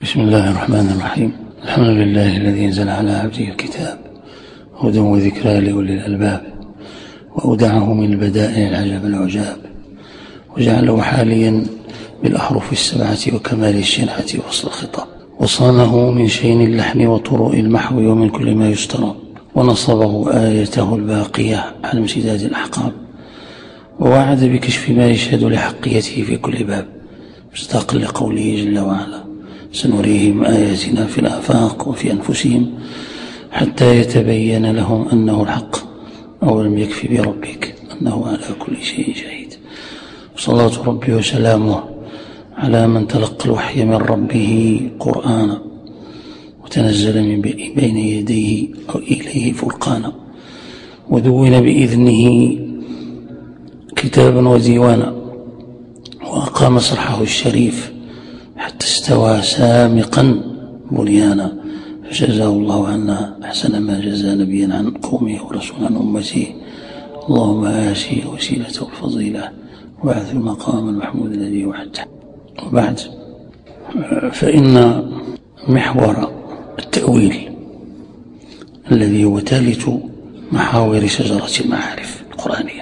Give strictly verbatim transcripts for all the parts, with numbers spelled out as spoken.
بسم الله الرحمن الرحيم. الحمد لله الذي انزل على عبده الكتاب هدى وذكرى لأولي الألباب، وأودعه من البدائع العجب العجاب، وجعله حاليا بالأحرف السبعة وكمال الشنعة وأصل الخطاب، وصانه من شين اللحن وطرق المحو ومن كل ما يسترى، ونصبه آيته الباقية على امتداد الأحقاب، ووعد بكشف ما يشهد لحقيته في كل باب، مصداقا لقوله جل وعلا: سنريهم آياتنا في الآفاق وفي أنفسهم حتى يتبين لهم أنه الحق، أولم يكفي بربك أنه على كل شيء شهيد. صلاة ربي وسلامه على من تلقى الوحي من ربه قرآنا، وتنزل من بين يديه أو إليه فرقانا، ودون بإذنه كتابا وديوانا، وأقام صرحه الشريف حتى استوى سامقا بنيانا، فجزاه الله عنا أحسن ما جزى نبيا عن قومه ورسولا عن أمته. اللهم آتي وسيلته الفضيلة وبعث المقام المحمود الذي وعدته. وبعد، فإن محور التأويل الذي هو ثالث محاور شجرة المعارف القرآنية،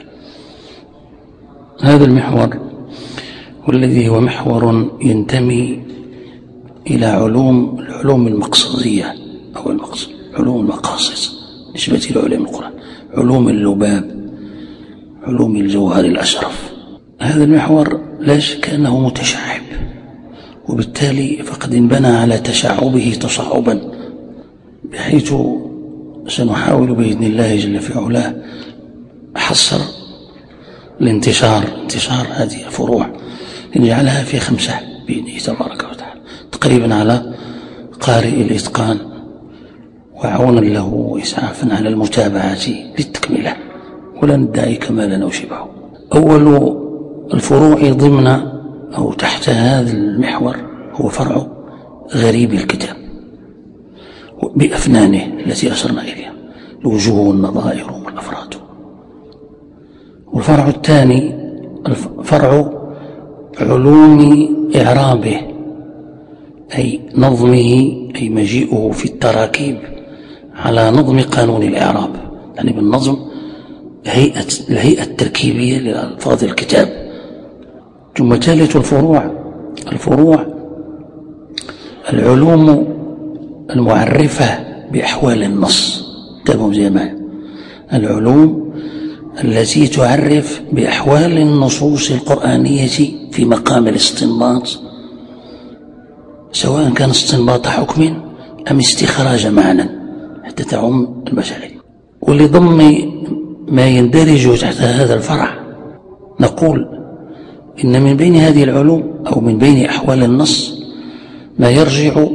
هذا المحور والذي هو محور ينتمي إلى علوم العلوم المقصدية أو المقصد علوم المقاصد نسبة لعلوم القرآن، علوم اللباب، علوم الجوهر الأشرف. هذا المحور لا شك أنه متشعب، وبالتالي فقد انبنى على تشعبه تصعبا، بحيث سنحاول بإذن الله جل في علاه حصر الانتشار انتشار هذه الفروع، نجعلها في خمسة بإذنه تبارك وتعالى، تقريبا على قارئ الإتقان، وعونا له وإسعافا على المتابعة للتكملة، ولا ندعي كمالا أو شبهه. أول الفروع ضمن أو تحت هذا المحور هو فرع غريب الكتاب بأفنانه التي أشرنا إليها، الوجوه والنظائر والأفراد. والفرع الثاني فرع علوم إعرابه، أي نظمه، أي مجيئه في التراكيب على نظم قانون الإعراب، يعني بالنظم هيئة الهيئة التركيبية لألفاظ الكتاب. ثم ثالث الفروع الفروع العلوم المعرفة بأحوال النص، تابعوا زي ما العلوم التي تعرف بأحوال النصوص القرآنية في مقام الاستنباط، سواء كان استنباط حكم أم استخراج معنى، حتى تعم المسائل. ولضم ما يندرج تحت هذا الفرع نقول إن من بين هذه العلوم أو من بين أحوال النص ما يرجع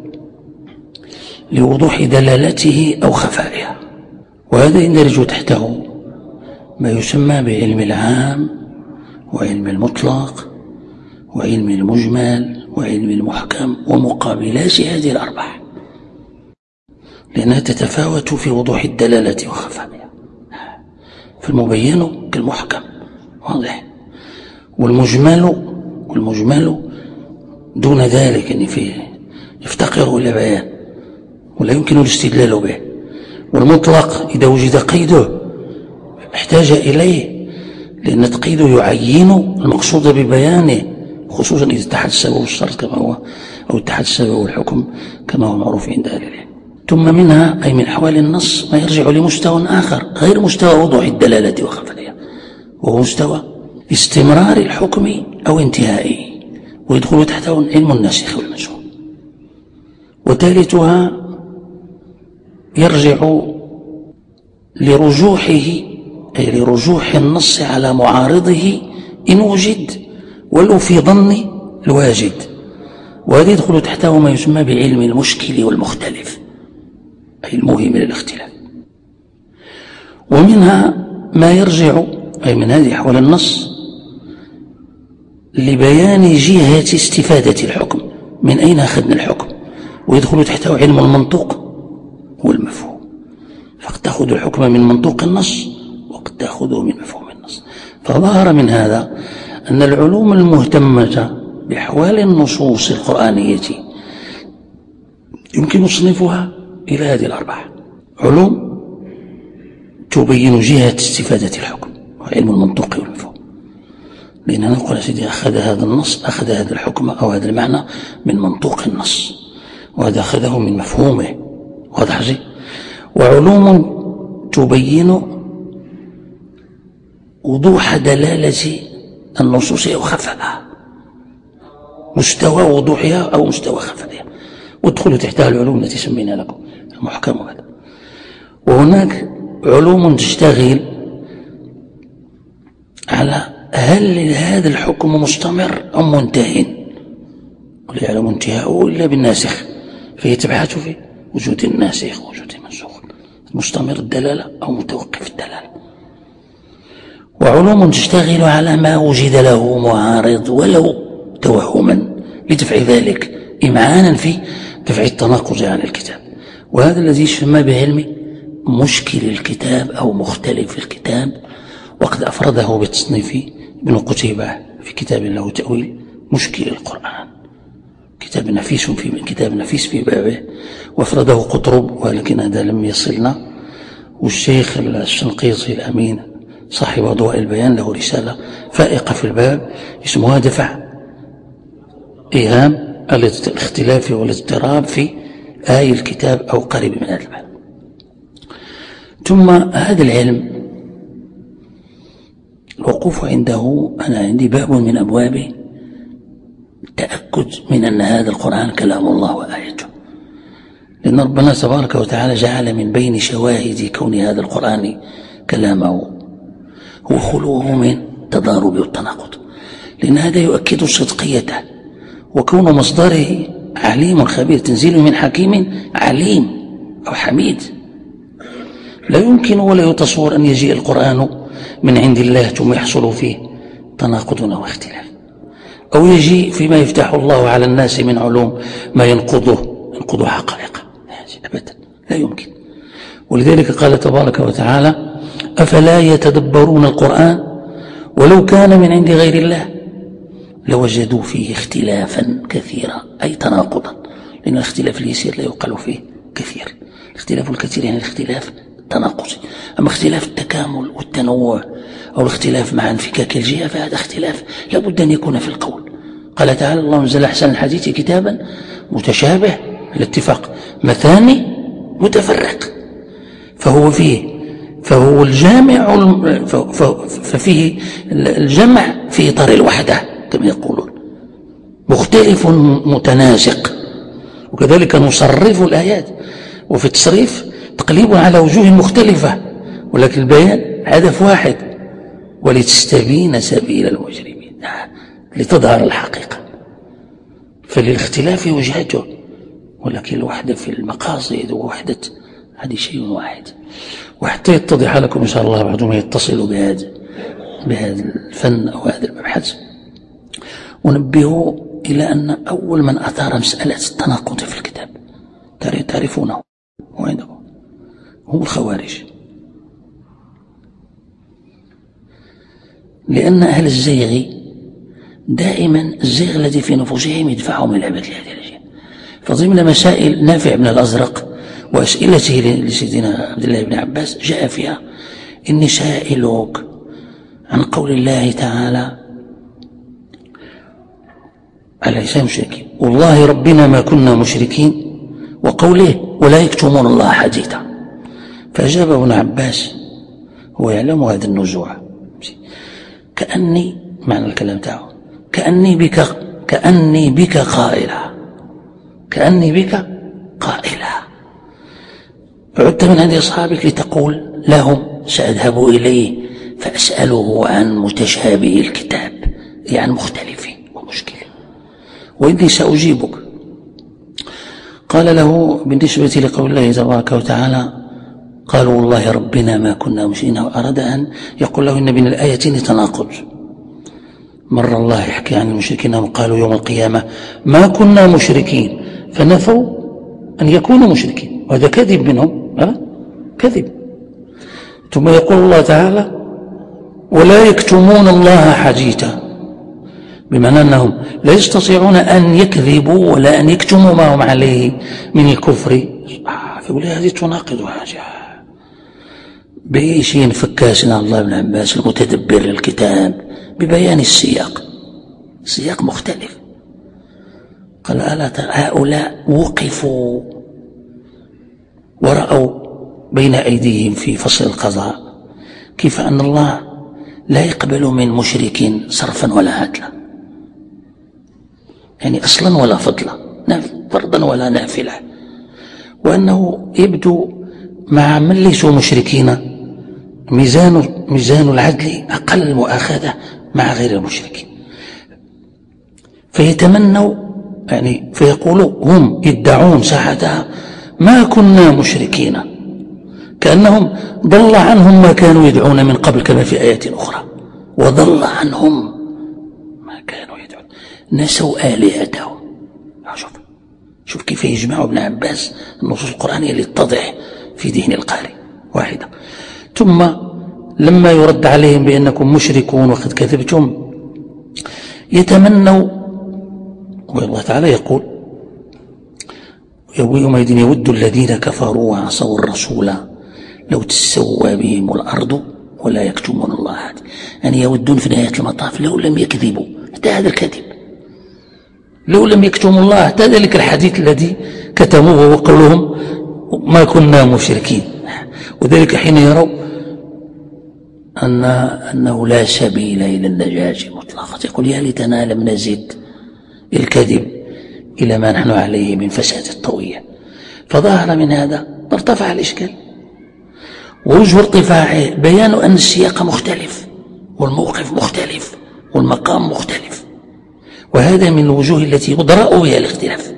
لوضوح دلالته أو خفائها، وهذا يندرج تحته ما يسمى بعلم العام وعلم المطلق وعلم المجمل وعلم المحكم ومقابلات هذه الأربعة، لأنها تتفاوت في وضوح الدلالة وخفائها، فالمبين كالمحكم واضح، والمجمل والمجمل دون ذلك، يعني فيه يفتقر إلى بيان ولا يمكن الاستدلال به، والمطلق إذا وجد قيده احتاج إليه، لأن تقييده يعين المقصود ببيانه، خصوصا إذا اتحد السبب والشرط كما هو، أو اتحد السبب والحكم كما هو معروف عند أهل العلم. ثم منها أي من أحوال النص ما يرجع لمستوى آخر غير مستوى وضوح الدلالة وخفائها، وهو مستوى استمرار الحكم أو انتهائه، ويدخل تحته علم الناسخ والمنسوخ. وثالثها يرجع لرجوحه، أي لرجوح النص على معارضه إن وجد ولو في ظن الواجد، وهذا يدخل تحته ما يسمى بعلم المشكل والمختلف، أي الموهم للاختلاف. ومنها ما يرجع أي من هذه أحوال النص لبيان جهة استفادة الحكم، من أين أخذنا الحكم، ويدخل تحته علم المنطوق والمفهوم، فقد تأخذ الحكم من منطوق النص وقد تأخذه من مفهوم النص. فظهر من هذا أن العلوم المهتمة بأحوال النصوص القرآنية يمكن تصنيفها إلى هذه الأربعة: علوم تبين جهة استفادة الحكم، وعلم المنطق والمفهوم، لأننا نقول يا سيدي أخذ هذا النص، أخذ هذا الحكم أو هذا المعنى من منطوق النص، وهذا أخذه من مفهومه، واضح شيء. وعلوم تبين وضوح دلالة النصوص أو خفاءها، مستوى وضوحها أو مستوى خفائها، وادخلوا تحتها العلوم التي سمينا لكم المحكم هذا. وهناك علوم تشتغل على هل هذا الحكم مستمر أم منتهٍ، ولا يعلم انتهاءه إلا بالناسخ، فهي تبحث في وجود الناسخ ووجود المنسوخ، مستمر الدلالة أو متوقف الدلالة. وعلوم تشتغل على ما وجد له معارض ولو توهما لدفع ذلك، إمعانا في دفع التناقض عن الكتاب، وهذا الذي يسمى بعلم مشكل الكتاب أو مختلف الكتاب، وقد أفرده بتصنيف ابن قتيبة في كتاب له تأويل مشكل القرآن، كتاب نفيس في كتاب نفيس في بابه، وأفرده قطرب، ولكن هذا لم يصلنا. والشيخ الشنقيطي الأمين صاحب أضواء البيان له رسالة فائقة في الباب اسمها دفع إيهام الاختلاف والاضطراب في آي الكتاب أو قريب من هذا الباب. ثم هذا العلم الوقوف عنده، أنا عندي باب من أبواب التأكد من أن هذا القرآن كلام الله وآيته، لأن ربنا تبارك وتعالى جعل من بين شواهد كون هذا القرآن كلامه هو خلوه من تضارب والتناقض، لأن هذا يؤكد صدقيته، وكون مصدره عليم خبير، تنزيل من حكيم عليم أو حميد. لا يمكن ولا يتصور أن يجيء القرآن من عند الله ثم يحصل فيه تناقض أو اختلاف، أو يجيء فيما يفتح الله على الناس من علوم ما ينقضه ينقض حقائق، أبدا لا يمكن. ولذلك قال تبارك وتعالى: أفلا يتدبرون القرآن ولو كان من عند غير الله لوجدوا فيه اختلافا كثيرا، أي تناقضا، لأن الاختلاف اليسير لا يقال فيه كثير، الاختلاف الكثير يعني الاختلاف التناقضي. أما اختلاف التكامل والتنوع أو الاختلاف مع انفكاك الجهة فهذا اختلاف لابد أن يكون في القول. قال تعالى: الله أنزل أحسن الحديث كتابا متشابه، الاتفاق، مثاني متفرق، فهو فيه فهو الجامع، ففيه الجمع في إطار الوحدة كما يقولون، مختلف متناسق. وكذلك نصرف الآيات، وفي التصريف تقليب على وجوه مختلفة، ولكن البيان هدف واحد: ولتستبين سبيل المجرمين، لتظهر الحقيقة. فللاختلاف وجهته، ولكن الوحدة في المقاصد ووحدة هذه شيء واحد. وحتى يتضح لكم إن شاء الله بعد ما يتصل بهذا بهذا الفن أو هذا المبحث، ونبهوا إلى أن أول من أثار مسألة التناقض في الكتاب تعرفونه وعندكم هم الخوارج، لأن أهل الزيغ دائما الزيغ الذي في نفوسهم يدفعهم إلى عبادة هذه الأشياء. فضمن مسائل نافع بن الأزرق وأسئلته لسيدنا عبد الله بن عباس جاء فيها: إني سائلك عن قول الله تعالى على لسان المشركين: والله ربنا ما كنا مشركين، وقوله: ولا يكتمون الله حديثا. فأجاب ابن عباس هو يعلم هذا النزوع، كأني معنى الكلام تاعه كأني بك كأني بك قائلة كأني بك قائلة عدت من عند أصحابك لتقول لهم سأذهب إليه فأسأله عن متشابه الكتاب، يعني مختلف ومشكل، وإني سأجيبك. قال له بالنسبة لقول الله تبارك وتعالى: قالوا والله ربنا ما كنا مشركين، وأراد أن يقول له إن بين الآيتين تناقض. مر الله يحكي عن المشركين وقالوا يوم القيامة ما كنا مشركين، فنفوا أن يكونوا مشركين، وهذا كذب منهم، أه؟ كذب. ثم يقول الله تعالى: ولا يكتمون الله حديثا، بمعنى أنهم لا يستطيعون أن يكذبوا ولا أن يكتموا ما هم عليه من الكفر. فيقول هذه تناقض حاجة. بأي شيء فكا سيدنا الله بن عباس المتدبر للكتاب ببيان السياق، السياق مختلف. قال ألا ترى هؤلاء وقفوا ورأوا بين أيديهم في فصل القضاء كيف أن الله لا يقبل من مشرك صرفا ولا عدلا، يعني أصلا ولا فضلا، فرضا ولا نافلة، وأنه يبدو مع من ليسوا مشركين ميزان ميزان العدل أقل المؤاخذة مع غير المشركين. فيتمنوا يعني فيقولوا هم يدعون ساعتها ما كنا مشركين، كأنهم ضل عنهم ما كانوا يدعون من قبل كما في آيات أخرى، وضل عنهم ما كانوا يدعون، نسوا آلهتهم. شوف شوف كيف يجمع ابن عباس النصوص القرآنية اللي تتضح في ذهن القارئ واحدة. ثم لما يرد عليهم بأنكم مشركون وقد كذبتم يتمنوا، والله تعالى يقول يومئذ يود الذين كفروا وعصوا الرسول لو تسوى بهم الأرض ولا يكتمون الله. يعني يودون في نهاية المطاف لو لم يكذبوا حتى هذا الكذب، لو لم يكتموا الله حتى ذلك الحديث الذي كتموه وقالوا ما كنا مشركين. وذلك حين يروا أن أنه لا سبيل إلى النجاة مطلقا يقول يا ليتنا لم نزد الكذب إلى ما نحن عليه من فساد الطوية. فظهر من هذا ارتفع الإشكال، ووجه ارتفاعه بيان أن السياق مختلف والموقف مختلف والمقام مختلف، وهذا من الوجوه التي يدرأ بها الاختلاف.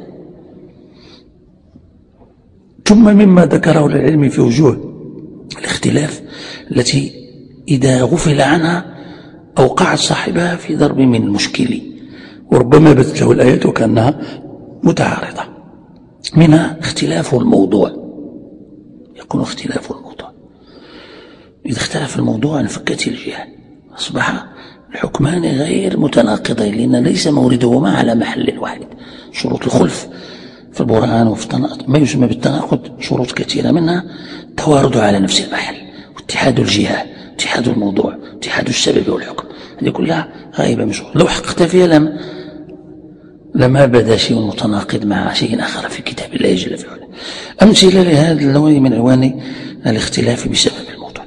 ثم مما ذكره العلم في وجوه الاختلاف التي إذا غفل عنها أوقعت صاحبها في ضرب من المشكل، وربما بدت له الآيات وكأنها متعارضة. منها اختلاف الموضوع، يكون اختلاف الموضوع إذا اختلف الموضوع انفكت الجهة، أصبح الحكمان غير متناقضين، لأن ليس موردهما على محل واحد. شروط الخلف في البرهان وفي التناقض ما يسمى بالتناقض شروط كثيرة، منها توارد على نفس المحل، واتحاد الجهة، اتحاد الموضوع، اتحاد السبب والحكم، هذه كلها غائبة من شروط. لو حققت فيها لم لما بدا شيء متناقض مع شيء آخر في كتاب الله جل في علاه. أمثلة لهذا النوع من ألوان الاختلاف بسبب الموضوع.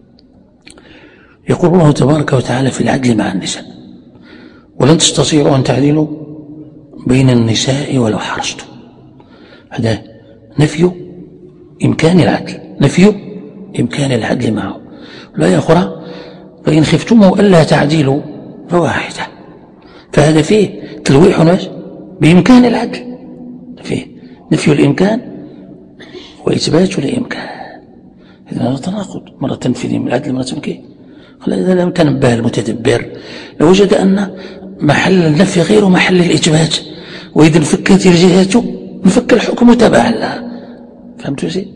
يقول الله تبارك وتعالى في العدل مع النساء ولن تستطيعوا أن تعدلوا بين النساء ولو حرصتم. هذا نفي إمكان العدل، نفي إمكان العدل معه. لا أخرى فإن خفتموا ألا تعدلوا فواحدة، فهذا فيه تلويح ناس بإمكان العدل، فيه نفي الإمكان وإثبات الإمكان. إذن هذا تناقض، مرة تنفي العدل مرة تنكي. إذا لم تنبه المتدبر لوجد أن محل النفي غير محل الإثبات، وإذا انفكت الجهة انفك الحكم تبعا لها. فهمتوا شيء؟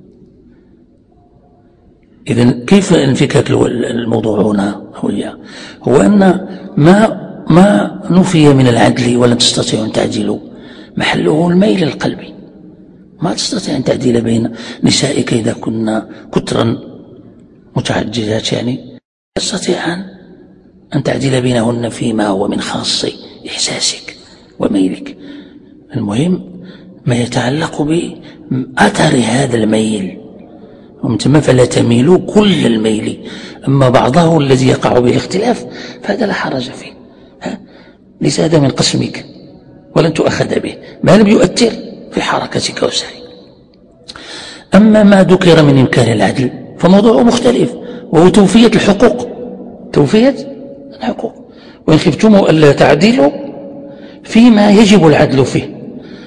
إذن كيف انفكاك الموضوع هنا هو أن ما ما نفي من العدل ولم تستطيع أن تعدلوا محله الميل القلبي. ما تستطيع أن تعدل بين نسائك إذا كنا كترا متعجزات، يعني تستطيع أن تعدل بينهن فيما هو من خاص إحساسك وميلك. المهم ما يتعلق بأثر هذا الميل، ومن ثم فلا تميلوا كل الميل، أما بعضه الذي يقع به الاختلاف فهذا لا حرج فيه، ليس هذا من قسمك ولن تؤخذ به ما لم يؤثر في حركتك وسعيك. أما ما ذكر من إمكان العدل فموضوع مختلف، وهو توفية الحقوق، توفية الحقوق. وإن خفتموا ألا تعدلوا فيما يجب العدل فيه.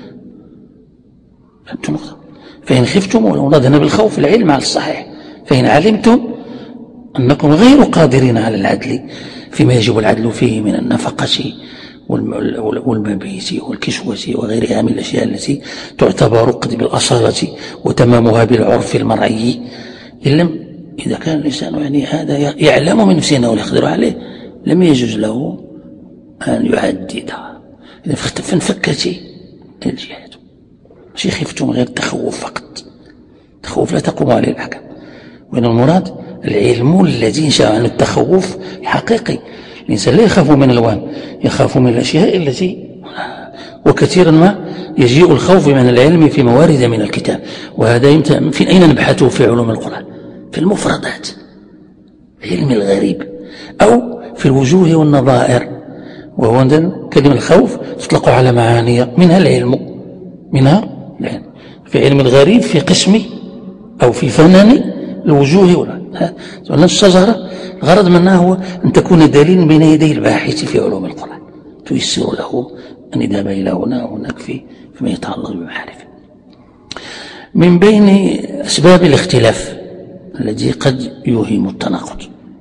فهمتوا نقطة؟ فإن خفتم، ولو نظن بالخوف العلم على الصحيح، فإن علمتم أنكم غير قادرين على العدل فيما يجب العدل فيه من النفقة والمبيت والكسوة وغيرها من الأشياء التي تعتبر قد بالأصالة وتمامها بالعرف المرعي، إن لم إذا كان الإنسان يعني هذا يعلم من نفسه أنه لا يقدر عليه لم يجوز له أن يعددها. إذا فانفكت الجهات، ماشي خفتم غير التخوف فقط، التخوف لا تقوم عليه الأحكام، وإن المراد العلم الذي ينشأ عن التخوف الحقيقي. الإنسان لا يخاف من الوهم، يخاف من الأشياء التي، وكثيرا ما يجيء الخوف من العلم في موارد من الكتاب، وهذا في أين نبحثه؟ في علوم القرآن، في المفردات، علم الغريب، أو في الوجوه والنظائر، وهو كلمة الخوف تطلق على معاني، منها العلم، منها العلم في علم الغريب، في قسم أو في فنان الوجوه والنظائر. الشجرة الغرض منها هو أن تكون دليل بين يدي الباحث في علوم القرآن، تيسر له أن يذهب إلى هنا وهناك في فيما يتعلق بمعارفه. من بين أسباب الاختلاف الذي قد يوهم التناقض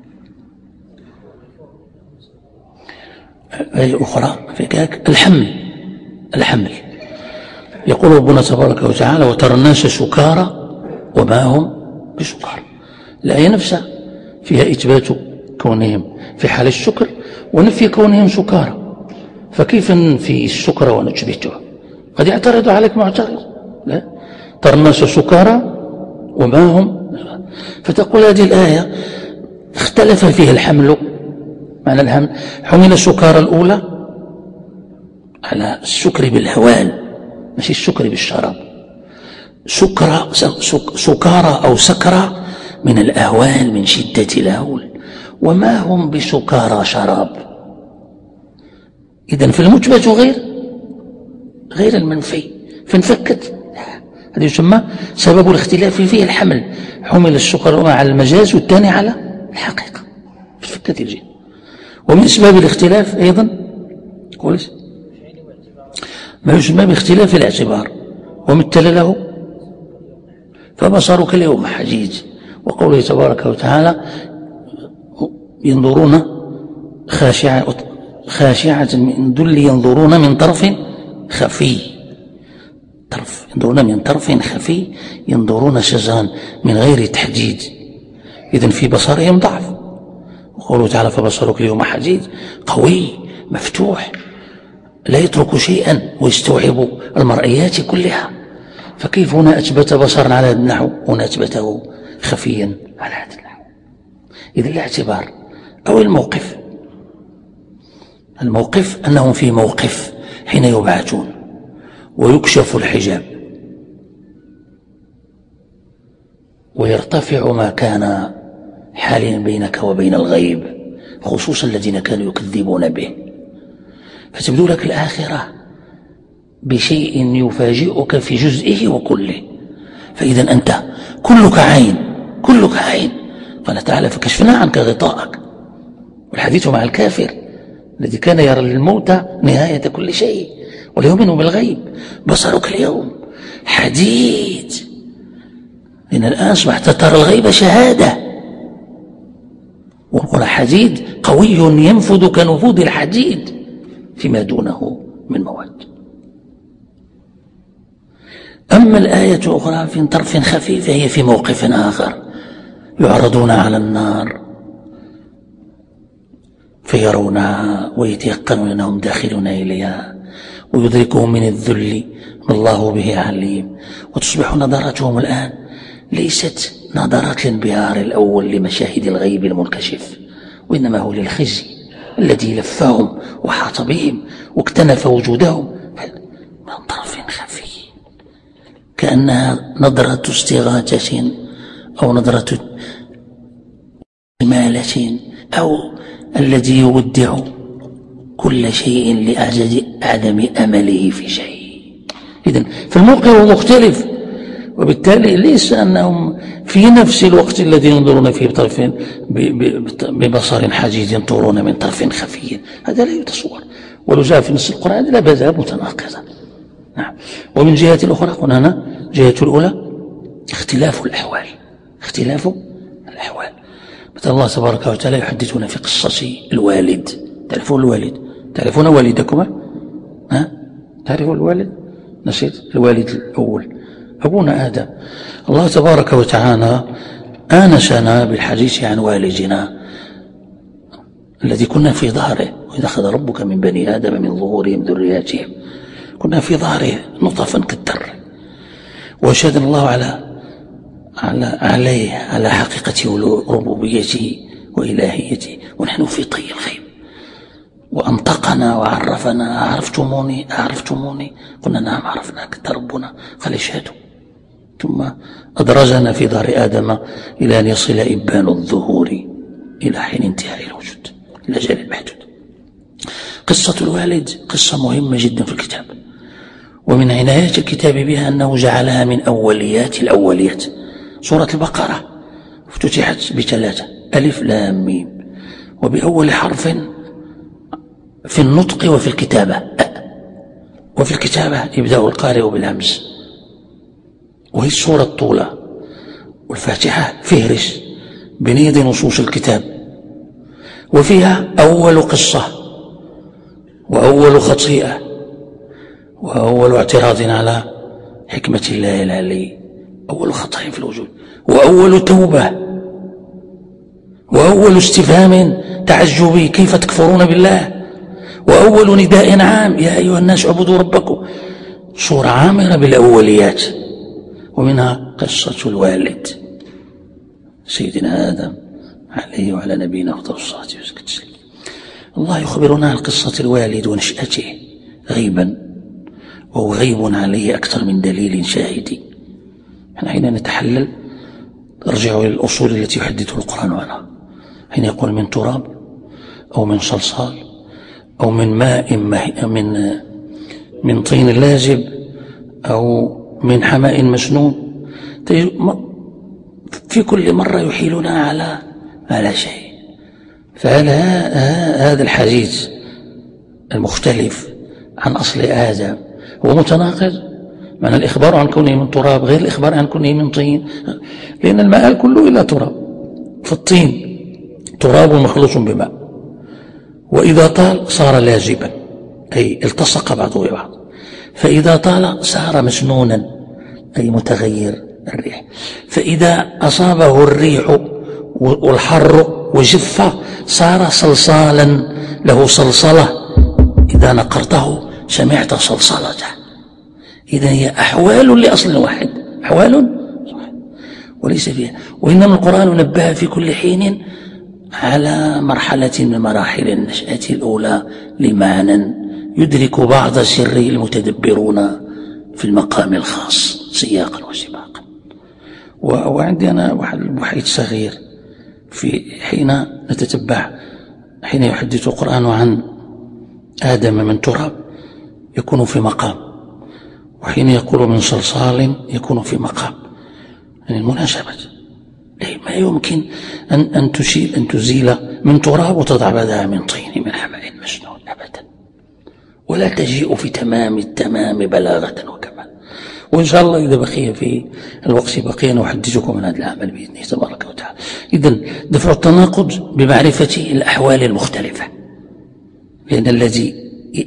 آية أخرى في كاك الحمل. الحمل يقول ربنا تبارك وتعالى: وترى الناس سكارى وما هم بسكارى. الآية نفسها فيها إثبات كونهم في حال السكر ونفي كونهم سكارى، فكيف ننفي السكر ونثبته؟ قد يعترض عليك معترض، لا، ترى الناس سكارى وما هم، فتقول هذه الآية اختلف فيها الحمل، معنى الحمل حمل السكارى الأولى على السكر بالهوان، ماشي السكر بالشراب، سكر سكارى أو سكرى من الأهوال، من شدة الهول، وما هم بسكارى شراب. إذن في المثبت غير غير المنفي، فانفكت. هذا يسمى سبب الاختلاف فيه الحمل، حمل السكر على المجاز والثاني على الحقيقة، فانفكت الجهة. ومن أسباب الاختلاف أيضا كويس ما يسمى باختلاف الاعتبار، ومثل له فبصرك اليوم حديد، وقوله تبارك وتعالى: ينظرون خاشعة خاشعة من ذل، ينظرون من طرف خفي، طرف ينظرون من طرف خفي، ينظرون سزان من غير تحديد، إذن في بصرهم ضعف. وقوله تعالى: فبصرك اليوم حديد، قوي مفتوح لا يترك شيئا ويستوعب المرئيات كلها. فكيف هنا أثبت بصرا على هذا النحو، هنا أثبته خفيا على هذا النحو؟ إذن الاعتبار أو الموقف. الموقف أنهم في موقف حين يبعثون ويكشف الحجاب ويرتفع ما كان حاليا بينك وبين الغيب، خصوصا الذين كانوا يكذبون به، فتبدو لك الآخرة بشيء يفاجئك في جزئه وكله. فإذا أنت كلك عين، كلك عين. قال تعالى: فكشفنا عنك غطاءك. والحديث مع الكافر الذي كان يرى للموت نهاية كل شيء ولا يؤمن بالغيب: بصرك اليوم حديد، إن الآن أصبحت ترى الغيب شهادة، والقرآن حديد قوي ينفذ كنفوذ الحديد فيما دونه من مواد. أما الآية الأخرى في طرف خفيف فهي في موقف آخر، يعرضون على النار فيرونها ويتيقنون أنهم داخلون إليها، ويدركهم من الذل ما الله به عليم، وتصبح نظرتهم الآن ليست نظرات الانبهار الأول لمشاهد الغيب المنكشف، وإنما هو للخزي الذي لفهم وحاط بهم واكتنف وجودهم من طرف خفي، كأنها نظرة استغاثة أو نظرة إمالة، أو الذي يودع كل شيء لأعدم أمله في شيء. إذن فالموقع مختلف، وبالتالي ليس أنهم في نفس الوقت الذي ينظرون فيه بطرف ببصر حديد ينظرون من طرف خفي، هذا لا يتصور، ولو جاء في نص القرآن لا بأس متناقضا. نعم. ومن جهة الأخرى قلنا هنا جهة الأولى اختلاف الأحوال، اختلاف الأحوال. مثل الله تبارك وتعالى يحدثنا في قصة الوالد. تعرفون الوالد؟ تعرفون والدكما؟ ها؟ تعرفون الوالد؟ نسيت الوالد الأول أبونا آدم. الله تبارك وتعالى آنسنا بالحديث عن والدنا الذي كنا في ظهره، وإذا أخذ ربك من بني آدم من ظهورهم ذرياتهم، كنا في ظهره نطفا كالدر، وشهدنا الله على على عليه على حقيقته وربوبيته وإلهيته، ونحن في طي الغيب، وأنطقنا وعرفنا: عرفتموني عرفتموني؟ قلنا: نعم عرفناك، أنت ربنا. قال: اشهدوا. ثم أدرجنا في دار آدم إلى أن يصل إبان الظهور إلى حين انتهاء الوجود، الأجل المحدود. قصة الوالد قصة مهمة جدا في الكتاب، ومن عناية الكتاب بها أنه جعلها من أوليات الأوليات. سورة البقرة افتتحت بثلاثة: ألف لام ميم، وبأول حرف في النطق وفي الكتابة، وفي الكتابة يبدأ القارئ بالهمز، وهي السورة الطولة. والفاتحة فهرس بنيد نصوص الكتاب، وفيها أول قصة وأول خطيئة وأول اعتراض على حكمة الله العلي، أول خطأ في الوجود، وأول توبة، وأول استفهام تعجبي: كيف تكفرون بالله؟ وأول نداء عام: يا أيها الناس اعبدوا ربكم. سورة عامرة بالأوليات، ومنها قصة الوالد سيدنا آدم عليه وعلى نبينا أفضل الصلاة والسلام. الله يخبرنا عن قصة الوالد ونشأته غيبا، وهو غيب عليه أكثر من دليل شاهدي. احنا حين نتحلل نرجع إلى الأصول التي يحدث القرآن عنها، حين يقول من تراب أو من صلصال أو من ماء من من طين لازب أو من حماء مسنون، في كل مرة يحيلنا على على شيء. فهل هذا الحديث المختلف عن أصل آدم هو متناقض؟ معنى الإخبار عن كونه من تراب غير الإخبار عن كونه من طين، لأن المآل كله إلى تراب. فالطين تراب مخلوط بماء، وإذا طال صار لازبا، أي التصق بعضه ببعض، فإذا طال صار مسنونا، أي متغير الريح، فإذا أصابه الريح والحر وجفة صار صلصالا له صلصلة، إذا نقرته سمعت صلصلته. إذا هي أحوال لأصل واحد، أحوال وليس فيها. وإنما القرآن نبه في كل حين على مرحلة من مراحل النشأة الأولى لمعنى يدرك بعض سر المتدبرون في المقام الخاص سياقا وسباقا. وعندي أنا وحيد صغير في حين نتتبع، حين يحدث القرآن عن آدم من تراب يكون في مقام، وحين يقول من صلصال يكون في مقام، يعني المناسبة. ما يمكن أن أن تشيل أن تزيل من تراب وتضع بدها من طين من حماء مسنون أبدا، ولا تجيء في تمام التمام بلاغة وكمال. وإن شاء الله إذا بقي في الوقت بقي نحدثكم عن هذا العمل بإذنه تبارك وتعالى. إذن دفع التناقض بمعرفة الأحوال المختلفة، لأن الذي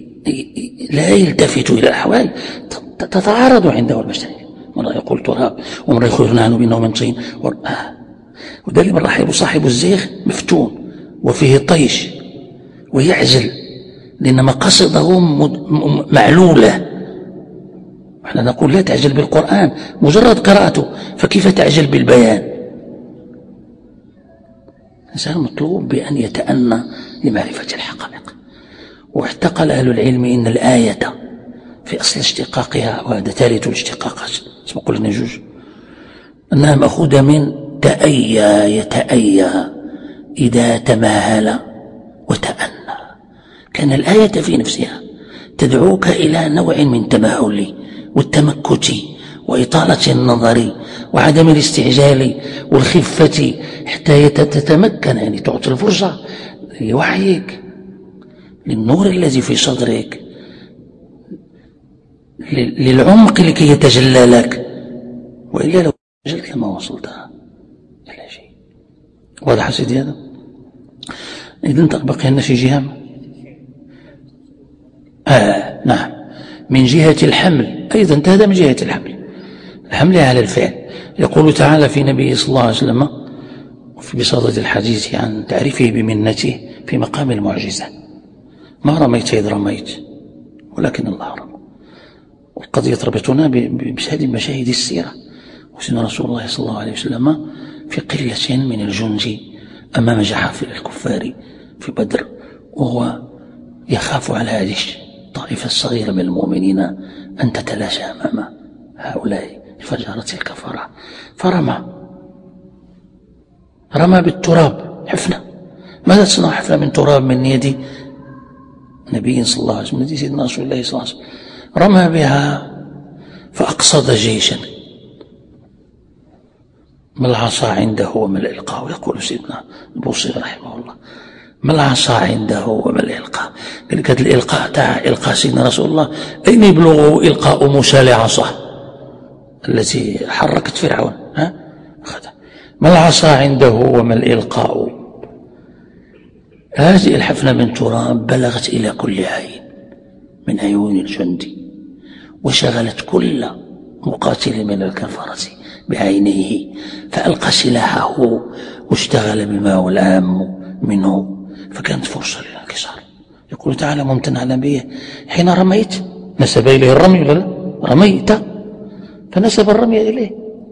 لا يلتفت إلى الأحوال تتعارض عنده البشر، مرة يقول تراب ومرة يخبرنا عنه بأنه من طين، وذلك مرة يحب صاحب الزيغ مفتون وفيه طيش ويعزل، لأن مقاصده معلولة. احنا نقول لا تعجل بالقرآن، مجرد قراءته، فكيف تعجل بالبيان؟ الإنسان مطلوب بأن يتأنى لمعرفة الحقائق. واحتقل أهل العلم إن الآية في أصل اشتقاقها، وهذا ثالث الاشتقاقات اسمه قلنا جوج، أنها مأخوذة من تأيى يتأيى إذا تماهل وتأنى. كان الآية في نفسها تدعوك إلى نوع من تماهل والتمكت وإطالة النظر وعدم الاستعجال والخفة حتى تتمكن، يعني تعطي الفرصة لوحيك، للنور الذي في صدرك، للعمق لكي يتجلى لك، وإلا لو تجلت لما وصلت إلى شيء. واضح سيدي هذا؟ إذن بقي لنا شي جهة آه نعم من جهة الحمل أيضا، هذا من جهة الحمل، الحمل على الفعل. يقول تعالى في نبيه صلى الله عليه وسلم في بصدد الحديث عن تعريفه بمنته في مقام المعجزة. ما رميت إذ رميت ولكن الله رمى. والقضية تربطنا بهذه مشاهد السيرة. وسيدنا رسول الله صلى الله عليه وسلم في قلة من الجند أمام جحافل الكفار في بدر، وهو يخاف على هذه الطائفة الصغيرة من المؤمنين أن تتلاشى أمام هؤلاء الفجرة الكفرة، فرمى رمى بالتراب حفنة. ماذا تصنع حفنة من تراب من يد نبي صلى الله عليه وسلم، يد سيدنا رسول الله صلى الله عليه وسلم؟ رمى بها فأقصد جيشا. ما العصا عنده وما الإلقاء، يقول سيدنا البوصيري رحمه الله، ما العصا عنده وما الإلقاء. قال لك هذا الإلقاء تاع إلقاء سيدنا رسول الله أين يبلغ إلقاء موسى لعصاه التي حركت فرعون؟ ها أخذها. ما العصا عنده وما الإلقاء. هذه الحفنة من تراب بلغت إلى كل عين من عيون الجند، وشغلت كل مقاتل من الكفرة بعينيه، فألقى سلاحه واشتغل بما هو العام منه، فكانت فرصة للانكسار. يقول تعالى ممتن على نبيه حين رميت، نسب إليه الرمي ولا لا؟ رميت فنسب الرمي إليه.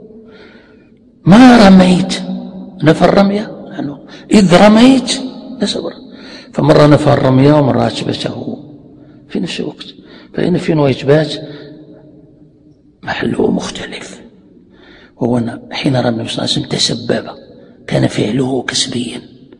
ما رميت نفى الرمي يعني إذ رميت نسب الرمي، فمرة نفى الرمي ومرة أثبته في نفس الوقت، فإن في وإثبات محله مختلف. وهو حين رمى النبي صلى الله عليه وسلم تسبب، كان فعله كسبيا،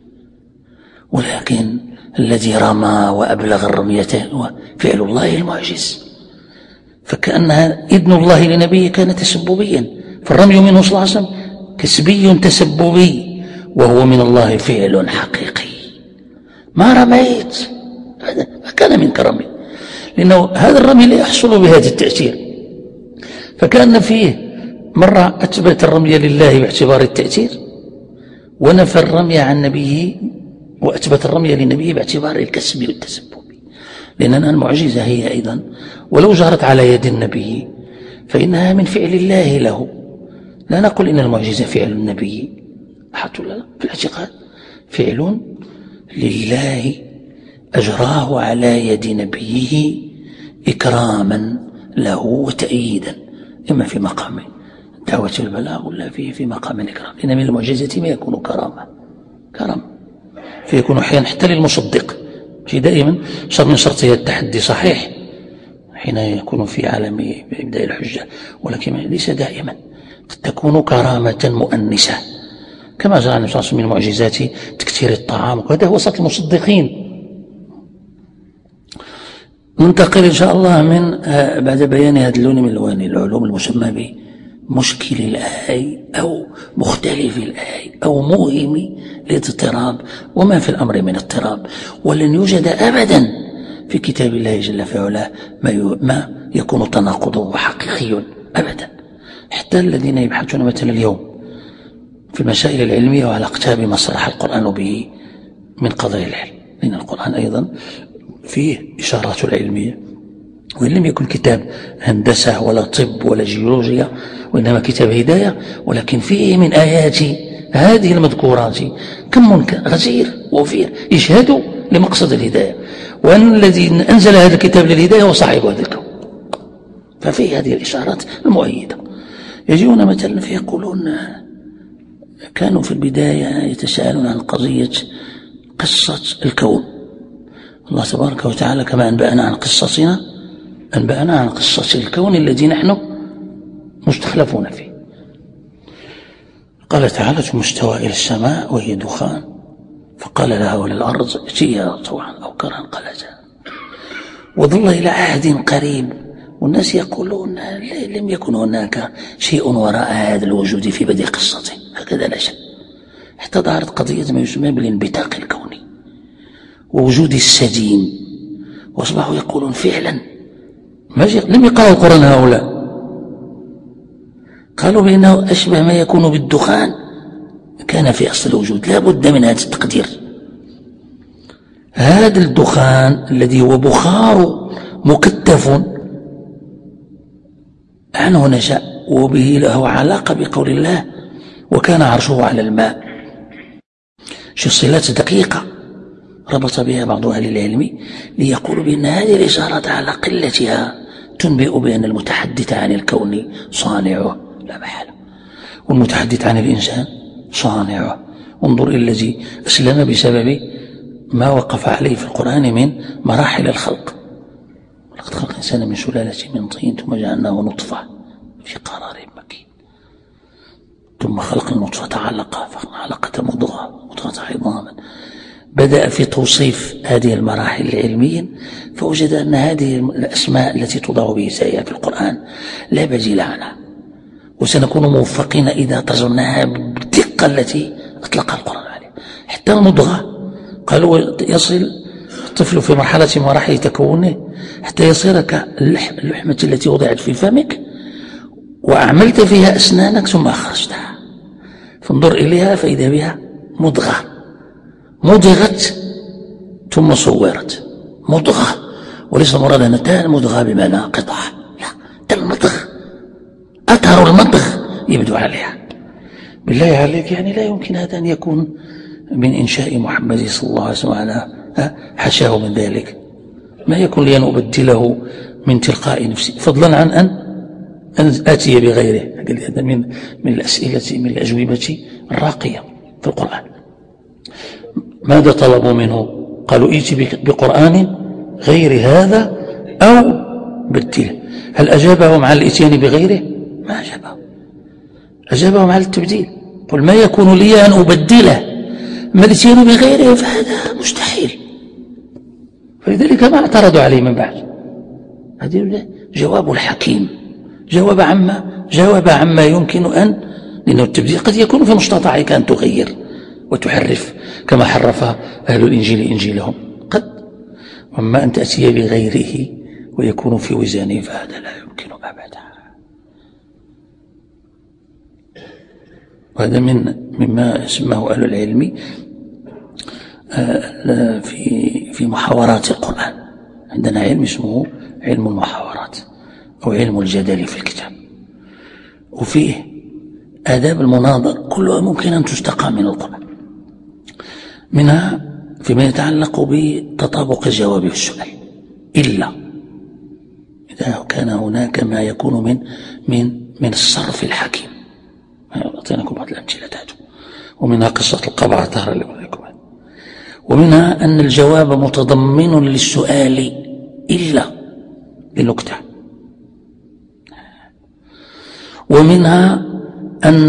ولكن الذي رمى وأبلغ الرمية هو فعل الله المعجز، فكأنها إذن الله لنبيه كان تسببيا، فالرمي منه صلى الله عليه وسلم كسبي تسببي، وهو من الله فعل حقيقي. ما رميت، هذا ما كان منك رمي، لأنه هذا الرمي لا يحصل بهذا التأثير. فكان فيه مرة أثبت الرمي لله باعتبار التأثير، ونفى الرمي عن نبيه وأثبت الرمي لنبيه باعتبار الكسب والتسبب، لأننا المعجزة هي أيضا ولو جرت على يد النبي فإنها من فعل الله له. لا نقول إن المعجزة فعل النبي، حتى لا، في الاعتقاد فعل لله أجراه على يد نبيه إكراما له وتأييدا، إما في مقام دعوة البلاغ ولا فيه في مقام الإكرام، لأن من المعجزة ما يكون كرامة كرم فيكون أحيانا حتى للمصدق، في دائما شرط من شرطها التحدي صحيح حين يكون في عالم إبداء الحجة، ولكن ليس دائما، تكون كرامة مؤنسة كما جاء النبي صلى الله عليه وسلم من المعجزات تكثير الطعام، وهذا هو صوت المصدقين. ننتقل إن شاء الله من بعد بيان هذا اللون من الوان العلوم المسمى بمشكل الآي أو مختلف الآي أو موهم الاضطراب، وما في الأمر من اضطراب، ولن يوجد أبدا في كتاب الله جل في علاه ما, ما يكون تناقضه حقيقي أبدا. حتى الذين يبحثون مثلا اليوم في المسائل العلمية وعلى أقتاب ما صرح القرآن به من قضايا العلم، لأن القرآن أيضا فيه إشارات العلمية، وإن لم يكن كتاب هندسة ولا طب ولا جيولوجيا، وإنما كتاب هداية، ولكن فيه من آيات هذه المذكورات كم غزير وفير يشهد لمقصد الهداية، وأن الذي أنزل هذا الكتاب للهداية هو صاحب هذا الكون. ففيه هذه الإشارات المؤيدة. يجيون مثلا فيقولون كانوا في البداية يتساءلون عن قضية قصة الكون. الله تبارك وتعالى كما أنبأنا عن قصتنا أنبأنا عن قصة الكون الذي نحن مستخلفون فيه. قال تعالى ثم استوى إلى السماء وهي دخان فقال لها وللأرض ائتيا طوعا أو كرها قالتا، وظل إلى عهد قريب، والناس يقولون لم يكن هناك شيء وراء هذا الوجود في بدء قصته، هكذا لا شيء، حتى ظهرت قضية ما يسمى بالانبثاق الكوني ووجود السديم، واصبحوا يقولون فعلا لم يقرأوا القرآن هؤلاء، قالوا بأنه أشبه ما يكون بالدخان كان في أصل الوجود، لا بد من هذا التقدير. هذا الدخان الذي هو بخار مكتف عنه نشأ، وبه له علاقة بقول الله وكان عرشه على الماء، شي صلات دقيقة ربط بها بعض أهل العلم ليقولوا بأن هذه الإشارة على قلتها تنبئ بأن المتحدث عن الكون صانعه لا محالة، والمتحدث عن الإنسان صانعه. انظر إلى الذي أسلم بسبب ما وقف عليه في القرآن من مراحل الخلق. ولقد خلق الإنسان من سلالة من طين ثم جعلناه نطفة في قرار مكين ثم خلق النطفة علقة فعلقة مضغة مضغة عظاما. بدأ في توصيف هذه المراحل العلمية فوجد أن هذه الأسماء التي تضع بإزايا في القرآن لا بديل عنها، وسنكون موفقين إذا تزرناها بالدقة التي أطلقها القرآن عليه. حتى المضغة قالوا يصل الطفل في مرحلة مراحل تكونه حتى يصير كاللحمة التي وضعت في فمك وأعملت فيها أسنانك ثم أخرجتها، فانظر إليها فإذا بها مضغة مضغت ثم صورت مضغة، وليس مراد أن تال مضغة بمعنى قطعة، لا، تل مضغ أثر المضغ يبدو عليها. بالله عليك يعني لا يمكن هذا أن يكون من إنشاء محمد صلى الله عليه وسلم، حشاه من ذلك، ما يكون لي أن أبدله من تلقاء نفسي فضلا عن أن أن آتي بغيره. هذا من من الأسئلة من الأجوبة الراقية في القرآن. ماذا طلبوا منه؟ قالوا ائت بقرآن غير هذا أو بدله. هل أجابهم على الإتيان بغيره؟ ما أجابهم، أجابهم على التبديل. قل ما يكون لي أن أبدله، ما الإتيان بغيره فهذا مستحيل، فلذلك ما اعترضوا عليه من بعد. هذا جواب الحكيم، جواب عما جواب عما يمكن أن، لأنه التبديل قد يكون في مستطاعك أن تغير وتحرف كما حرف أهل الإنجيل إنجيلهم قد، وما أن تأتي بغيره ويكون في وزانه فهذا لا يمكن أبدا. وهذا من مما سماه أهل العلم في في محاورات القرآن. عندنا علم اسمه علم المحاورات أو علم الجدل في الكتاب، وفيه آداب المناظر كلها ممكن أن تستقى من القرآن، منها فيما يتعلق بتطابق الجواب والسؤال، إلا إذا كان هناك ما يكون من من من الصرف الحكيم. أعطيناكم بعض الأمثلة هذه، ومنها قصة القبعة الظهر اللي أقول، ومنها أن الجواب متضمن للسؤال إلا لنكتة، ومنها أن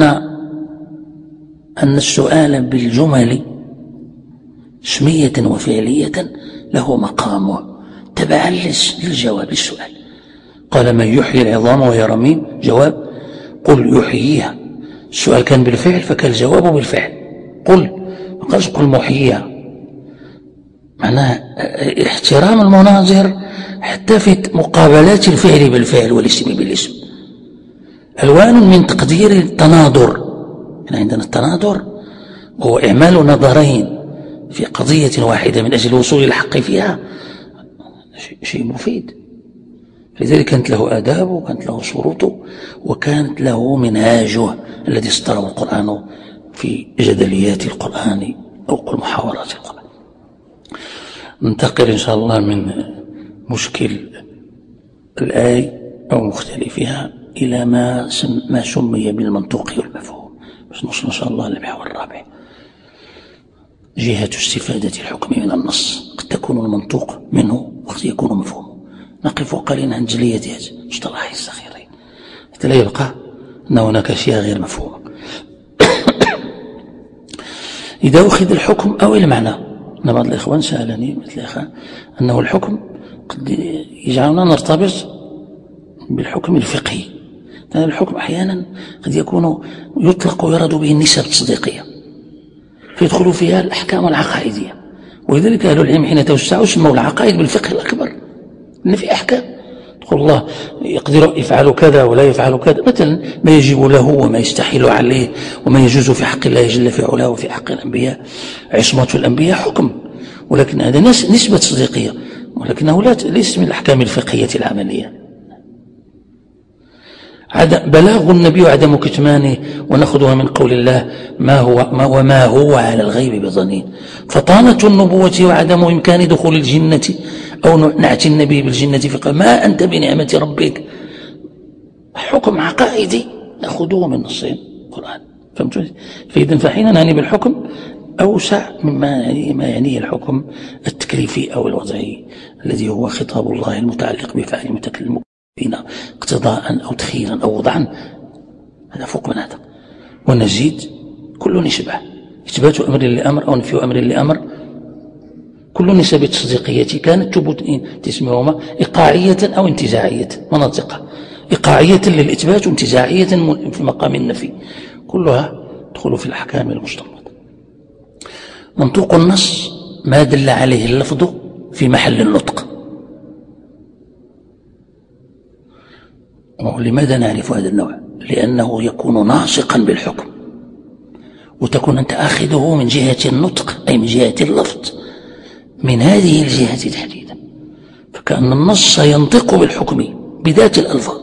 أن السؤال بالجمل اسمية وفعلية له مقامه تبعا للجواب السؤال. قال من يحيي العظام وهي رميم، جواب قل يحييها. السؤال كان بالفعل فكان الجواب بالفعل، قل، ما قالش قل محييها. معناه احترام المناظر حتى في مقابلات الفعل بالفعل والاسم بالاسم. ألوان من تقدير التناظر، يعني عندنا التناظر وهو إعمال نظرين في قضية واحدة من أجل الوصول إلى الحق فيها، شيء مفيد. لذلك كانت له آدابه وكانت له شروطه وكانت له منهاجه الذي استره القرآن في جدليات القرآن أو محاورات القرآن. ننتقل إن شاء الله من مشكل الآية أو مختلفها إلى ما سم ما سمي بالمنطوق والمفهوم، بس نوصل إن شاء الله للمحور الرابع، جهة استفادة الحكم من النص. قد تكون المنطوق منه وقد يكون مفهومه. نقف قليلا عن جلية هذه المصطلحين الصغيرين حتى لا يبقى أن هناك أشياء غير مفهومة. إذا أخذ الحكم أو المعنى، أن بعض الإخوان سألني مثل أخا أنه الحكم قد يجعلنا نرتبط بالحكم الفقهي، لأن الحكم أحيانا قد يكون يطلق ويراد به النسب التصديقية فيدخل فيها الأحكام العقائدية، ولذلك أهل العلم حين توسعوا سموا العقائد بالفقه الأكبر، لأن في أحكام تقول الله يقدر يفعل كذا ولا يفعل كذا، مثلا ما يجب له وما يستحيل عليه وما يجوز في حق الله جل في علاه وفي حق الأنبياء، عصمة الأنبياء حكم، ولكن هذا نسبة تصديقية، ولكنه ليس من الأحكام الفقهية العملية. عدم بلاغ النبي وعدم كتمانه، ونأخذها من قول الله ما هو ما وما هو على الغيب بظنين. فطالة النبوة وعدم إمكان دخول الجنة أو نعت النبي بالجنة فقال ما أنت بنعمة ربك حكم عقائدي نأخذه من نصين القرآن. فهمتوا؟ فإذا فحين نعني بالحكم أوسع مما يعني ما يعنيه الحكم التكليفي أو الوضعي الذي هو خطاب الله المتعلق بفعل متكلم اقتضاء أو تخييرا أو وضعا، هذا فوق من هذا. ونزيد كل نسبة إثبات أمر لأمر أو نفي أمر لأمر، كل نسبة تصديقية كانت تسميهما إيقاعية أو انتزاعية مناطقة، إيقاعية للإثبات وانتزاعية في مقام النفي، كلها تدخل في الأحكام المشترطة. منطوق النص ما دل عليه اللفظ في محل النطق. ولماذا نعرف هذا النوع؟ لأنه يكون ناصقا بالحكم، وتكون أنت أخذه من جهة النطق أي من جهة اللفظ، من هذه الجهة تحديدا، فكأن النص ينطق بالحكم بذات الألفاظ.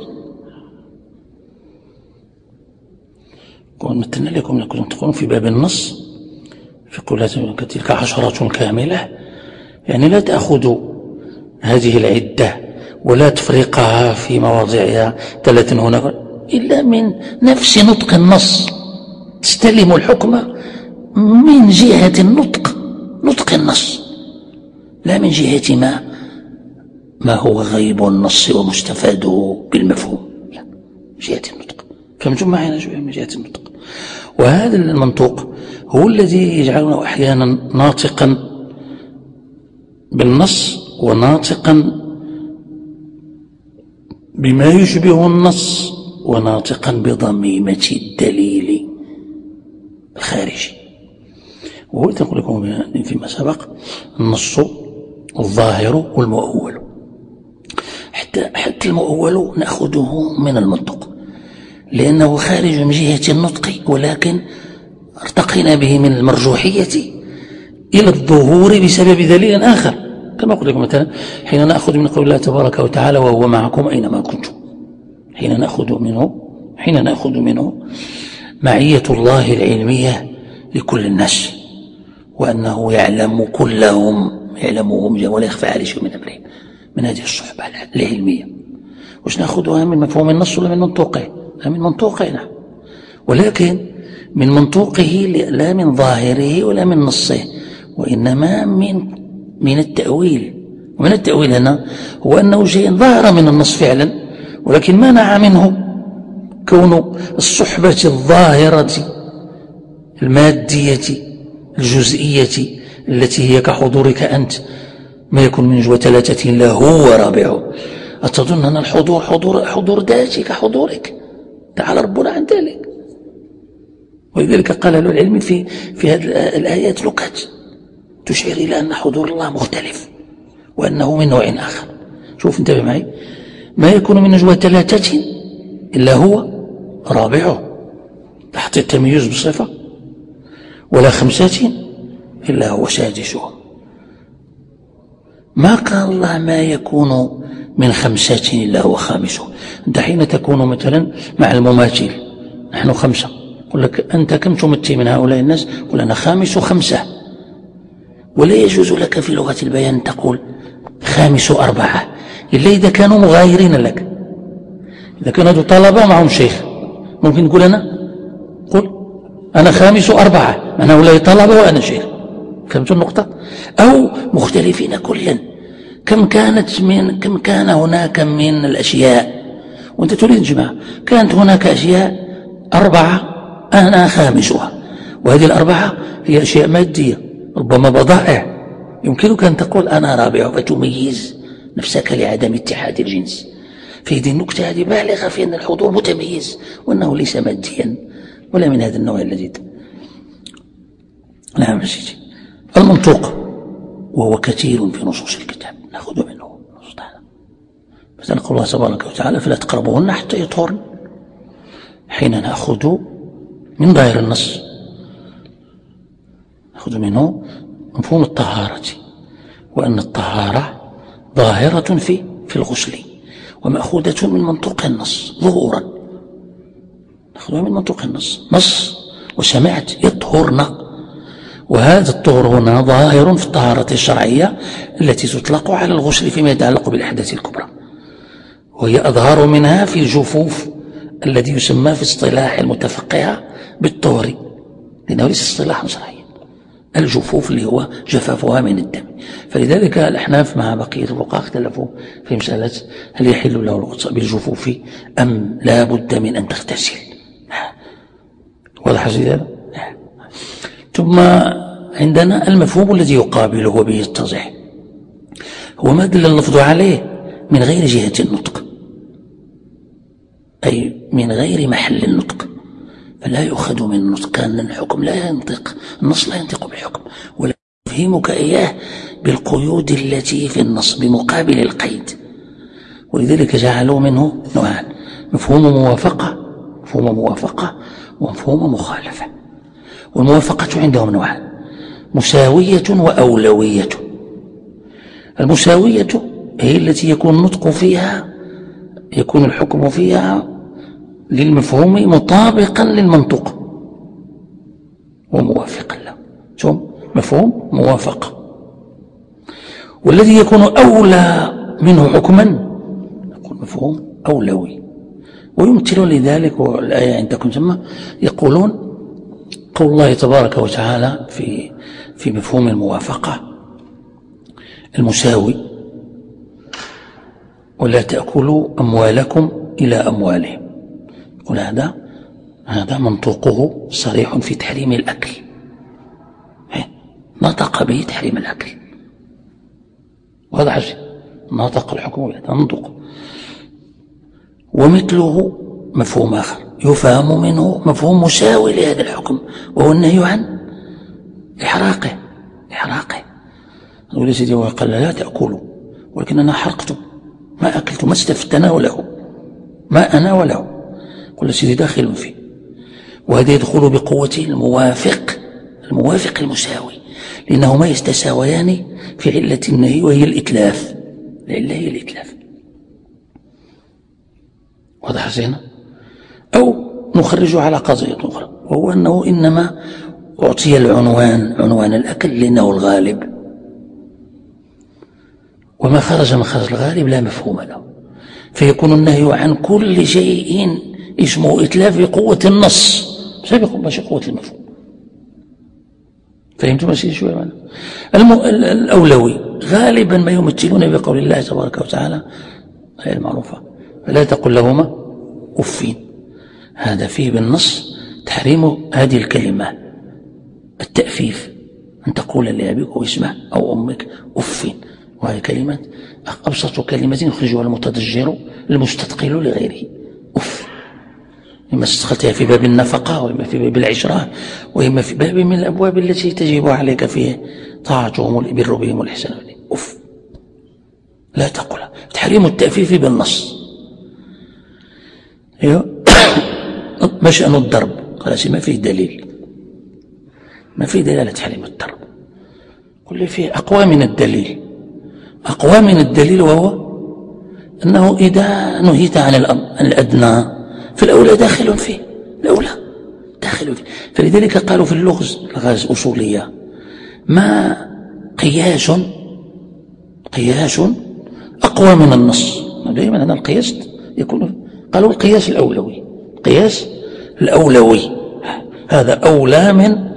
مثلنا لكم أنكم تقولون في باب النص في قولات تلك عشرة كاملة، يعني لا تأخذوا هذه العدة ولا تفرقها في مواضعها ثلاث هنا إلا من نفس نطق النص، تستلم الحكم من جهة النطق، نطق النص، لا من جهة ما ما هو غيب النص ومستفاده بالمفهوم، لا من جهة النطق. فهمتم معنا شوية؟ من جهة النطق. وهذا المنطوق هو الذي يجعلنا أحيانا ناطقا بالنص وناطقا بما يشبه النص وناطقا بضميمة الدليل الخارجي. وهو تقول لكم فيما سبق النص الظاهر والمؤول، حتى حتى المؤول نأخذه من المنطق لأنه خارج من جهة النطق، ولكن ارتقينا به من المرجوحية إلى الظهور بسبب دليل آخر. كما قلت لكم مثلا حين نأخذ من قول الله تبارك وتعالى وهو معكم أينما كنتم، حين نأخذ منه حين نأخذ منه معية الله العلمية لكل الناس، وأنه يعلم كلهم يعلمهم ولا يخفى عليه شيء من أمرهم، من هذه الصحبة العلمية. وش نأخذها من مفهوم النص ولا من منطوقه؟ من منطوقه نعم، ولكن من منطوقه لا من ظاهره ولا من نصه، وإنما من من التأويل. ومن التأويل هنا هو أنه شيء ظاهر من النص فعلا، ولكن منع منه كون الصحبة الظاهرة المادية الجزئية التي هي كحضورك أنت، ما يكون من جوة ثلاثة لا هو رابعه. أتظن أن الحضور حضور حضور ذاتي كحضورك؟ تعالى ربنا عن ذلك. ولذلك قال له العلم في في هذه الآيات نكت تشير إلى أن حضور الله مختلف وأنه من نوع آخر. شوف انتبه معي، ما يكون من نجوى ثلاثة إلا هو رابعه تحت التمييز بصفة، ولا خمسة إلا هو سادسه. ما قال الله ما يكون من خمسة إلا هو خامسه. أنت حين تكون مثلا مع المماثل، نحن خمسة، يقول لك أنت كم تمثل من هؤلاء الناس؟ قل أنا خامس خمسة. ولا يجوز لك في لغة البيان تقول خامس أربعة إلا إذا كانوا مغايرين لك. إذا كانوا طلبة معهم شيخ ممكن تقول أنا قل أنا خامس أربعة، أنا هؤلاء طلبة وأنا شيخ. فهمت النقطة؟ أو مختلفين كلا، كم كانت من كم كان هناك من الأشياء وأنت تريد تجمع، كانت هناك أشياء أربعة أنا خامسها، وهذه الأربعة هي أشياء مادية ربما بضائع، يمكنك أن تقول أنا رابع فتميز نفسك لعدم اتحاد الجنس. فهذه النكتة هذه بالغة في أن الحضور متميز وأنه ليس ماديا ولا من هذا النوع الذي نعم يا سيدي. المنطوق وهو كثير في نصوص الكتاب نأخذ منه نصوص تعالى، مثلا قول الله تبارك وتعالى فلا تقربوهن حتى يطهرن. حين نأخذ من ظاهر النص نأخذ منه مفهوم الطهارة، وأن الطهارة ظاهرة في في الغسل ومأخوذة من منطوق النص ظهورا نأخذها من منطوق النص. نص وسمعت يطهرنا، وهذا الطهر هنا ظاهر في الطهارة الشرعية التي تطلق على الغسل فيما يتعلق بالأحداث الكبرى، وهي أظهر منها في الجفوف الذي يسمى في اصطلاح المتفقهة بالطهر، لأنه ليس اصطلاحا شرعيا، الجفوف اللي هو جفافها من الدم. فلذلك الأحناف مع بقية الفقهاء اختلفوا في مسألة هل يحل له الغسل بالجفوف أم لا بد من أن تغتسل. واضح هذا؟ ثم عندنا المفهوم الذي يقابله وبه يتضح، هو ما دل اللفظ عليه من غير جهة النطق، أي من غير محل النطق، فلا يؤخذ من النطق، كان الحكم لا ينطق، النص لا ينطق بالحكم، ولا يفهمك إياه بالقيود التي في النص بمقابل القيد. ولذلك جعلوا منه نوعان: مفهوم موافقة مفهوم موافقة ومفهوم مخالفة. والموافقة عندهم نوعان: مساوية وأولوية. المساوية هي التي يكون النطق فيها، يكون الحكم فيها للمفهوم مطابقا للمنطوق وموافقا له، ثم مفهوم موافقة. والذي يكون أولى منه حكما يكون مفهوم أولوي. ويمثلون لذلك، والآية عندكم ثم يقولون قول الله تبارك وتعالى في في مفهوم الموافقة المساوي: ولا تأكلوا أموالكم إلى أموالهم. يقول هذا هذا منطوقه صريح في تحريم الأكل، نطق به تحريم الأكل، وهذا عجيب، نطق الحكم بهذا منطوق. ومثله مفهوم آخر يفهم منه مفهوم مساوي لهذا الحكم، وهو النهي عن إحراقه إحراقه يقول سيدي وقال لا تأكلوا، ولكن أنا حرقته، ما أكلت، ما استفدت أنا وله، ما أنا وله، قل سيدي داخل فيه. وهذا يدخل بقوة الموافق الموافق المساوي، لأنهما يتساويان في علة النهي وهي الإتلاف، العلة هي الإتلاف. واضح زين؟ أو نخرج على قضية أخرى، وهو أنه إنما أعطي العنوان عنوان الأكل لأنه الغالب، وما خرج من خرج الغالب لا مفهوم له، فيكون النهي عن كل شيء اسمه إتلاف بقوة النص سابق ماشي قوة المفهوم. فهمتم ماشي شوية معنا؟ الأولوي غالبا ما يمثلون بقول الله تبارك وتعالى هي المعروفة: فلا تقل لهما أف. هذا فيه بالنص تحريم هذه الكلمة، التأفيف، أن تقول لأبيك واسمه أو أمك أف، وهي كلمة أبسط كلمة يخرجها المتضجر المستثقل لغيره، أف. إما استدخلتها في باب النفقة، وإما في باب العشرة، وإما في باب من الأبواب التي تجب عليك فيه طاعتهم والبر بهم والإحسان إليهم. أف لا تقل. تحريم التأفيف بالنص. ما شأن الضرب؟ خلاص ما فيه دليل، ما فيه دليل على تحريم الضرب. قل لي فيه أقوى من الدليل، أقوى من الدليل، وهو أنه إذا نهيت عن الأدنى فالأولى داخل فيه، الأولى داخل فيه. فلذلك قالوا في اللغز الغاز أصولية ما قياس قياس أقوى من النص. دائما هذا القياس يكون، قالوا القياس الأولوي، القياس الأولوي هذا أولى من.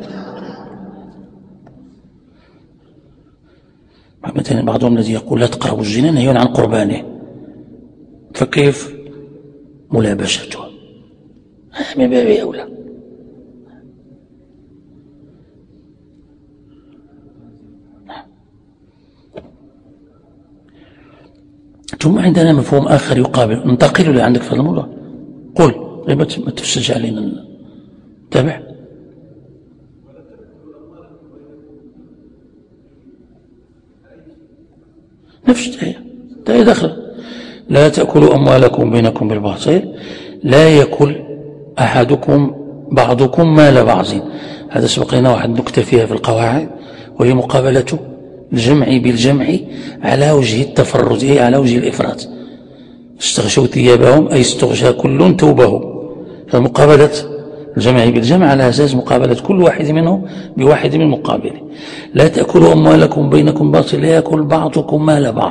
مثلا بعضهم الذي يقول لا تقربوا الزنا نهي عن قربانه، فكيف ملابسته؟ من باب أولى. ثم عندنا مفهوم آخر يقابل. ننتقل اللي عندك في هذا الموضوع، قل ما تفسدش علينا، تابع. نفس الآية الآية داخل: لا تأكلوا أموالكم بينكم بالباطل، لا يأكل أحدكم بعضكم مال بعض. هذا سبق لنا واحد نكتة فيها في القواعد، وهي مقابلة الجمع بالجمع على وجه التفرد، أي على وجه الإفراد. استغشوا ثيابهم أي استغشى كل ثوبه، فمقابلة الجمع بالجمع على أساس مقابلة كل واحد منه بواحد من مقابله. لا تأكلوا أموالكم بينكم باطل، لا يأكل بعضكم مال بعض،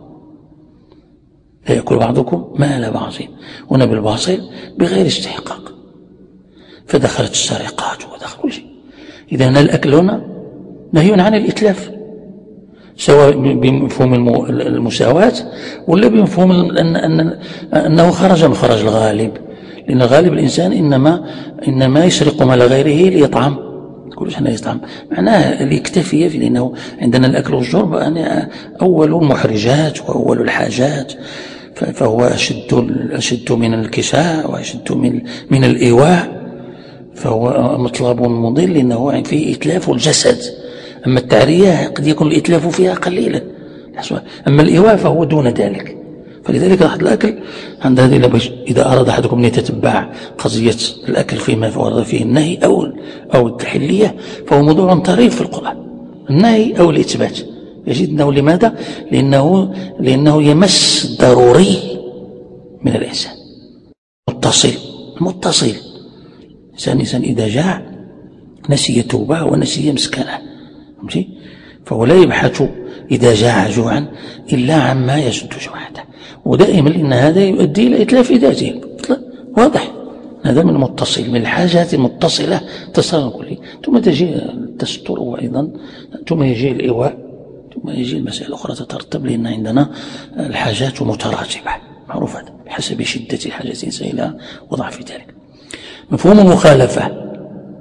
لا يأكل بعضكم مال بعض، هنا بالباطل بغير استحقاق، فدخلت السرقات ودخل كل شيء. إذا الأكل هنا نهي عن الإتلاف، سواء بمفهوم المساواة ولا بمفهوم أن أن أنه خرج من خرج الغالب، لأن غالب الإنسان إنما إنما يسرق مال غيره ليطعم، كل شيء يطعم، معناه ليكتفي فيه، لأنه عندنا الأكل والشرب يعني أول المحرجات وأول الحاجات، فهو أشد أشد من الكساء وأشد من من الإيواء، فهو مطلب مضل لأنه فيه إتلاف الجسد. أما التعرية قد يكون الإتلاف فيها قليلا، أما الإيواء فهو دون ذلك. فلذلك لاحظ الأكل عند هذه، إذا أراد أحدكم أن يتتبع قضية الأكل فيما ورد فيه النهي أو أو التحلية، فهو موضوع طريف في القرآن، النهي أو الإثبات. يجد أنه لماذا؟ لأنه لأنه يمس ضروري من الإنسان، متصل متصل إنسان إنسان إذا جاع نسي توبة ونسي مسكنه، فهو لا يبحث إذا جاع جوعا إلا عما يسد جوعته، ودائما إن هذا يؤدي إلى إتلاف ذاته، واضح. هذا من المتصل، من الحاجات المتصلة اتصالا كلي، ثم تجي التستر، وأيضا ثم يجي الإيواء، ثم يجي المسائل الأخرى تترتب، لأن عندنا الحاجات متراتبة معروفة بحسب شدة الحاجة الإنسان إلى وضع في ذلك. مفهوم المخالفة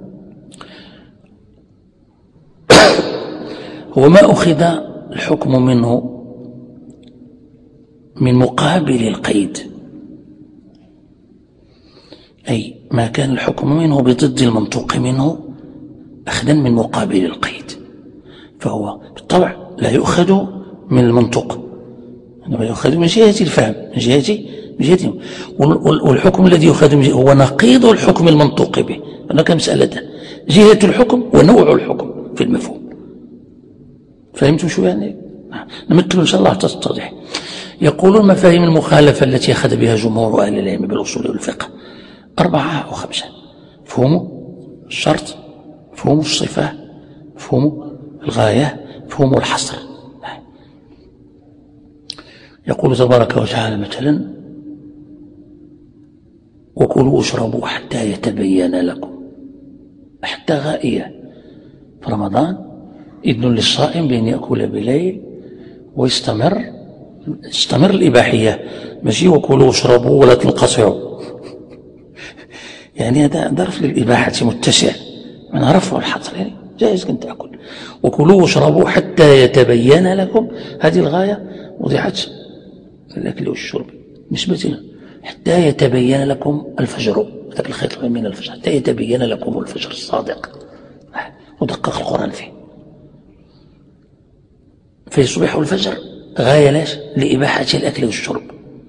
هو ما أخذ الحكم منه من مقابل القيد، أي ما كان الحكم منه بضد المنطوق منه أخذا من مقابل القيد، فهو بالطبع لا يؤخذ من المنطوق، إنما يؤخذ من جهة الفهم، من جهة من جهة والحكم الذي يؤخذ هو نقيض الحكم المنطوق به. هناك مسألة جهة الحكم ونوع الحكم في المفهوم. فهمتم شو يعني؟ نمثل إن شاء الله تتضح. يقولون مفاهيم المخالفة التي أخذ بها جمهور أهل العلم بالأصول والفقه أربعة أو خمسة: مفهوم الشرط، مفهوم الصفة، مفهوم الغاية، مفهوم الحصر. يقول تبارك وتعالى مثلا: وكلوا واشربوا حتى يتبين لكم، حتى غائية في رمضان، إذن للصائم بأن يأكل بالليل ويستمر استمر الإباحية، ماشي وكلوا واشربوا ولا تنقطعوا. يعني هذا ظرف للإباحة متسع، من رفع الحظر، يعني جائز كنت تأكل. وكلوا واشربوا حتى يتبين لكم، هذه الغاية وضعت الأكل والشرب نسبة حتى يتبين لكم الفجر، ذاك الخيط من الفجر، حتى يتبين لكم الفجر الصادق، ودقق القرآن فيه. فيصبح الفجر غاية لاش؟ لإباحة الأكل والشرب.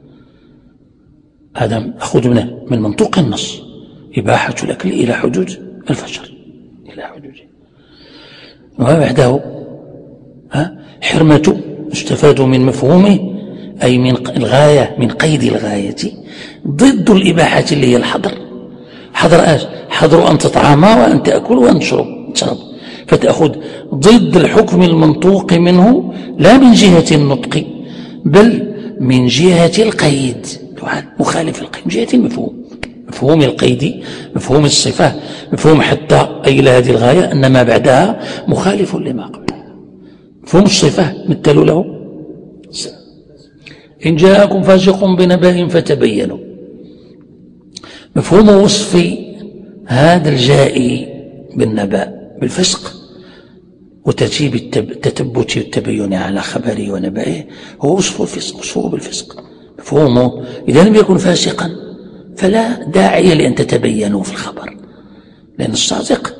هذا أخذ منه من منطوق النص، إباحة الأكل إلى حدود الفجر، إلى حدود. وما بعده ها حرمة، استفاد من مفهومه، أي من الغاية، من قيد الغاية، ضد الإباحة اللي هي الحظر. حظر ايش؟ حظر أن تطعم وأن تأكل وأن تشرب تشرب فتأخذ ضد الحكم المنطوق منه، لا من جهة النطق بل من جهة القيد، مخالف القيد، من جهة المفهوم، مفهوم القيد، مفهوم الصفة، مفهوم حتى أي إلى هذه الغاية أن ما بعدها مخالف لما قبلها. مفهوم الصفة مثل له: إن جاءكم فاسق بنبأ فتبينوا. مفهوم وصف هذا الجائي بالنبأ بالفسق وترتيب التثبت والتبين على خبره ونبأه هو وصف الفسق، وصفه بالفسق. مفهومه إذا لم يكن فاسقا فلا داعي لأن تتبينوا في الخبر، لأن الصادق.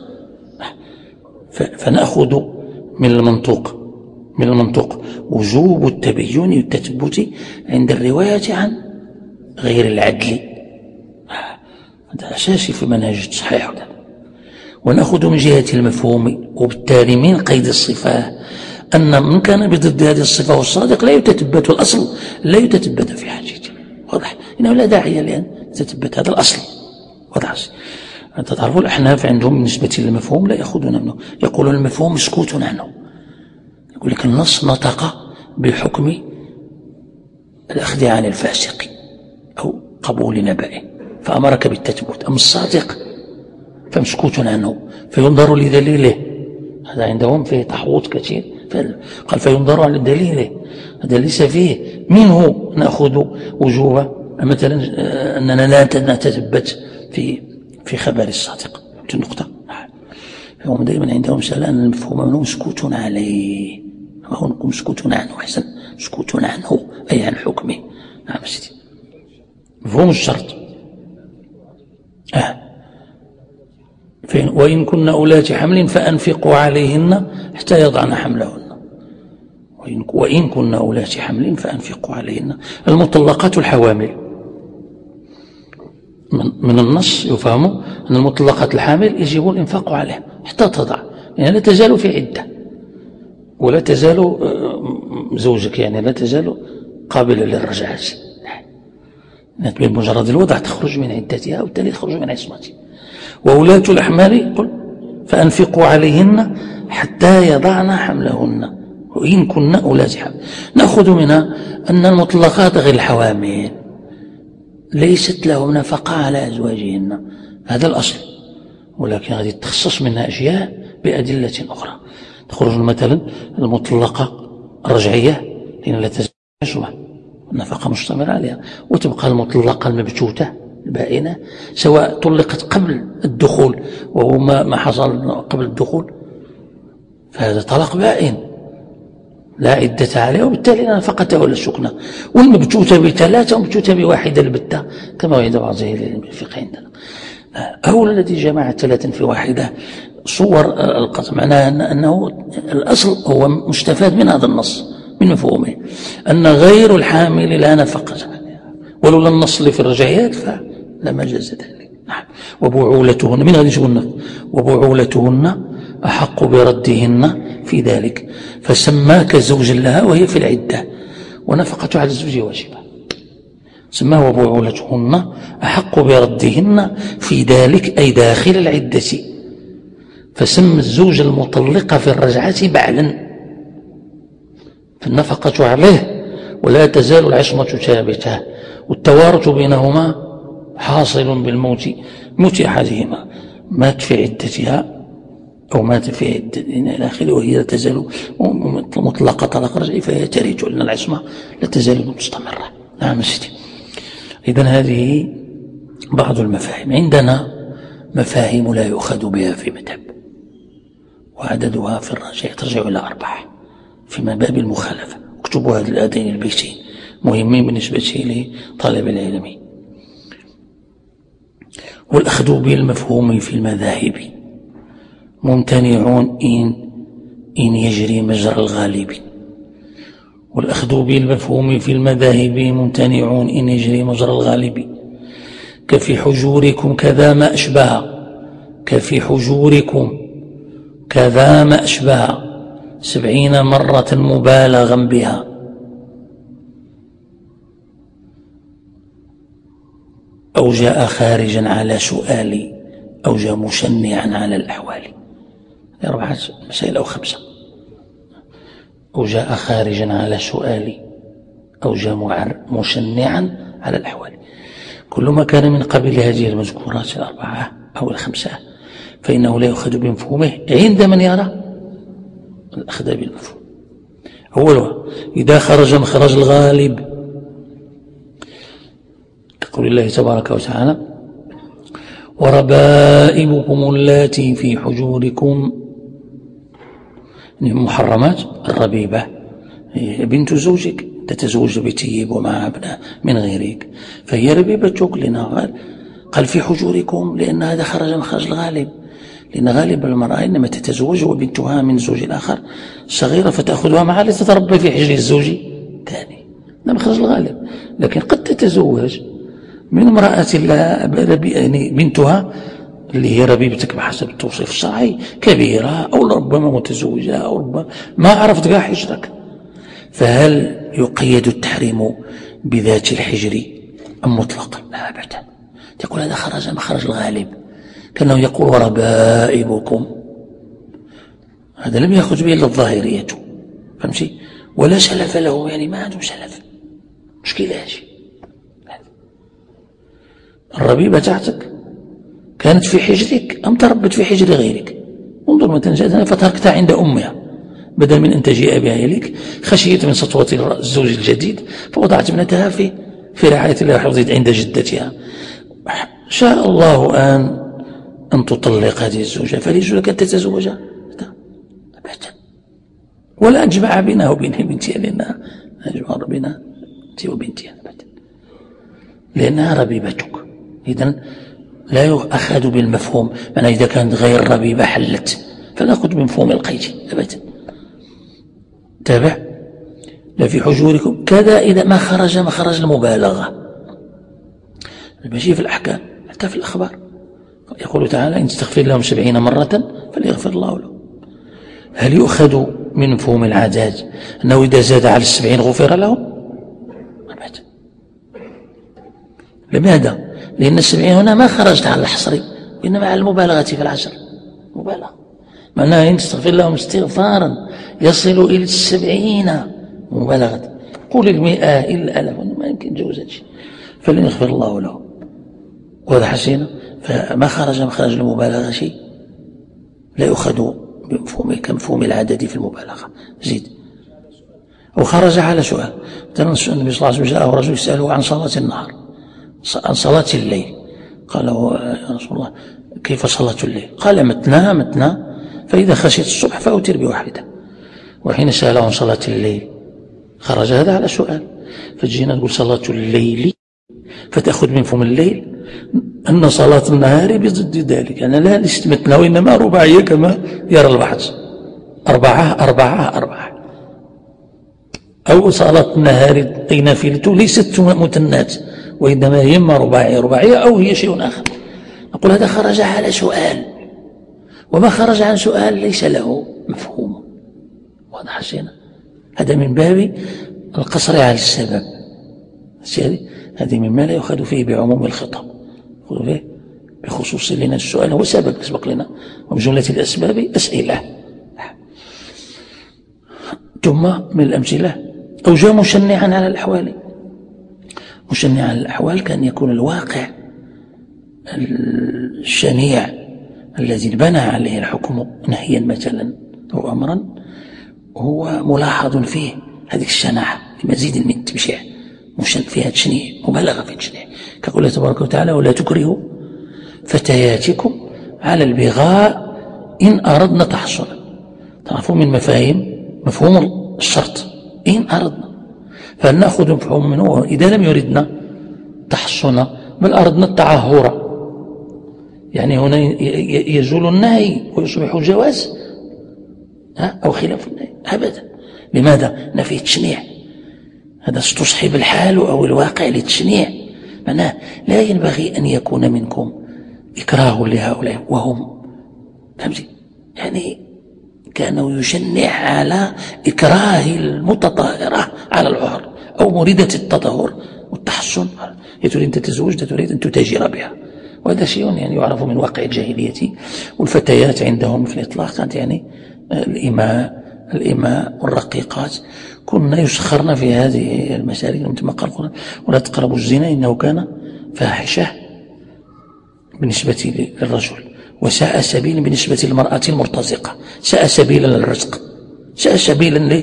فنأخذ من المنطوق من المنطوق وجوب التبين والتثبت عند الرواية عن غير العدل، هذا أساسي في منهج الصحيح. ونأخذ من جهة المفهوم وبالتالي من قيد الصفة أن من كان بضد هذه الصفة والصادق لا يتثبت، الأصل لا يتثبت في حاجته، واضح؟ إنه لا داعي لأن تثبت هذا الأصل، وضع أنت تعرفوا الأحناف عندهم بالنسبة للمفهوم لا يأخذون منه، يقولون المفهوم مسكوت عنه. يقول لك النص نطق بحكم الأخذ عن الفاسق أو قبول نبأه فأمرك بالتثبت، أم الصادق فمسكوت عنه فينظر لدليله. هذا عندهم فيه تحوط كثير، قال فينظر على دليله، هذا ليس فيه منه نأخذ وجوب مثلا أننا لا نتثبت في في خبر الصادق. النقطة هم دائما عندهم مسألة أن المفهوم منه مسكوت عليه، هو مسكوت عنه أحسن، مسكوت عنه أي عن حكمه. نعم سيدي، مفهوم الشرط آه. وإن كن أولات حمل فأنفقوا عليهن حتى يضعن حملهن. وإن, وإن كن أولات حمل فأنفقوا عليهن. المطلقات الحوامل من, من النص يفهم أن المطلقات الحامل يجب الإنفاق عليها حتى تضع، يعني لا تزال في عدة ولا تزال زوجك، يعني لا تزال قابلة للرجعات، بمجرد الوضع تخرج من عدتها وبالتالي تخرج من عصمتها. وأولاة الأحمال قل فأنفقوا عليهن حتى يضعن حملهن وإن كن أولات حمل. نأخذ منها أن المطلقات غير الحوامل ليست لهم نفقة على أزواجهن، هذا الأصل، ولكن هذه تخصص منها أشياء بأدلة أخرى. تخرج مثلا المطلقة الرجعية لأن لا تزوج النفقة مشتملة عليها، وتبقى المطلقة المبتوتة البائنة سواء طلقت قبل الدخول وهو ما حصل قبل الدخول فهذا طلاق بائن لا عدة عليه وبالتالي لا نفقته ولا سكنة. والمبتوتة بثلاثة ومبتوتة بواحدة البتة كما وعد بعض أهل الفقه عندنا. أو الذي جمع ثلاثا في واحدة صور القسم معناه أنه الأصل هو مستفاد من هذا النص من مفهومه أن غير الحامل لا نفقة عليها، ولولا النص اللي في الرجعيات فلما جاز ذلك. وبعولتهن من غير شغل، وبعولتهن أحق بردهن في ذلك فسماك زوجا لها وهي في العدة ونفقة على الزوج واجبة، سماه وبعولتهن أحق بردهن في ذلك أي داخل العدة، فسمى الزوج المطلقة في الرجعة بعلا فالنفقة عليه ولا تزال العصمة ثابتة والتوارث بينهما حاصل بالموت، موت أحدهما، مات في عدتها أو مات في عدة إلى آخره وهي لا تزال مطلقة طلاق رجعي فهي ترث لأن العصمة لا تزال مستمرة. نعم سيدي. إذن هذه بعض المفاهيم. عندنا مفاهيم لا يؤخذ بها في مذهب وعددها في الراجع ترجع إلى أربعة فيما باب المخالفة. اكتبوا هذين البيتين مهمين بالنسبة لطالب العلم. والأخذ بالمفهوم في المذاهب ممتنعون إن إن يجري مجرى الغالب. والأخذ بالمفهوم في المذاهب ممتنعون إن يجري مجرى الغالب كفي حجوركم كذا ما أشبه، كفي حجوركم كذا ما أشبه سبعين مرة مبالغا بها. أو جاء خارجا على سؤالي أو جاء مشنعا على الأحوال. أربعة مسائل أو خمسة. أو جاء خارجا على سؤالي أو جاء مشنعا على الأحوال. كل ما كان من قبل هذه المذكورات الأربعة أو الخمسة فإنه لا يؤخذ بمفهومه عند من يرى الأخذ بالمفهوم. أولها إذا خرج مخرج الغالب كقول الله تبارك وتعالى وربائبكم اللاتي في حجوركم، محرمات الربيبة بنت زوجك تتزوج بتيب ومع ابناء من غيرك فهي ربيبتك لنا. قال في حجوركم لأن هذا خرج مخرج الغالب، لأن غالب المرأة إنما تتزوج وبنتها من زوج آخر صغيرة فتأخذها معها لتتربى في حجر الزوج الثاني، هذا مخرج الغالب. لكن قد تتزوج من امرأة يعني بنتها اللي هي ربيبتك بحسب التوصيف الشرعي كبيرة أو ربما متزوجة أو ربما ما عرفت قاع حجرك، فهل يقيد التحريم بذات الحجر أم مطلقا؟ لا أبدا، يقول هذا خرج مخرج الغالب، كأنه يقول وربائبكم، هذا لم يخرج به إلا الظاهرية، فهمتي؟ ولا سلف له، يعني ما عندهم سلف، مشكلة هذه. الربيبة تاعتك كانت في حجرك أم تربت في حجر غيرك؟ انظر مثلا جاءتنا فتركتها عند أمها بدل من أن تجيء بها إليك، خشيت من سطوة الزوج الجديد فوضعت ابنتها في في رعاية الله وحفظت عند جدتها. شاء الله أن أن تطلق هذه الزوجة، فليس لك أن تتزوجها أبدا، ولا أجمع بينها وبين بنتها، لأنها أجمع بينها أنت وبنتها أبدا، لأنها ربيبتك. إذن لا يؤخذ بالمفهوم، معنى إذا كانت غير ربيبة حلت فنأخذ بمفهوم القيد أبدا. تابع لا في حجوركم كذا إذا ما خرج مخرج المبالغة، المشي في الأحكام حتى في الأخبار. يقول تعالى إن تستغفر لهم سبعين مرة فليغفر الله لهم. هل يؤخذ من مفهوم العداد أنه إذا زاد على السبعين غفر لهم؟ أبدا. لماذا؟ لأن السبعين هنا ما خرجت على الحصر، وإنما على المبالغة في العشر، مبالغة معناها إن تستغفر لهم استغفارا يصل إلى السبعين مبالغة. قول المئة إلا ألف ما يمكن جوز هذا، فلن يغفر الله له. وهذا حسين، فما خرج مخرج المبالغة شيء لا يؤخذ بمفهومه كمفهوم العدد في المبالغة. زيد. أو خرج على سؤال، مثلا النبي صلى الله عليه وسلم جاءه رجل يسأله عن صلاة النهار، عن صلاة الليل، قال له يا رسول الله كيف صلاة الليل؟ قال متنا متنا، فإذا خشيت الصبح فأوتر بواحدة. وحين سأله عن صلاة الليل خرج هذا على سؤال، فجينا نقول صلاة الليل فتأخذ من فم الليل أن صلاة النهار بضد ذلك، أنا لا لست متنا وإنما رباعية كما يرى البحث، أربعة أربعة أربعة. أو صلاة النهار أي نافلة ليست متنات وإنما هي إما رباعية رباعية أو هي شيء آخر. نقول هذا خرج على سؤال، وما خرج عن سؤال ليس له مفهوم. واضح حسنا؟ هذا من باب القصر على السبب، هذه مما لا يؤخذ فيه بعموم الخطاب، يأخذ فيه بخصوص لنا السؤال هو سبب يسبق لنا، ومن جملة الأسباب أسئلة. ثم من الأمثلة أو جاء مشنعا على الأحوال. مشنعا على الأحوال كان يكون الواقع الشنيع الذي بنى عليه الحكم نهيا مثلا أو أمرا هو ملاحظ فيه هذه الشناعة بمزيد من التبشيع، مشن فيها تشنيع، مبالغة في التشنيع، كقوله تبارك وتعالى ولا تكرهوا فتياتكم على البغاء إن أردنا تحصنا. تعرفوا من مفاهيم مفهوم الشرط إن أردنا، فلنأخذ مفهوم منه إذا لم يردنا تحصنا بل أردنا التعهر، يعني هنا يزول النهي ويصبح الجواز أو خلاف النهي أبدا. لماذا؟ نفي التشنيع، هذا استصحب الحال أو الواقع للتشنيع، معناه لا ينبغي أن يكون منكم إكراه لهؤلاء وهم، فهمتي؟ يعني كانوا يشنع على إكراه المتطهرة على العهر أو مريدة التطهر والتحصن، تريد أن تتزوج تريد أن تتاجر بها، وهذا شيء يعني يعرف من واقع الجاهلية. والفتيات عندهم في الإطلاق كانت يعني الإماء الإماء والرقيقات كنا يسخرن في هذه المسالك، مثل قال القرآن ولا تقربوا الزنا إنه كان فاحشة بالنسبة للرجل وساء سبيلا بالنسبة للمرأة المرتزقة. ساء سبيلا للرزق، ساء سبيلا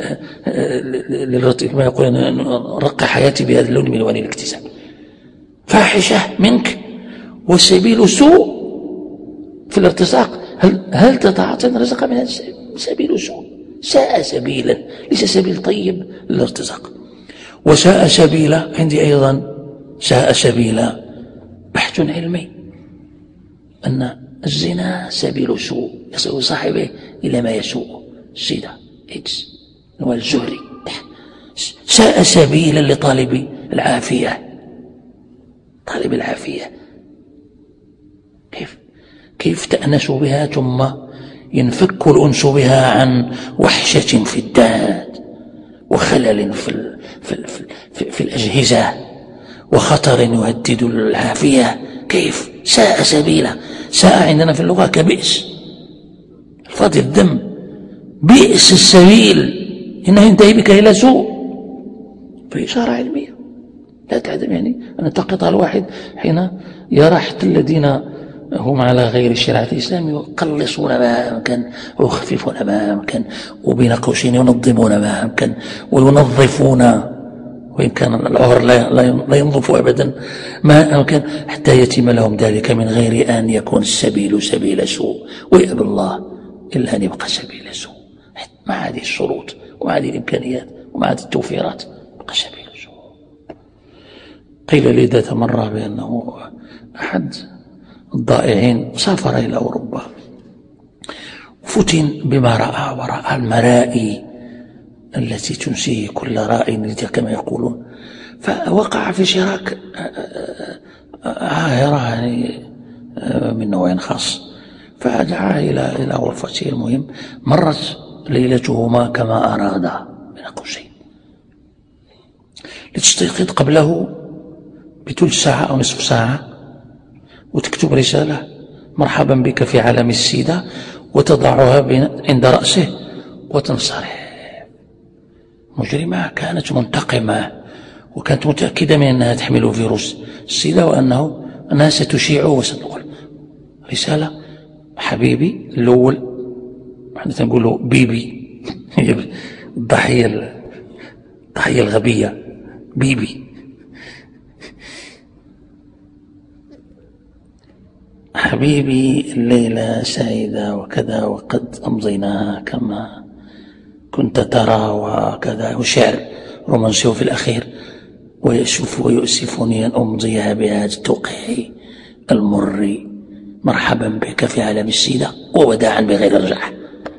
للرزق كما يقول رق حياتي بهذا اللون من ألوان الاكتساب. فاحشة منك وسبيل سوء في الارتزاق. هل هل تتعاطى الرزق من هذا سبيل سوء؟ ساء سبيلا، ليس سبيل طيب للارتزاق. وساء سبيلا عندي أيضا ساء سبيلا بحث علمي أن الزنا سبيل سوء يصل صاحبه إلى ما يسوء، الزنا إكس والزهري. ساء سبيلا لطالب العافية، طالب العافية كيف كيف تأنس بها ثم ينفك الأنس بها عن وحشة في الذات وخلل في, ال في, ال في, في, في الأجهزة وخطر يهدد العافية. كيف؟ ساء سبيلا. ساء عندنا في اللغة كبئس، الفاضل الدم، بئس السبيل إنه ينتهي بك إلى سوء. فإشارة علمية لا تعدم، يعني أن تقطع الواحد حين يرى حتى الذين هم على غير الشريعة الإسلامية يقلصون ما أمكن ويخففون ما أمكن وبين قوسين ينظمون ما أمكن وينظفون، وإن كان العهر لا ينظف أبدا ما أمكن، حتى يتم لهم ذلك من غير أن يكون السبيل سبيل سوء، ويأبى الله إلا أن يبقى سبيل سوء مع هذه الشروط ومع هذه الإمكانيات ومع هذه التوفيرات يبقى سبيل سوء. قيل لي ذات مرة بأنه أحد الضائعين سافر إلى أوروبا، فتن بما رأى ورأى المرائي التي تنسيه كل راء كما يقولون، فوقع في شراك عاهرة يعني من نوع خاص، فدعا إلى إلى غرفته. المهم مرت ليلتهما كما أراد بين قوسين، لتستيقظ قبله بثلث ساعة أو نصف ساعة وتكتب رسالة مرحبا بك في عالم السيدة وتضعها عند رأسه وتنصرف. مجرمة كانت منتقمة وكانت متأكدة من أنها تحمل فيروس السيدة وأنه أنها ستشيعه وستقول رسالة حبيبي الأول، احنا نقول له بيبي الضحية الضحية الغبية بيبي، حبيبي الليلة سعيدة وكذا وقد أمضيناها كما كنت ترى وكذا، وشعر رومانسي في الأخير، ويشوف ويؤسفني أن أمضيها بهذا التوقيع المر، مرحبا بك في عالم السيدة ووداعا بغير رجعة.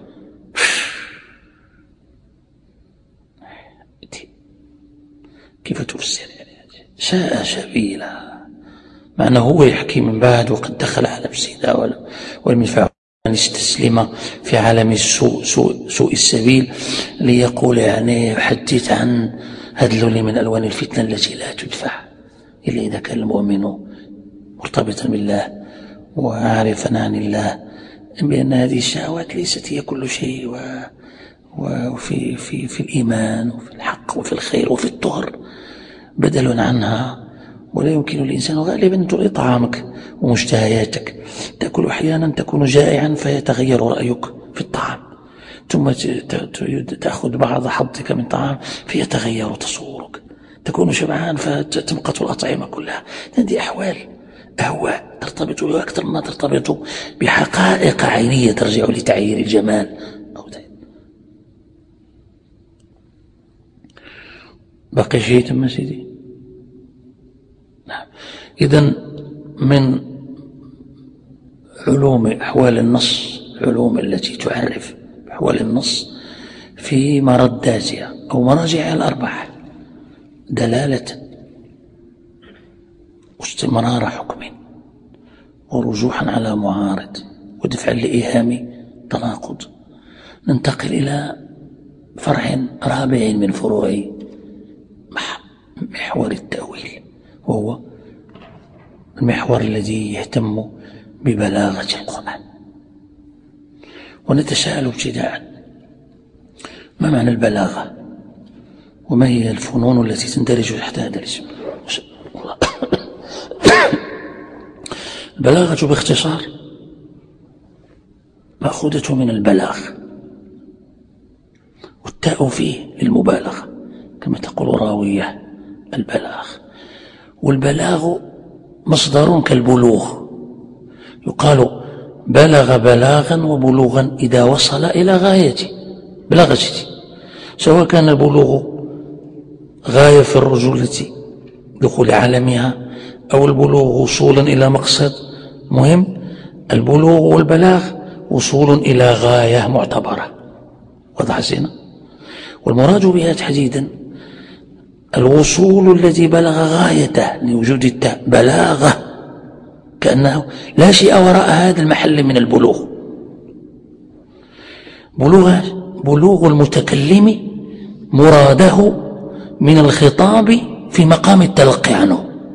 كيف تفسر يعني ساء سبيلا، مع أنه هو يحكي من بعد وقد دخل عالم السيدة ولم يدفع أن يستسلم في عالم السوء سوء, سوء السبيل ليقول يعني يحدث عن هذا من ألوان الفتنة التي لا تدفع إلا إذا كان المؤمن مرتبطا بالله وعارفا عن الله بأن هذه الشهوات ليست هي كل شيء، و وفي في في الإيمان وفي الحق وفي الخير وفي الطهر بدل عنها. ولا يمكن الإنسان غالبا أن تلقي طعامك ومشتهياتك، تأكل أحيانا تكون جائعا فيتغير رأيك في الطعام، ثم تأخذ بعض حظك من طعام فيتغير تصورك، تكون شبعان فتمقت الأطعمة كلها. هذه أحوال أهواء ترتبط بها أكثر ما ترتبط بحقائق عينية ترجع لتعيير الجمال أو بقي شيء تم سيدي. نعم. إذن من علوم أحوال النص العلوم التي تعرف أحوال النص في مرداتها أو مراجعها الأربعة دلالة واستمرار حكم ورجوحا على معارض ودفع لإيهام تناقض. ننتقل إلى فرع رابع من فروع محور التأويل، وهو المحور الذي يهتم ببلاغة القرآن. ونتساءل ابتداء ما معنى البلاغة وما هي الفنون التي تندرج تحت هذا الاسم؟ البلاغة باختصار مأخوذة من البلاغ، والتاء فيه للمبالغة كما تقول راوية البلاغ. والبلاغ مصدر كالبلوغ، يقال بلغ بلاغا وبلوغا إذا وصل إلى غايته بلغته، سواء كان البلوغ غاية في الرجولة دخول عالمها أو البلوغ وصولا إلى مقصد مهم. البلوغ والبلاغ وصول إلى غاية معتبرة وضع زينة، والمراد بها تحديدا الوصول الذي بلغ غايته لوجود التاء بلاغة، كأنه لا شيء وراء هذا المحل من البلوغ. بلوغ بلوغ المتكلم مراده من الخطاب في مقام التلقي عنه،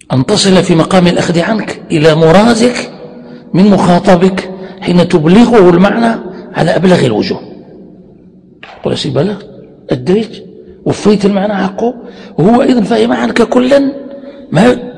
أن تصل في مقام الأخذ عنك إلى مرادك من مخاطبك حين تبلغه المعنى على أبلغ الوجوه. قل سي بلغ، أديت، وفيت المعنى حقه، وهو أيضا فهم عنك كلا ما.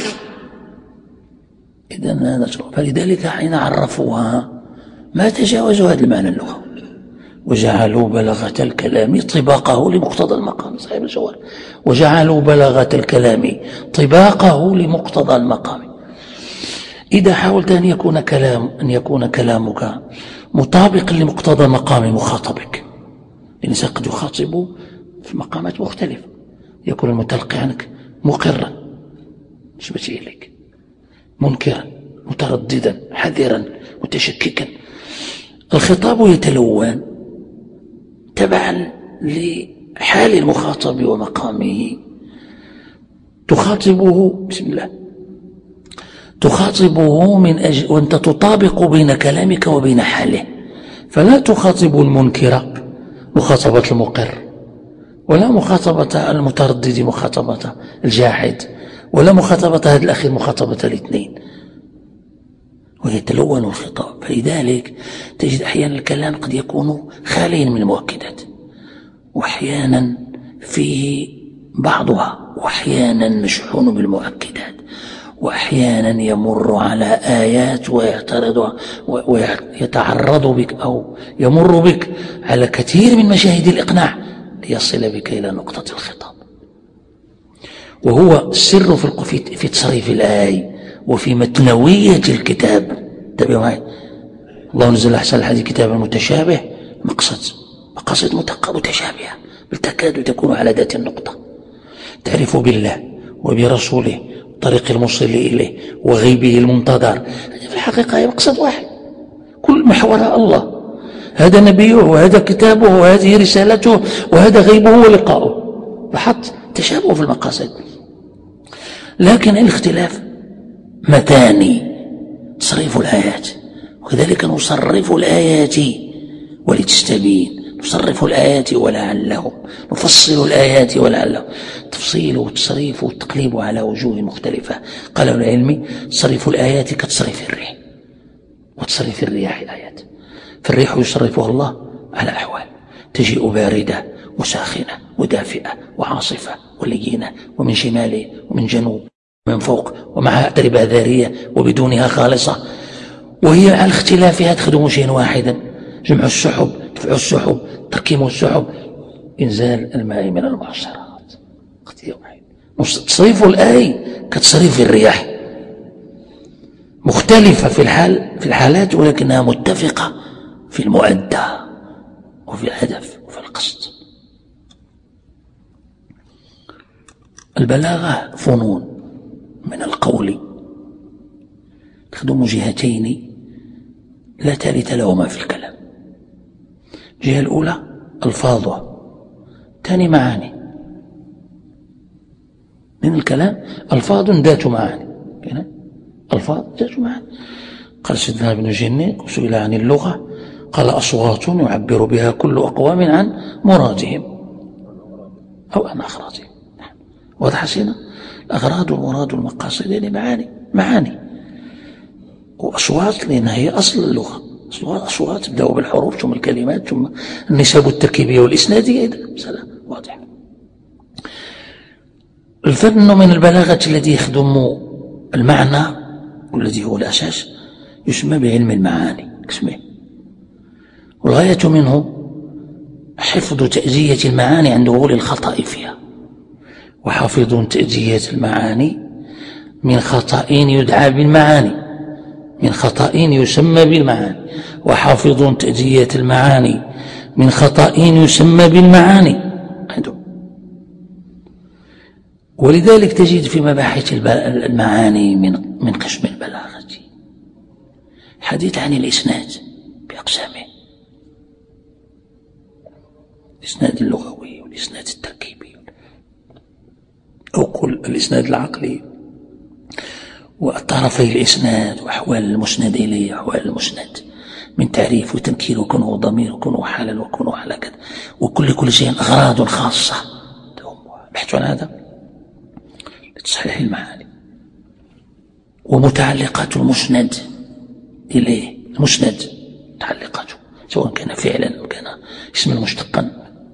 إذن فلذلك حين عرفوها ما تجاوزوا هذا المعنى اللغوي، وجعلوا بلاغة الكلام طباقه لمقتضى المقام. صاحب الجوال وجعلوا بلاغة الكلام طباقه لمقتضى المقام. إذا حاولت أن يكون كلام أن يكون كلامك مطابقا لمقتضى مقام مخاطبك، الإنسان قد يخاطب في مقامات مختلفة، يكون المتلقي عنك مقرا نسبة إليك، منكرا، مترددا، حذرا، متشككا. الخطاب يتلون تبعا لحال المخاطب ومقامه. تخاطبه بسم الله تخاطبه من أجل وأنت تطابق بين كلامك وبين حاله، فلا تخاطب المنكر مخاطبة المقر، ولا مخاطبة المتردد مخاطبة الجاحد، ولا مخاطبة هذا الأخير مخاطبة الاثنين، ويتلون الخطاب. فلذلك تجد أحيانا الكلام قد يكون خاليا من المؤكدات، وأحيانا فيه بعضها، وأحيانا مشحون بالمؤكدات، وأحيانا يمر على آيات ويعترض ويتعرض بك أو يمر بك على كثير من مشاهد الإقناع ليصل بك إلى نقطة الخطاب. وهو السر في في تصريف الآية وفي متنوية الكتاب. انتبهوا معي، الله نزل أحسن الحديث كتابا متشابه مقصد مقاصد متشابهة بل تكاد تكون على ذات النقطة. تعرف بالله وبرسوله طريق الموصل إليه وغيبه المنتظر، في الحقيقة هي مقصد واحد، كل محورها الله، هذا نبيه وهذا كتابه وهذه رسالته وهذا غيبه ولقاؤه، بحط تشابه في المقاصد. لكن الاختلاف متاني تصريف الآيات، وكذلك نصرف الآيات ولتستبين، نصرف الآيات ولعلهم، نفصل الآيات ولعلهم. تفصيل وتصريف والتقليب على وجوه مختلفة. قالوا العلم تصريف الآيات كتصريف الريح، وتصريف الرياح آيات. فالريح يصرفها الله على أحوال، تجيء باردة وساخنة ودافئة وعاصفة ولينة، ومن شمال ومن جنوب ومن فوق، ومعها أتربة ذارية وبدونها خالصة، وهي على اختلافها تخدم شيئا واحدا: جمع السحب، دفع السحب، تركيم السحب، إنزال الماء من المعصرات. تصريف الآي كتصريف الرياح، مختلفة في الحال في الحالات، ولكنها متفقة في المؤدى وفي الهدف وفي القصد. البلاغة فنون من القول تخدم جهتين لا ثالث لهما في الكلام. الجهة الأولى ألفاظه، ثاني معاني. من الكلام ألفاظ ذات معاني، ألفاظ ذات معاني. قال سيدنا ابن جنيك وسئل عن اللغة قال: أصوات يعبر بها كل أقوام عن مرادهم أو عن أغراضهم. واضح سينا؟ الأغراض والمراد والمقاصد يعني معاني معاني وأصوات، لأنها هي أصل اللغة. أصوات تبدأ بالحروف ثم الكلمات ثم النسب التركيبية والإسنادية. إذا مسألة واضحة. الفن من البلاغة الذي يخدم المعنى والذي هو الأساس يسمى بعلم المعاني اسمه، والغاية منه حفظ تأجية المعاني عند وغول الخطأ فيها. وحافظ تأجية المعاني من خطأ يدعى بالمعاني، من خطأ يسمى بالمعاني. وحافظ تأجية المعاني من خطأ يسمى بالمعاني عنده. ولذلك تجد في مباحث المعاني من من قسم البلاغة حديث عن الإسناد بأقسامه: الإسناد اللغوي والإسناد التركيبي، أو كل الإسناد العقلي، وطرفي الإسناد وأحوال المسند إليه وأحوال المسند من تعريف وتنكير وكونه ضمير وكونه حالا وكونه على كذا، وكل كل شيء أغراض خاصة. بحث عن هذا لتصحيح المعاني. ومتعلقات المسند إليه، المسند متعلقاته سواء كان فعلا أو كان اسما مشتقا.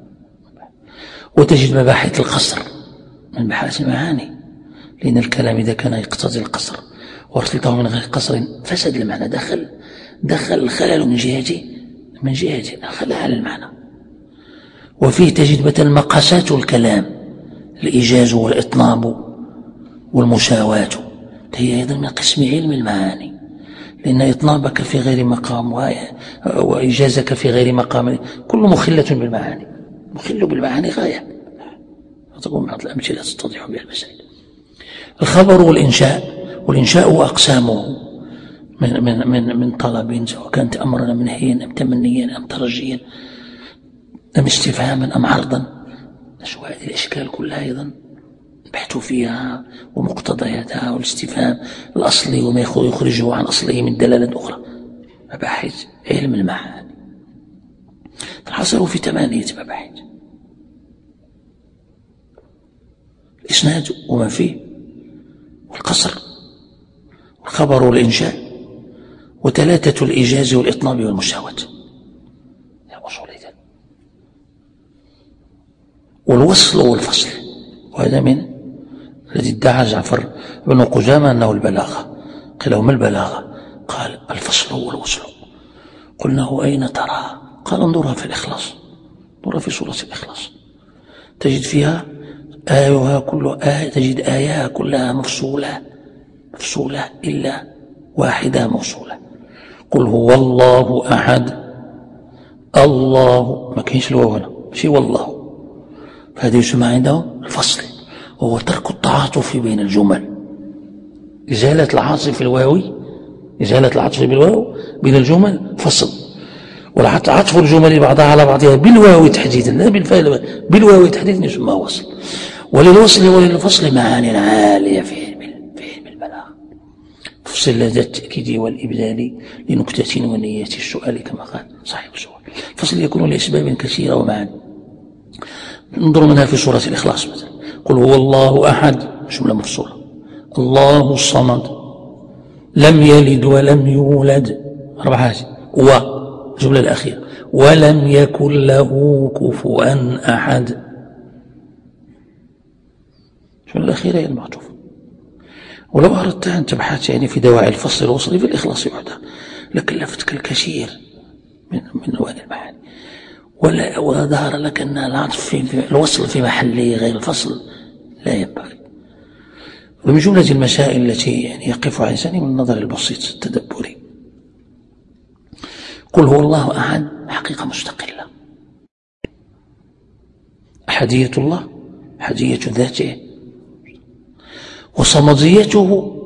وتجد مباحث القصر من بحاث المعاني، لأن الكلام إذا كان يقتضي القصر وارتبطه من غير قصر فسد المعنى، دخل دخل الخلل من جهة من جهة الخلل على المعنى. وفيه تجد مثلا مقاسات الكلام، الإيجاز والإطناب والمساواة، هي أيضا من قسم علم المعاني، لأن إطنابك في غير مقام وإيجازك في غير مقام كل مخلة بالمعاني، مخل بالمعاني غاية. تقول بعض الأمثلة تتضح بها المسائل. الخبر والإنشاء، والإنشاء وأقسامه من من من من طلب، سواء كانت أمرا أم نهيا أم تمنيا أم ترجيا أم استفهاما أم عرضا. هذه الأشكال كلها أيضا بحثوا فيها ومقتضياتها، والاستفهام الأصلي وما يخرجه عن أصله من دلالة أخرى، مباحث علم المعاني تنحصر في ثمانية مباحث: الإسناد وما فيه، والقصر، والخبر والإنشاء، وثلاثة الإيجاز والإطناب والمساواة، والوصل والفصل. وهذا من الذي ادعى جعفر بن قجامة أنه البلاغة. قيل ما البلاغة؟ قال الفصل والوصل. قلنا أين ترى؟ قال انظرها في الإخلاص، انظرها في سورة الإخلاص، تجد فيها آيها كل آية، تجد آيها كلها مفصولة مفصولة إلا واحدة موصولة. قل هو الله أحد، الله ما كاينش الواو هنا، ماشي والله، فهذا يسمى عندهم الفصل، وهو ترك التعاطف بين الجمل، إزالة العاطف الواوي، إزالة العطف بالواو بين الجمل فصل، والعطف الجمل بعضها على بعضها بالواو تحديدا لا بالفعل، بالواو تحديدا يسمى وصل. وللوصل وللفصل معاني عالية في علم البلاغة، فصل لدى التأكيد والإبدال لنكتة ونية السؤال كما قال صاحب السؤال. فصل يكون لأسباب كثيرة ومعاني، ننظر منها في سورة الإخلاص مثلا: قل هو الله أحد، جملة مفصولة، الله الصمد، لم يلد ولم يولد، أربع حاجات، والجملة الأخيرة ولم يكن له كفوا أحد. الجملة الأخيرة هي المعطوف. ولو أردت أن تبحث يعني في دواعي الفصل الوصلي في الإخلاص وحده لكلفتك الكثير من من أنواع المعاني، ولا وظهر لك أن العطف في الوصل في محله غير الفصل لا ينبغي. ومن جملة المسائل التي يعني يقف على الإنسان من النظر البسيط التدبري: قل هو الله أحد حقيقة مستقلة، أحدية الله أحدية ذاته، وصمديته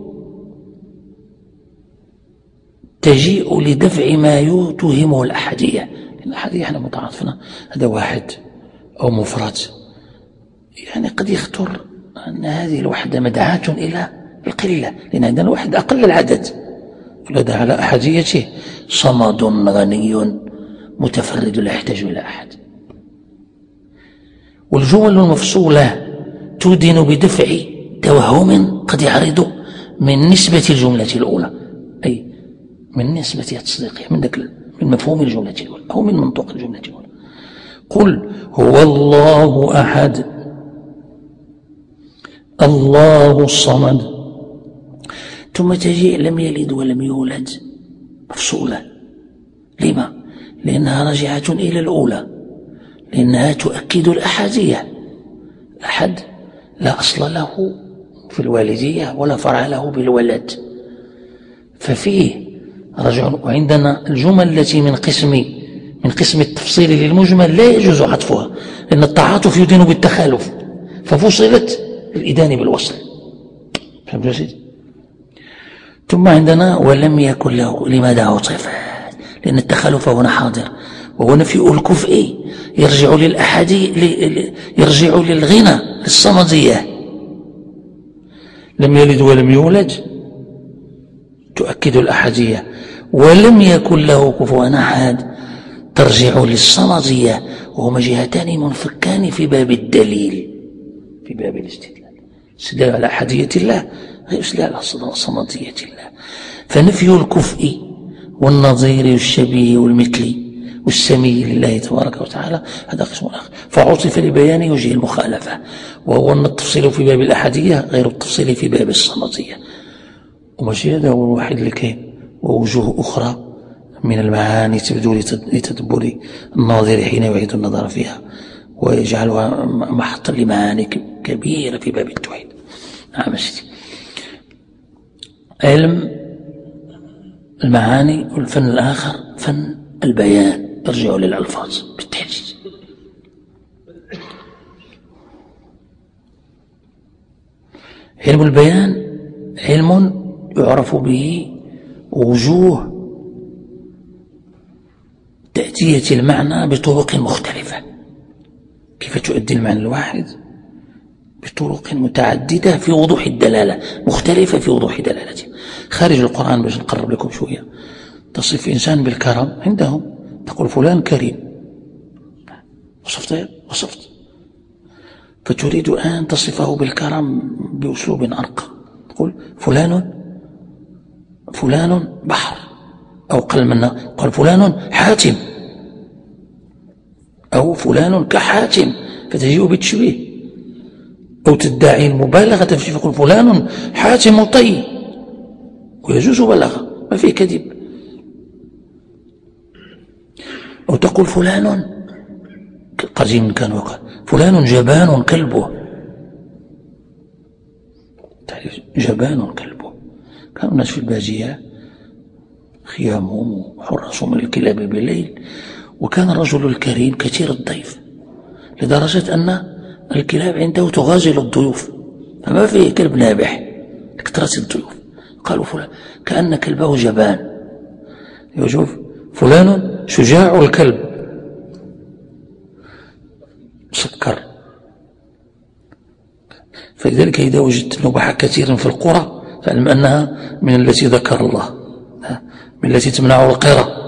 تجيء لدفع ما يتهمه الأحدية. الأحدية احنا متعاطفنا هذا واحد أو مفرد، يعني قد يخطر أن هذه الوحدة مدعاة إلى القلة، لأن عندنا الواحد أقل العدد، فلدى على أحديته صمد غني متفرد لا يحتاج إلى أحد. والجمل المفصولة تدين بدفع توهم قد يعرض من نسبة الجملة الأولى، أي من نسبة تصديقها من ذلك من مفهوم الجملة الأولى أو من منطوق الجملة الأولى. قل هو الله أحد، الله الصمد، ثم تجيء لم يلد ولم يولد مفصولة. لما؟ لأنها راجعة إلى الأولى، لأنها تؤكد الأحدية. أحد لا أصل له في الوالدية ولا فرع له بالولد، ففيه رجع. وعندنا الجمل التي من قسم من قسم التفصيل للمجمل لا يجوز عطفها، لأن التعاطف يدين بالتخالف، ففصلت الإدانة بالوصل. فهمت يا سيدي؟ ثم عندنا ولم يكن له، لماذا عطفت؟ لأن التخالف هنا حاضر، وهو نفي الكفء يرجع للأحادي، يرجع للغنى للصمدية. لم يلد ولم يولد تؤكد الأحدية، ولم يكن له كفوا أحد ترجع للصمدية، وهما جهتان منفكان في باب الدليل، في باب الاستدلال. الاستدلال على أحدية الله يسلي على صمدية الله. فنفي الكفء والنظير والشبيه والمثلي والسمي لله تبارك وتعالى هذا قسم آخر، فعطف لبيان وجه المخالفة، وهو أن التفصيل في باب الأحدية غير التفصيل في باب الصمدية. وماشي هذا هو الوحيد اللي كاين، ووجوه أخرى من المعاني تبدو لتدبر الناظر حين يعيد النظر فيها ويجعلها محطا لمعاني كبيرة في باب التوحيد. نعم سيدي. علم المعاني. والفن الآخر فن البيان، يرجع للألفاظ بالتحديد. علم البيان علم يعرف به وجوه تأتية المعنى بطرق مختلفة، كيف تؤدي المعنى الواحد بطرق متعددة في وضوح الدلالة، مختلفة في وضوح دلالته. خارج القرآن باش نقرب لكم شوية، تصف إنسان بالكرم عندهم تقول فلان كريم، وصفت وصفت فتريد أن تصفه بالكرم بأسلوب أرقى، تقول فلان فلان بحر، أو قل منا قال فلان حاتم، أو فلان كحاتم، فتجيء بالتشبيه. أو تدعي المبالغة في فقل فلان حاتم طي، ويجوز بلاغة ما فيه كذب. أو تقول فلان قديم كان وقال فلان جبان كلبه، تعرف جبان كلبه. كانوا الناس في البادية خيامهم وحرسهم من الكلاب بالليل، وكان الرجل الكريم كثير الضيف لدرجة أن الكلاب عنده تغازل الضيوف، فما فيه كلب نابح كثرة الضيوف. قالوا فلان كأن كلبه جبان، يشوف فلان شجاع الكلب سكر. فلذلك إذا وجدت نباح كثيرا في القرى فاعلم أنها من التي ذكر الله، من التي تمنع القرى.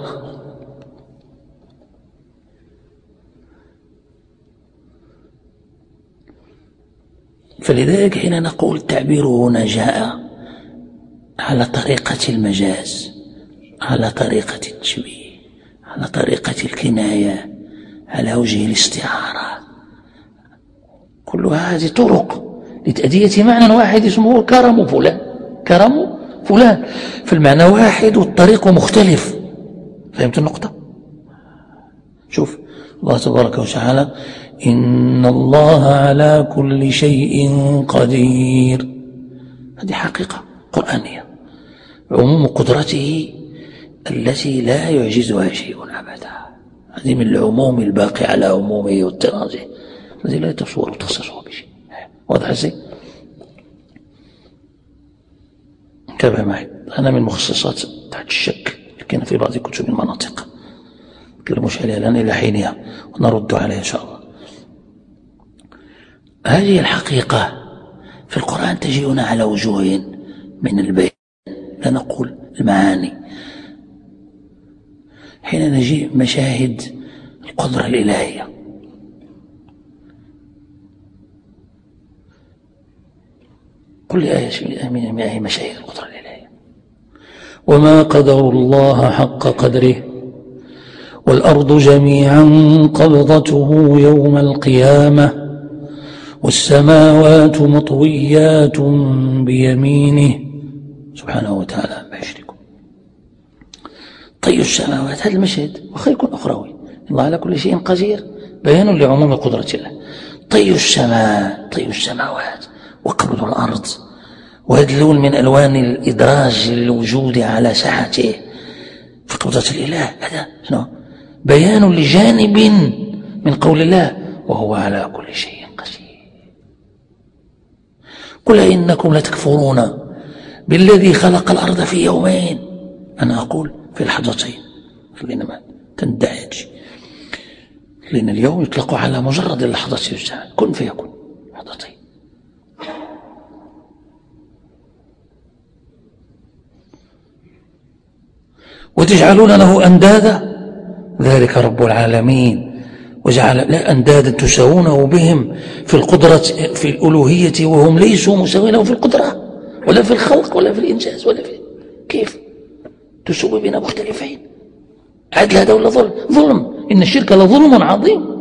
فلذلك حين نقول التعبير هنا جاء على طريقة المجاز، على طريقة التشبيه، على طريقة الكناية، على وجه الاستعارة، كل هذه طرق لتأدية معنى واحد اسمه كرم فلان، كرم فلان، فالمعنى واحد والطريق مختلف. فهمت النقطة؟ شوف الله تبارك وتعالى إن الله على كل شيء قدير، هذه حقيقة قرآنية، عموم قدرته التي لا يعجزها شيء أبدا، هذه من العموم الباقي على عمومه والتراجع الذي لا يتصور تخصصه بشيء. واضح ازاي؟ انتبه معي، أنا من مخصصات تحت الشك لكن في بعض كتب المناطق نتكلموش عليها الآن إلى حينها ونرد عليها إن شاء الله. هذه الحقيقة في القرآن تجيئنا على وجوه من البيان، لا نقول المعاني. حين نجيء مشاهد القدرة الإلهية، كل آية من آية مشاهد القدرة الإلهية. وما قدر الله حق قدره والأرض جميعا قبضته يوم القيامة والسماوات مطويات بيمينه سبحانه وتعالى ما يشركون. طي السماوات، هذا المشهد وخير يكون أخروي، الله على كل شيء قدير، بيان لعموم قدرة الله. طي السماء، طي السماوات، وقبض الأرض، وهذا اللون من ألوان الإدراج للوجود على ساحته في قبضة الإله، هذا شنو؟ بيان لجانب من قول الله وهو على كل شيء قدير. قل إنكم لتكفرون بالذي خلق الأرض في يومين، أنا أقول في لحظتين، خلينا ما تندعج، لأن اليوم يطلق على مجرد اللحظة والزمن، كن فيكون لحظتين. وتجعلون له أندادا ذلك رب العالمين، وجعل لا أندادا تساوونه بهم في القدرة في الألوهية وهم ليسوا مساوين له في القدرة. ولا في الخلق ولا في الإنجاز ولا في كيف تسوي بين مختلفين؟ عدل هذا ولا ظلم؟ ظلم. إن الشرك لظلم عظيم.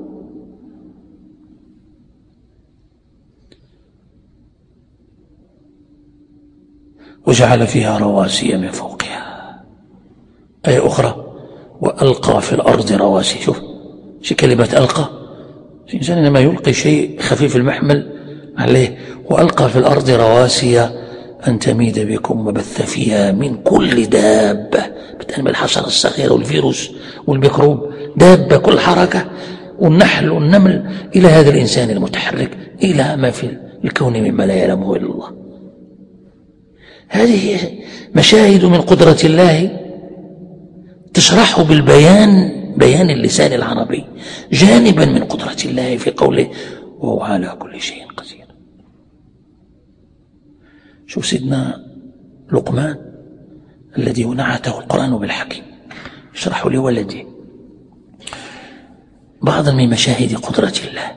وجعل فيها رواسي من فوقها. آية أخرى وألقى في الأرض رواسي. شوف شي كلمة ألقى، الإنسان إنما يلقي شيء خفيف المحمل عليه. وألقى في الأرض رواسي أن تميد بكم وبث فيها من كل دابة، بدءا من الحشرة الصغيرة والفيروس والميكروب، دابة كل حركة، والنحل والنمل إلى هذا الإنسان المتحرك، إلى ما في الكون مما لا يعلمه إلا الله. هذه مشاهد من قدرة الله تشرحه بالبيان، بيان اللسان العربي، جانبا من قدرة الله في قوله وهو على كل شيء قدير. شوف سيدنا لقمان الذي نعته القرآن بالحكيم يشرح لولده بعضا من مشاهد قدرة الله،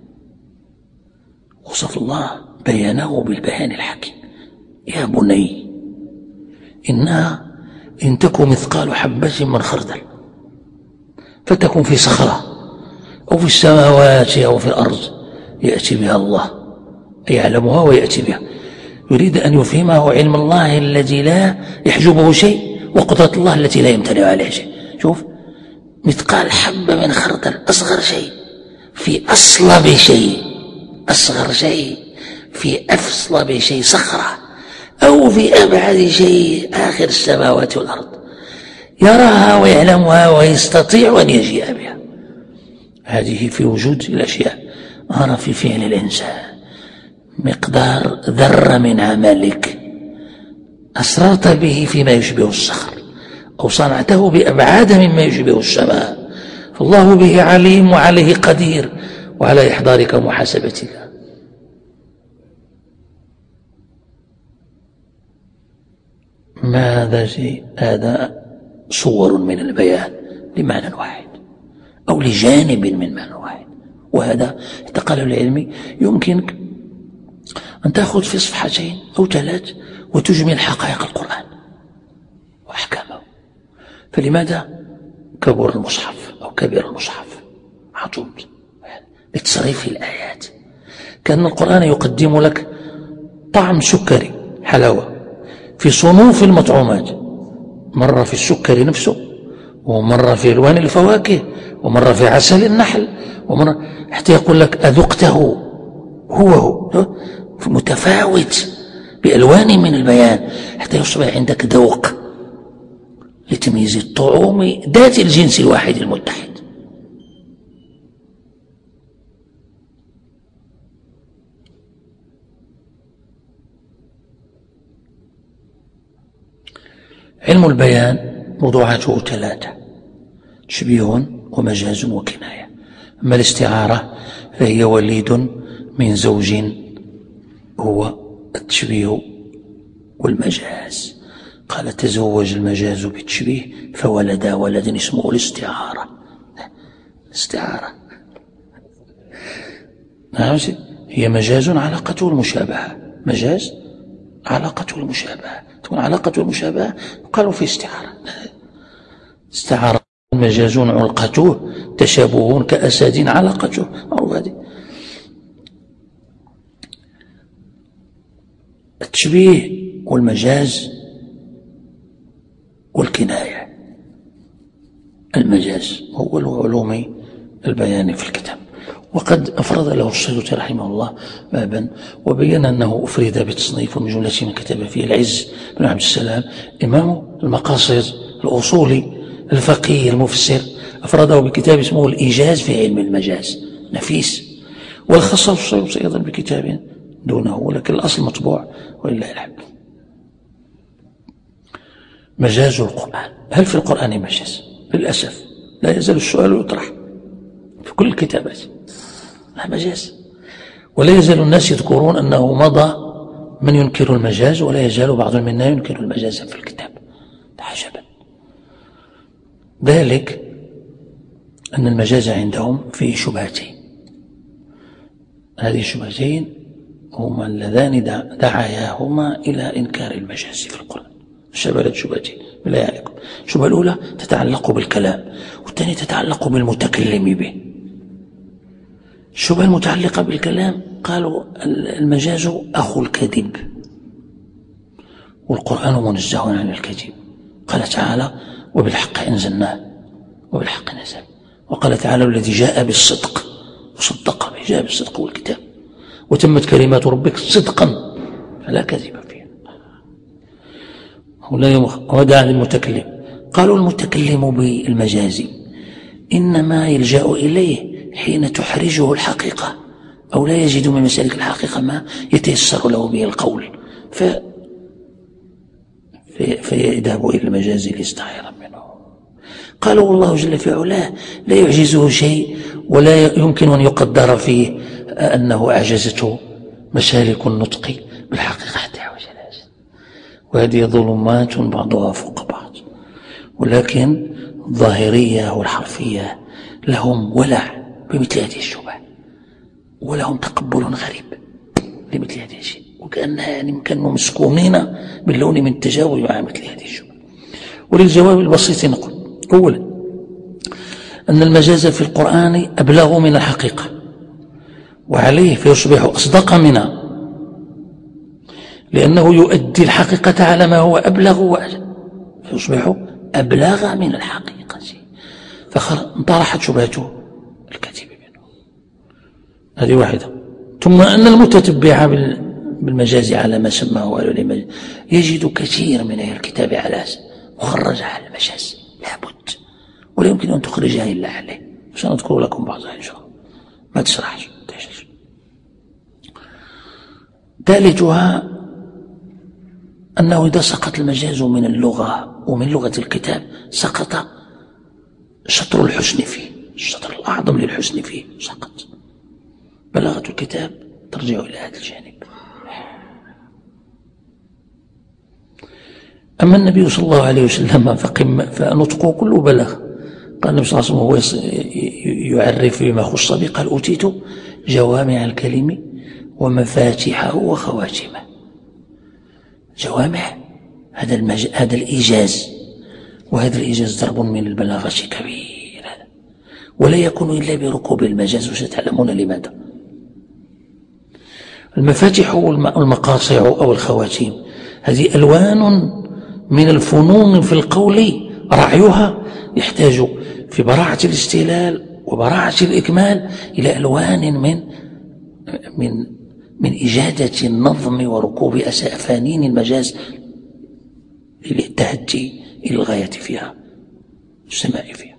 وصف الله بيانه بالبيان الحكيم. يا بني إنها إن تكن مثقال حبة من خردل فتكن في صخرة أو في السماوات أو في الأرض يأتي بها الله، يعلمها ويأتي بها. يريد أن يفهمه علم الله الذي لا يحجبه شيء، وقدرة الله التي لا يمتنع عليه شيء. شوف مثقال حبة من خردل، أصغر شيء في أصلب شيء، أصغر شيء في أصلب شيء صخرة، أو في أبعد شيء آخر السماوات والأرض، يراها ويعلمها ويستطيع أن يجيء بها. هذه في وجود الأشياء. أرى في فعل الإنسان مقدار ذرة من عملك أسررت به فيما يشبه الصخر، أو صنعته بأبعاد مما يشبه السماء، فالله به عليم وعليه قدير، وعلى إحضارك ومحاسبتك. ماذا شيء؟ هذا صور من البيان لمعنى واحد أو لجانب من معنى واحد. وهذا التقال العلمي يمكنك أن تأخذ في صفحتين أو ثلاث وتجمل حقائق القرآن وأحكامه. فلماذا كبر المصحف أو كبير المصحف عجوب لتصريف الآيات؟ كأن القرآن يقدم لك طعم سكري، حلاوة في صنوف المطعومات، مرة في السكر نفسه، ومرة في ألوان الفواكه، ومرة في عسل النحل، ومرة حتى يقول لك أذقته، هو هو متفاوت بألوان من البيان حتى يصبح عندك ذوق لتمييز الطعوم ذات الجنس الواحد المتحد. علم البيان موضوعاته ثلاثة: تشبيه ومجاز وكناية. أما الاستعارة فهي وليد من زوج هو التشبيه والمجاز. قال تزوج المجاز بالتشبيه فولد ولدا اسمه الاستعارة. استعارة هي مجاز علاقته المشابهة، مجاز علاقته المشابهة، تكون علاقة المشابهة قالوا في استعارة. استعارة مجاز علقته، تشابه كأساد علاقته، معروف هذه. التشبيه والمجاز والكناية. المجاز هو العلوم البيان في الكتاب، وقد أفرد له السيوطي رحمه الله بابا وبين أنه أفرد بتصنيف من جملة من كتب فيه العز بن عبد السلام إمام المقاصد الأصولي الفقيه المفسر، أفرده بكتاب اسمه الإيجاز في علم المجاز، نفيس. والخصه السيوطي أيضا بكتاب دونه، ولكن الأصل مطبوع ولله الحمد. مجاز القرآن. هل في القرآن مجاز؟ للأسف لا يزال السؤال يطرح في كل الكتابات. لا مجاز، ولا يزال الناس يذكرون أنه مضى من ينكر المجاز، ولا يزال بعض منا ينكر المجاز في الكتاب. عجبا. ذلك أن المجاز عندهم فيه شبهتين. هذه الشبهتين هما اللذان دعاياهما إلى إنكار المجاز في القرآن. شبلت شبهتين بالله عليكم. الشبهة الأولى تتعلق بالكلام، والثانية تتعلق بالمتكلم به. الشبهة المتعلقة بالكلام قالوا المجاز أخو الكذب، والقرآن منزه عن الكذب. قال تعالى: وبالحق أنزلناه وبالحق نزل. وقال تعالى: الذي جاء بالصدق وصدق به، جاء بالصدق والكتاب، وتمت كلمات ربك صدقا فلا كذب فيها. وهذا عن المتكلم. قالوا المتكلم بالمجاز إنما يلجأ إليه حين تحرجه الحقيقة أو لا يجد من مسالك الحقيقة ما يتيسر له به القول، ف فيذهب إلى المجاز ليستعير منه. قالوا والله جل في علاه لا يعجزه شيء ولا يمكن أن يقدر فيه أنه أعجزته مسالك النطق بالحقيقة حتى يعوج الأجل. وهذه ظلمات بعضها فوق بعض. ولكن الظاهرية والحرفية لهم ولع بمثل هذه الشبهة، ولهم تقبل غريب لمثل هذه الشيء، وكأنها يعني كانوا مسكومين باللون من التجاوز مع مثل هذه الشبهة. وللجواب البسيط نقول: أولا أن المجاز في القرآن أبلغ من الحقيقة، وعليه فيصبح أصدق منها، لأنه يؤدي الحقيقة على ما هو أبلغ وأجل، فيصبح أبلغ من الحقيقة. فانطرحت شبهته الكذب منه. هذه واحدة. ثم أن المتتبع بالمجاز على ما سماه أهل المجاز يجد كثير من أهل الكتاب على مخرجة على المجاز لابد، ولا يمكن أن تخرجها إلا عليه. سنذكر لكم بعضها إن شاء الله، ما تسرحش تحشش. ثالثها أنه إذا سقط المجاز من اللغة ومن لغة الكتاب سقط شطر الحسن فيه، الشطر الأعظم للحسن فيه سقط. بلاغة الكتاب ترجع إلى هذا الجانب. أما النبي صلى الله عليه وسلم فنطقه كله بلغ. قال النبي صلى الله عليه وسلم وهو يعرف بما خص به قال: أوتيت جوامع الكلم ومفاتيحه وخواتمه. جوامع هذا المج... هذا الإيجاز، وهذا الإيجاز ضرب من البلاغة كبير، ولا يكون إلا بركوب المجاز، وستعلمون لماذا. المفاتيح والمقاطع أو الخواتيم هذه ألوان من الفنون في القول، رعيها يحتاج في براعة الاستهلال وبراعة الإكمال إلى ألوان من من من إجادة النظم وركوب أسافانين المجاز للتهجي إلى الغاية فيها، السماء فيها.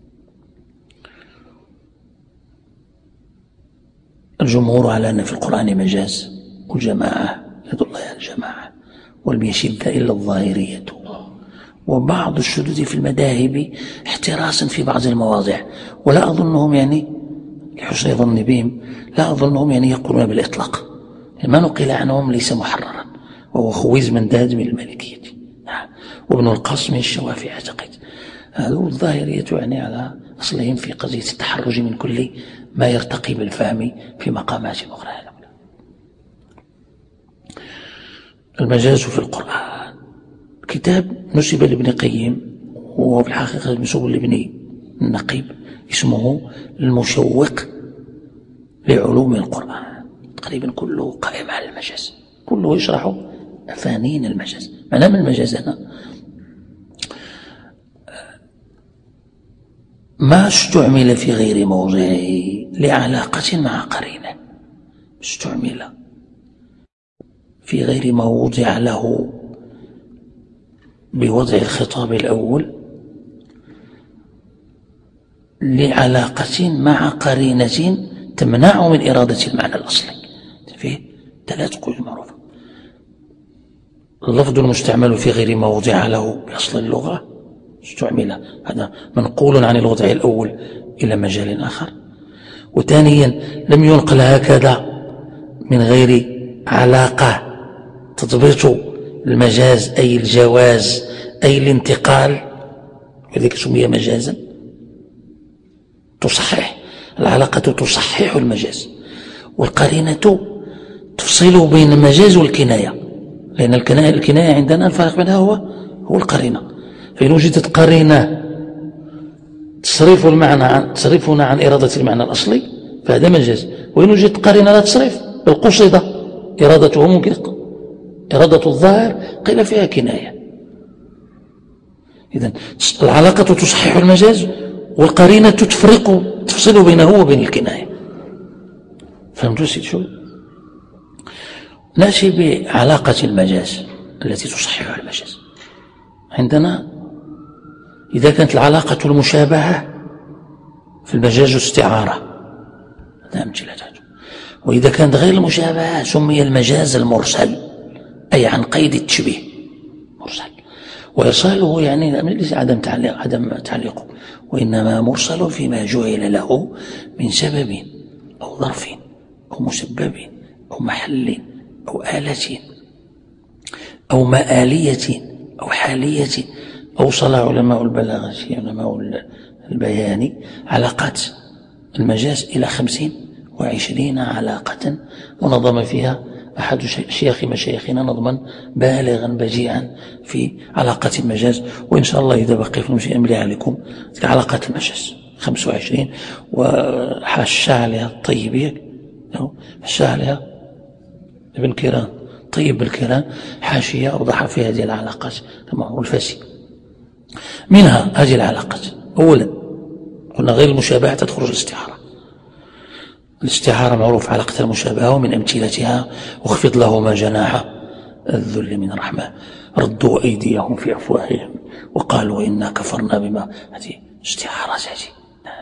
الجمهور على أن في القرآن مجاز، والجماعة يد الله على الجماعة، ولم يشد إلا الظاهرية، وبعض الشذوذ في المذاهب احتراسا في بعض المواضع، ولا أظنهم يعني لحسن ظن بهم لا أظنهم يعني يقولون بالإطلاق، ما نقل عنهم ليس محررا، وهو خويز من داد من المالكية وابن القاسم من الشوافعي أعتقد. هذو الظاهرية يعني على أصلهم في قضية التحرج من كل ما يرتقي بالفهم في مقامات أخرى. المجاز في القرآن كتاب نسب لابن قيم، وهو في الحقيقة منسوب لابن النقيب، اسمه المشوق لعلوم القرآن. تقريبا كله قائم على المجاز، كله يشرح أفانين المجاز. ما نعمل المجاز هنا ما استعمل في غير موضعه لعلاقة مع قرينة، استعمل في غير ما وضع له بوضع الخطاب الأول لعلاقة مع قرينة تمنع من إرادة المعنى الأصلي. فيه ثلاث قيود معروفة: اللفظ المستعمل في غير ما وضع له بأصل اللغة استعمل، هذا منقول عن الوضع الأول إلى مجال آخر. وثانيا لم ينقل هكذا من غير علاقة تضبط المجاز أي الجواز أي الانتقال، وذلك سمي مجازا. تصحح العلاقة، تصحح المجاز، والقرينة تفصيل بين المجاز والكناية، لأن الكناية, الكناية عندنا الفرق بينها هو هو القرينة. فإن وجدت قرينة تصرف المعنى عن تصرفنا عن إرادة المعنى الأصلي فهذا مجاز، وإن وجدت قرينة لا تصرف القصيدة إرادته ممكن إرادة الظاهر قيل فيها كناية. إذن العلاقة تصحح المجاز والقرينة تفرق تفصل بينه وبين الكناية. فهمتوا سيد شو؟ نأتي بعلاقة المجاز التي تصحح المجاز. عندنا إذا كانت العلاقة المشابهة في المجاز استعارة، هذا أمثلة، وإذا كانت غير المشابهة سمي المجاز المرسل، أي عن قيد التشبيه مرسل. وإرساله يعني ليس عدم تعليق عدم تعليقه، وإنما مرسل فيما جعل له من سبب أو ظرف أو مسبب أو محل أو آلة أو مآلية أو حالية. أوصل علماء البلاغة علماء البيان علاقات المجاز إلى خمسين وعشرين علاقة، ونظم فيها أحد شيخ مشايخنا نظما بالغا بجيعا في علاقات المجاز. وإن شاء الله إذا بقي في المشي أملي عليكم علاقات المجاز خمسة وعشرين، وحاشا عليها الطيبية حاشا عليها ابن كيران طيب بالكيران حاشية أوضح في هذه العلاقات كما هو الفاسي. منها هذه العلاقات أولا قلنا غير المشابهة تدخل الاستعارة. الاستعارة معروف علاقة المشابهة، ومن أمثلتها واخفض لهما جناح الذل من رحمة ردوا أيديهم في أفواههم وقالوا إنا كفرنا بما. هذه استعارة. هذه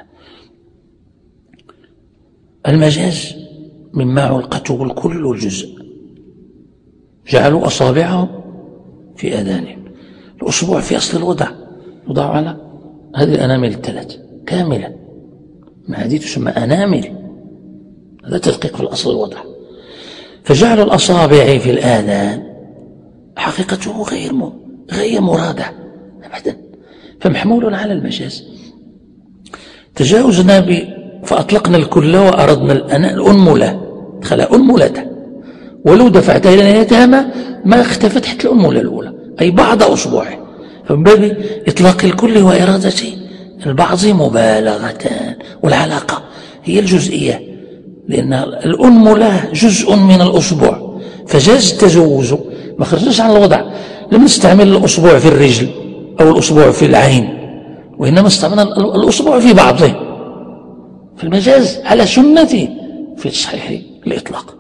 المجاز مما علقته الكل والجزء. جعلوا أصابعهم في آذانهم، الأصبع في أصل الوضع يوضع على هذه الأنامل الثلاث كاملة، ما هذه تسمى أنامل، هذا تدقيق في الأصل الوضع. فجعل الأصابع في الآذان حقيقته غير غير مرادة أبدا، فمحمول على المجاز. تجاوزنا ب فأطلقنا الكل وأردنا الأنملة دخلها أنملة، ولو دفعتها إلى نهايتها ما, ما اختفت حتى الأنملة الأولى أي بعض أصبعه. فمن باب إطلاق الكل وإرادة البعض مبالغة، والعلاقة هي الجزئية، لأن الأنملة جزء من الأصبع فجاز التجوز، ما خرجناش عن الوضع. لم نستعمل الأصبع في الرجل أو الأصبع في العين، وإنما استعملنا الأصبع في بعضه في المجاز على سنته في الصحيح الإطلاق.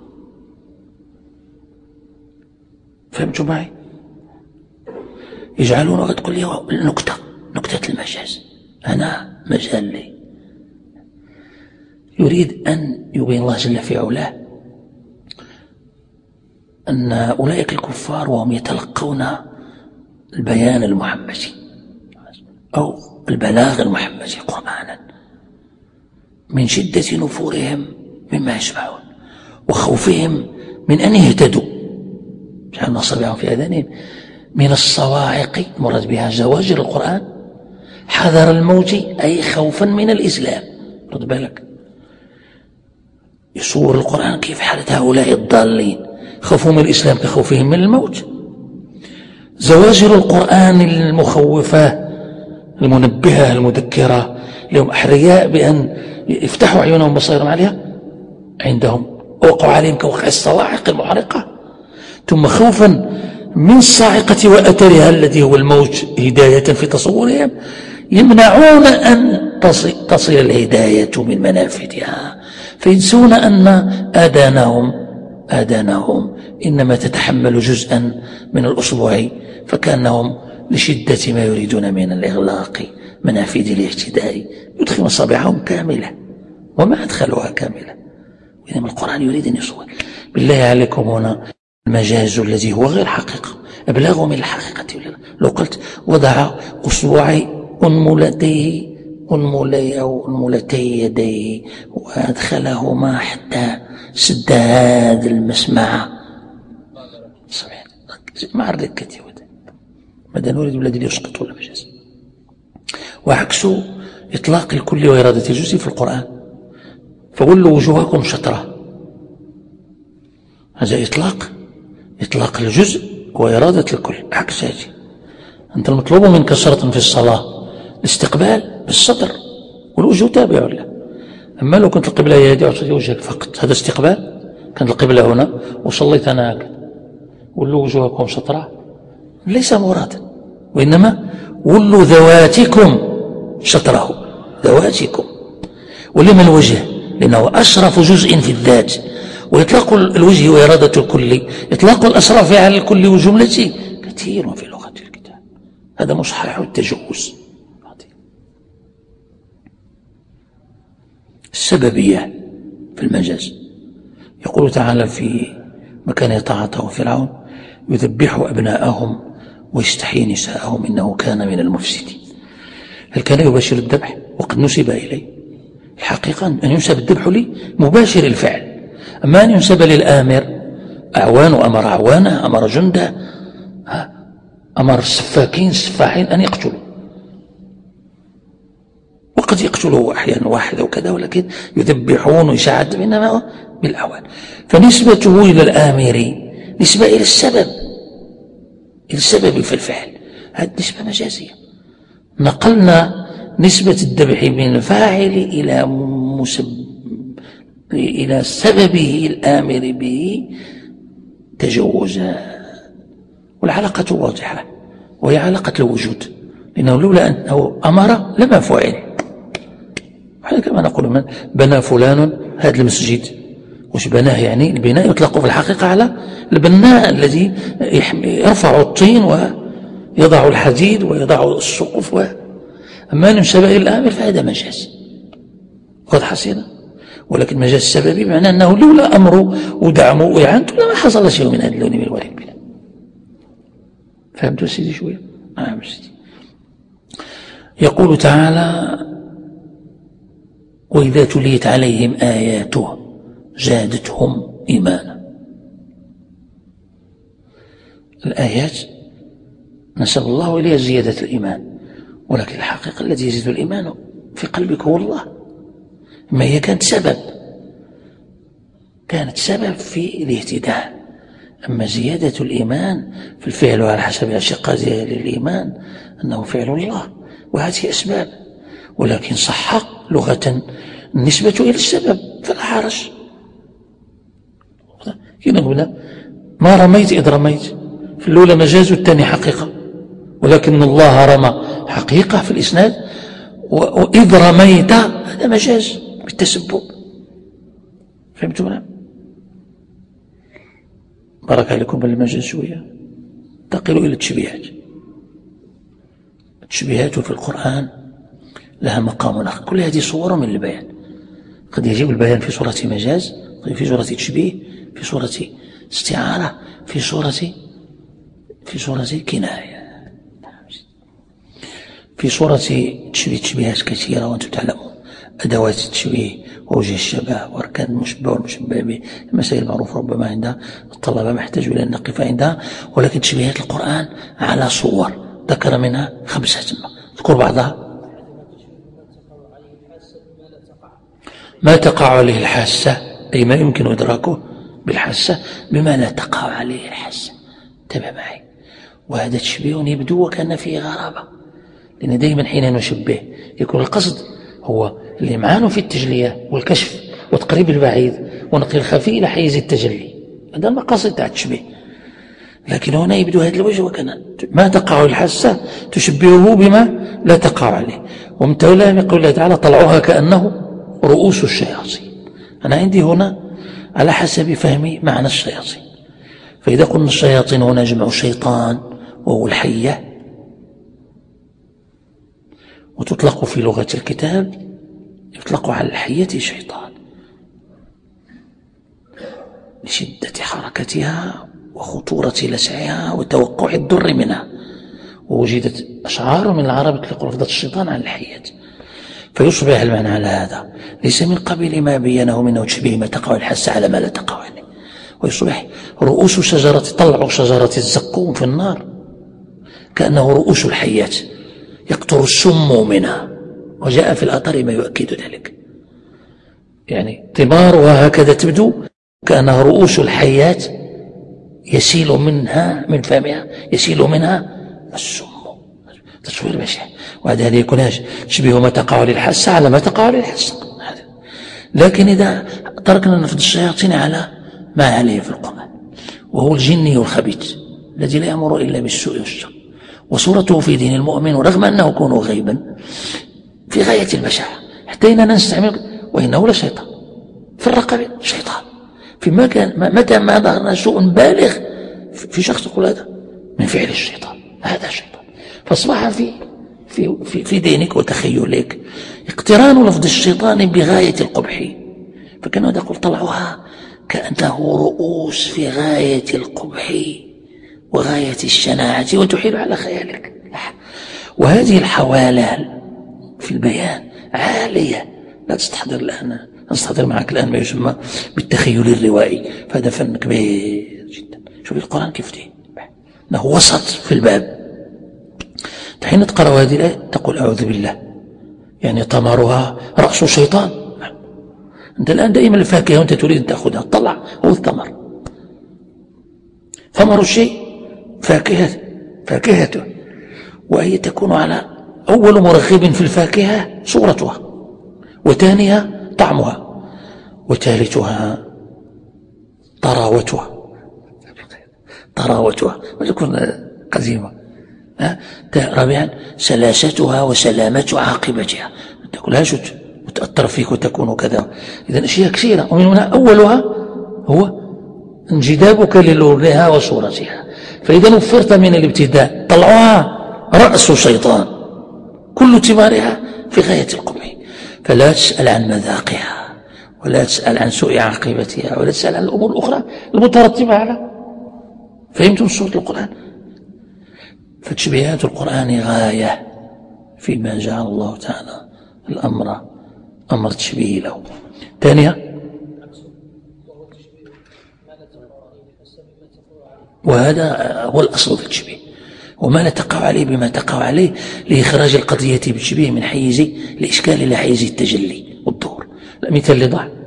فهمتوا معي؟ يجعلون قد تقول لي النكتة نكتة المجاز، أنا مجال لي يريد أن يبين الله جل في علاه أن أولئك الكفار وهم يتلقون البيان المحمدي أو البلاغ المحمدي قرآنا من شدة نفورهم مما يسمعون وخوفهم من أن يهتدوا، جعلنا أصابعهم في آذانهم من الصواعق مراد بها زواجر القرآن حذر الموت أي خوفا من الإسلام. رد بالك يصور القرآن كيف حالة هؤلاء الضالين، خوفهم من الإسلام كخوفهم من الموت. زواجر القرآن المخوفة المنبهة المذكرة لهم أحرياء بأن يفتحوا عيونهم بصيرهم عليها، عندهم وقعوا عليهم كوقع الصواعق المحرقة. ثم خوفا من الصاعقة وأثرها الذي هو الموت هداية في تصورهم، يمنعون أن تصل الهداية من منافذها، فينسون أن آذانهم آذانهم إنما تتحمل جزءا من الأصبع، فكأنهم لشدة ما يريدون من الإغلاق منافذ الاهتداء يدخلون أصابعهم كاملة وما أدخلوها كاملة. وإنما القرآن يريد أن يصور. بالله عليكم هنا المجاز الذي هو غير حقيقة أبلغ من الحقيقة. لو قلت وضع أصبعي أنملتيه أنملي أو أنملتي يديه وأدخلهما حتى سد هذا المسمع، ما عرض كتير ماذا نريد الذي يسقط المجاز. وعكس إطلاق الكل وإرادة الجزء في القرآن، فولوا وجوهكم شطرة، هذا إطلاق إطلاق الجزء وإرادة الكل، عكس هذه. أنت المطلوب منك شرط في الصلاة الاستقبال بالصدر والوجه تابع له. أما لو كنت القبلة هي هذه وعطيت وجهك فقط، هذا استقبال. كانت القبلة هنا وصليت أنا هكذا ولوا وجوهكم شطرة، ليس مرادا، وإنما ولوا ذواتكم شطره، ذواتكم. ولما الوجه؟ لأنه أشرف جزء في الذات، وإطلاق الوجه وإرادة الكل إطلاق الأشرف على الكل وجملته كثير في لغة الكتاب. هذا مصحح التجوز. السببية في المجاز، يقول تعالى في مكان يتعاطاه فرعون: يذبح أبناءهم ويستحيي نساءهم إنه كان من المفسدين. هل كان يباشر الذبح وقد نسب إليه؟ الحقيقة أن ينسب الذبح لي مباشر الفعل، أما أن ينسب للآمر أعوان، أمر أعوانه، أمر جنده، أمر السفاكين السفاحين أن يقتلوا، وقد يقتله أحيانا واحد أو كذا، ولكن يذبحون ويشعد إنما بالأعوان. فنسبته إلى الآمر نسبة إلى السبب، إلى السبب في الفعل، هذه نسبة مجازية. نقلنا نسبة الذبح من الفاعل إلى مسب إلى سببه الآمر به تجوزا، والعلاقة واضحة، وهي علاقة الوجود، لأنه لولا أنه أمر لما فعل. كما نقول من بنى فلان هذا المسجد، وش بناه؟ يعني البناء يطلق في الحقيقة على البناء الذي يرفع الطين ويضع الحديد ويضع السقف و... أما ننسب إلى الآمر فهذا مجاز قد حصل، ولكن مجاز سببي معناه أنه لولا أمره ودعمه وإعانته لما حصل شيء من هذا اللون من الورق بلا. فهمتوا سيدي شوية؟ نعم سيدي. يقول تعالى: وإذا تليت عليهم آياته زادتهم إيمانا. الآيات نسأل الله إليها زيادة الإيمان، ولكن الحقيقة التي يزيد الإيمان في قلبك هو الله. ما هي كانت سبب، كانت سبب في الاهتداء. أما زيادة الإيمان في الفعل على حسب أشقائها للإيمان أنه فعل الله، وهذه أسباب، ولكن صح لغة النسبة إلى السبب فلا حرج. كنا قلنا ما رميت إذ رميت، في الأولى مجاز والثاني حقيقة، ولكن الله رمى حقيقة في الإسناد، وإذ رميت هذا مجاز بالتسبب. فهمتونا؟ بارك عليكم بالمجاز شوية. انتقلوا إلى التشبيهات. التشبيهات في القرآن لها مقام آخر، كل هذه صور من البيان. قد يجيب البيان في صورة مجاز، في صورة تشبيه، في صورة استعارة، في صورة في صورة كناية، في صورة تشبيه تشبيهات كثيرة وأنتم تعلمون أدوات التشبيه ووجه الشبه وأركان المشبه والمشبه به، المسائل المعروفة ربما عند الطلبة ما يحتاجوا إلى أن نقف عندها، ولكن تشبيهات القرآن على صور ذكر منها خمسة. اذكر بعضها. ما تقع عليه الحاسة، أي ما يمكن إدراكه بالحاسة بما لا تقع عليه الحاسة. انتبه معي، وهذا تشبيه يبدو وكان فيه غرابة، لأن دائما حين نشبه يكون القصد هو الإمعان في التجلية والكشف وتقريب البعيد ونقل الخفي إلى حيز التجلي، هذا المقاصد تاع التشبيه. لكن هنا يبدو هذا الوجه وكان ما تقع الحاسة تشبهه بما لا تقع عليه. ومن تولاه يقول الله تعالى: طلعوها كأنه رؤوس الشياطين. أنا عندي هنا على حسب فهمي معنى الشياطين، فإذا قلنا الشياطين هنا جمع شيطان وهو الحية، وتطلق في لغة الكتاب يطلق على الحية شيطان لشدة حركتها وخطورة لسعها وتوقع الضر منها. ووجدت أشعار من العرب تطلق لفظة الشيطان على الحية، فيصبح المعنى على هذا ليس من قبيل ما بينه منه تشبيه ما تقع الحاسة على ما لا تقع عليه، ويصبح رؤوس شجرة طلع شجرة الزقوم في النار كأنه رؤوس الحيات يقطر السم منها، وجاء في الأثر ما يؤكد ذلك. يعني ثمارها هكذا تبدو كأنها رؤوس الحيات يسيل منها من فمها يسيل منها السم. تصوير بشع. وهذا يكون تشبيه ما تقع للحاسة على ما تقع للحاسة. لكن إذا تركنا نفذ الشياطين على ما عليه في القرآن، وهو الجني الخبيث الذي لا يأمر إلا بالسوء والشر، وصورته في دين المؤمن رغم أنه يكون غيبا في غاية البشاعة، حتى إننا نستعمل وإنه لشيطان في الرقبة، شيطان في مكان متى ما ظهر سوء بالغ في شخص يقول هذا من فعل الشيطان، هذا شيطان. فاصبح في في في, في دينك وتخيلك اقتران لفظ الشيطان بغاية القبح، فكانوا يقول طلعوها كأنه رؤوس في غاية القبح وغاية الشناعة وتحيل على خيالك. وهذه الحوالة في البيان عالية، لا تستحضر الآن، نستحضر معك الآن ما يسمى بالتخيل الروائي، فهذا فن كبير جدا. شوف القرآن كيف دي أنه وسط في الباب. حين تقرأ هذه الآية تقول أعوذ بالله، يعني ثمرها رأس شيطان. أنت الآن دائما الفاكهة وأنت تريد أن تأخذها تطلع هو الثمر، ثمر الشيء فاكهة فاكهته، وهي تكون على أول مرغب في الفاكهة صورتها، وثانيها طعمها، وثالثها طراوتها طراوتها وتكون قديمة. رابعا سلاستها وسلامة عاقبتها، تقولها شو وتأثر فيك وتكون كذا. إذن أشياء كثيرة، ومن هنا أولها هو انجذابك للونها وصورتها. فإذا وفرت من الابتداء طلعوها رأس شيطان، كل ثمارها في غاية القبح. فلا تسأل عن مذاقها، ولا تسأل عن سوء عاقبتها، ولا تسأل عن الأمور الأخرى المترتبة على. فهمتم صورة القرآن؟ فتشبيهات القرآن غاية فيما جعل الله تعالى الأمر أمر تشبيه له. ثانيا، وهذا هو الأصل في التشبيه، وما لا تقع عليه بما تقع عليه لإخراج القضية بالتشبيه من حيز الإشكال إلى حيز التجلي والظهور. المثال اللي ضع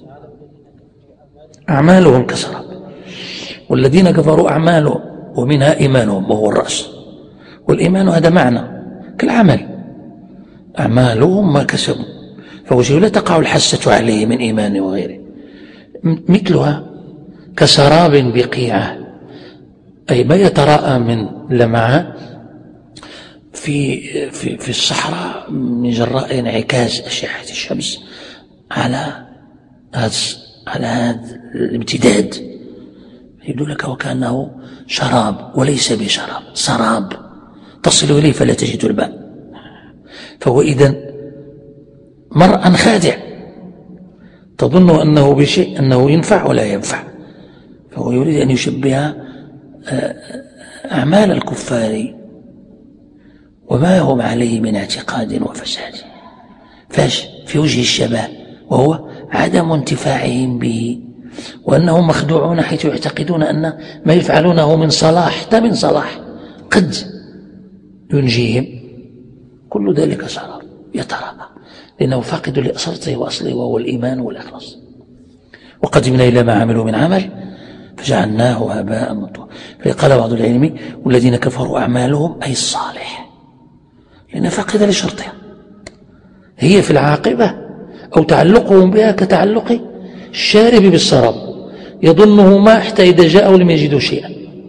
أعمالهم كسراب، والذين كفروا أعمالهم ومنها إيمانهم وهو الرأس. والإيمان هذا معنى كالعمل، أعمالهم ما كسبوا، فوجه لا تقع الحسة عليه من إيمان وغيره. مثلها كسراب بقيعة، أي ما يتراءى من لمعان في, في, في الصحراء من جراء انعكاس أشعة الشمس على هذا على هذا الامتداد، يبدو لك وكأنه شراب وليس بشراب، سراب تصل إليه فلا تجد الماء. فهو إذن مرء خادع تظن أنه بشيء أنه ينفع ولا ينفع، فهو يريد أن يشبه أعمال الكفار وما هم عليه من اعتقاد وفساد فاش في وجه الشبه، وهو عدم انتفاعهم به، وأنهم مخدوعون حيث يعتقدون أن ما يفعلونه من صلاح حتى من صلاح قد ينجيهم. كل ذلك سراب يتراءى لأنه فاقد لأصلته وأصله وهو الإيمان والإخلاص. وقدمنا إلى ما عملوا من عمل فجعلناه هباء منثورا. فقال بعض العلم والذين كفروا أعمالهم أي الصالح، لأنها فاقدة لشرطها، هي في العاقبة أو تعلقهم بها كتعلق الشارب بالسراب يظنه ماء حتى إذا جاءه لم يجدوا شيئا.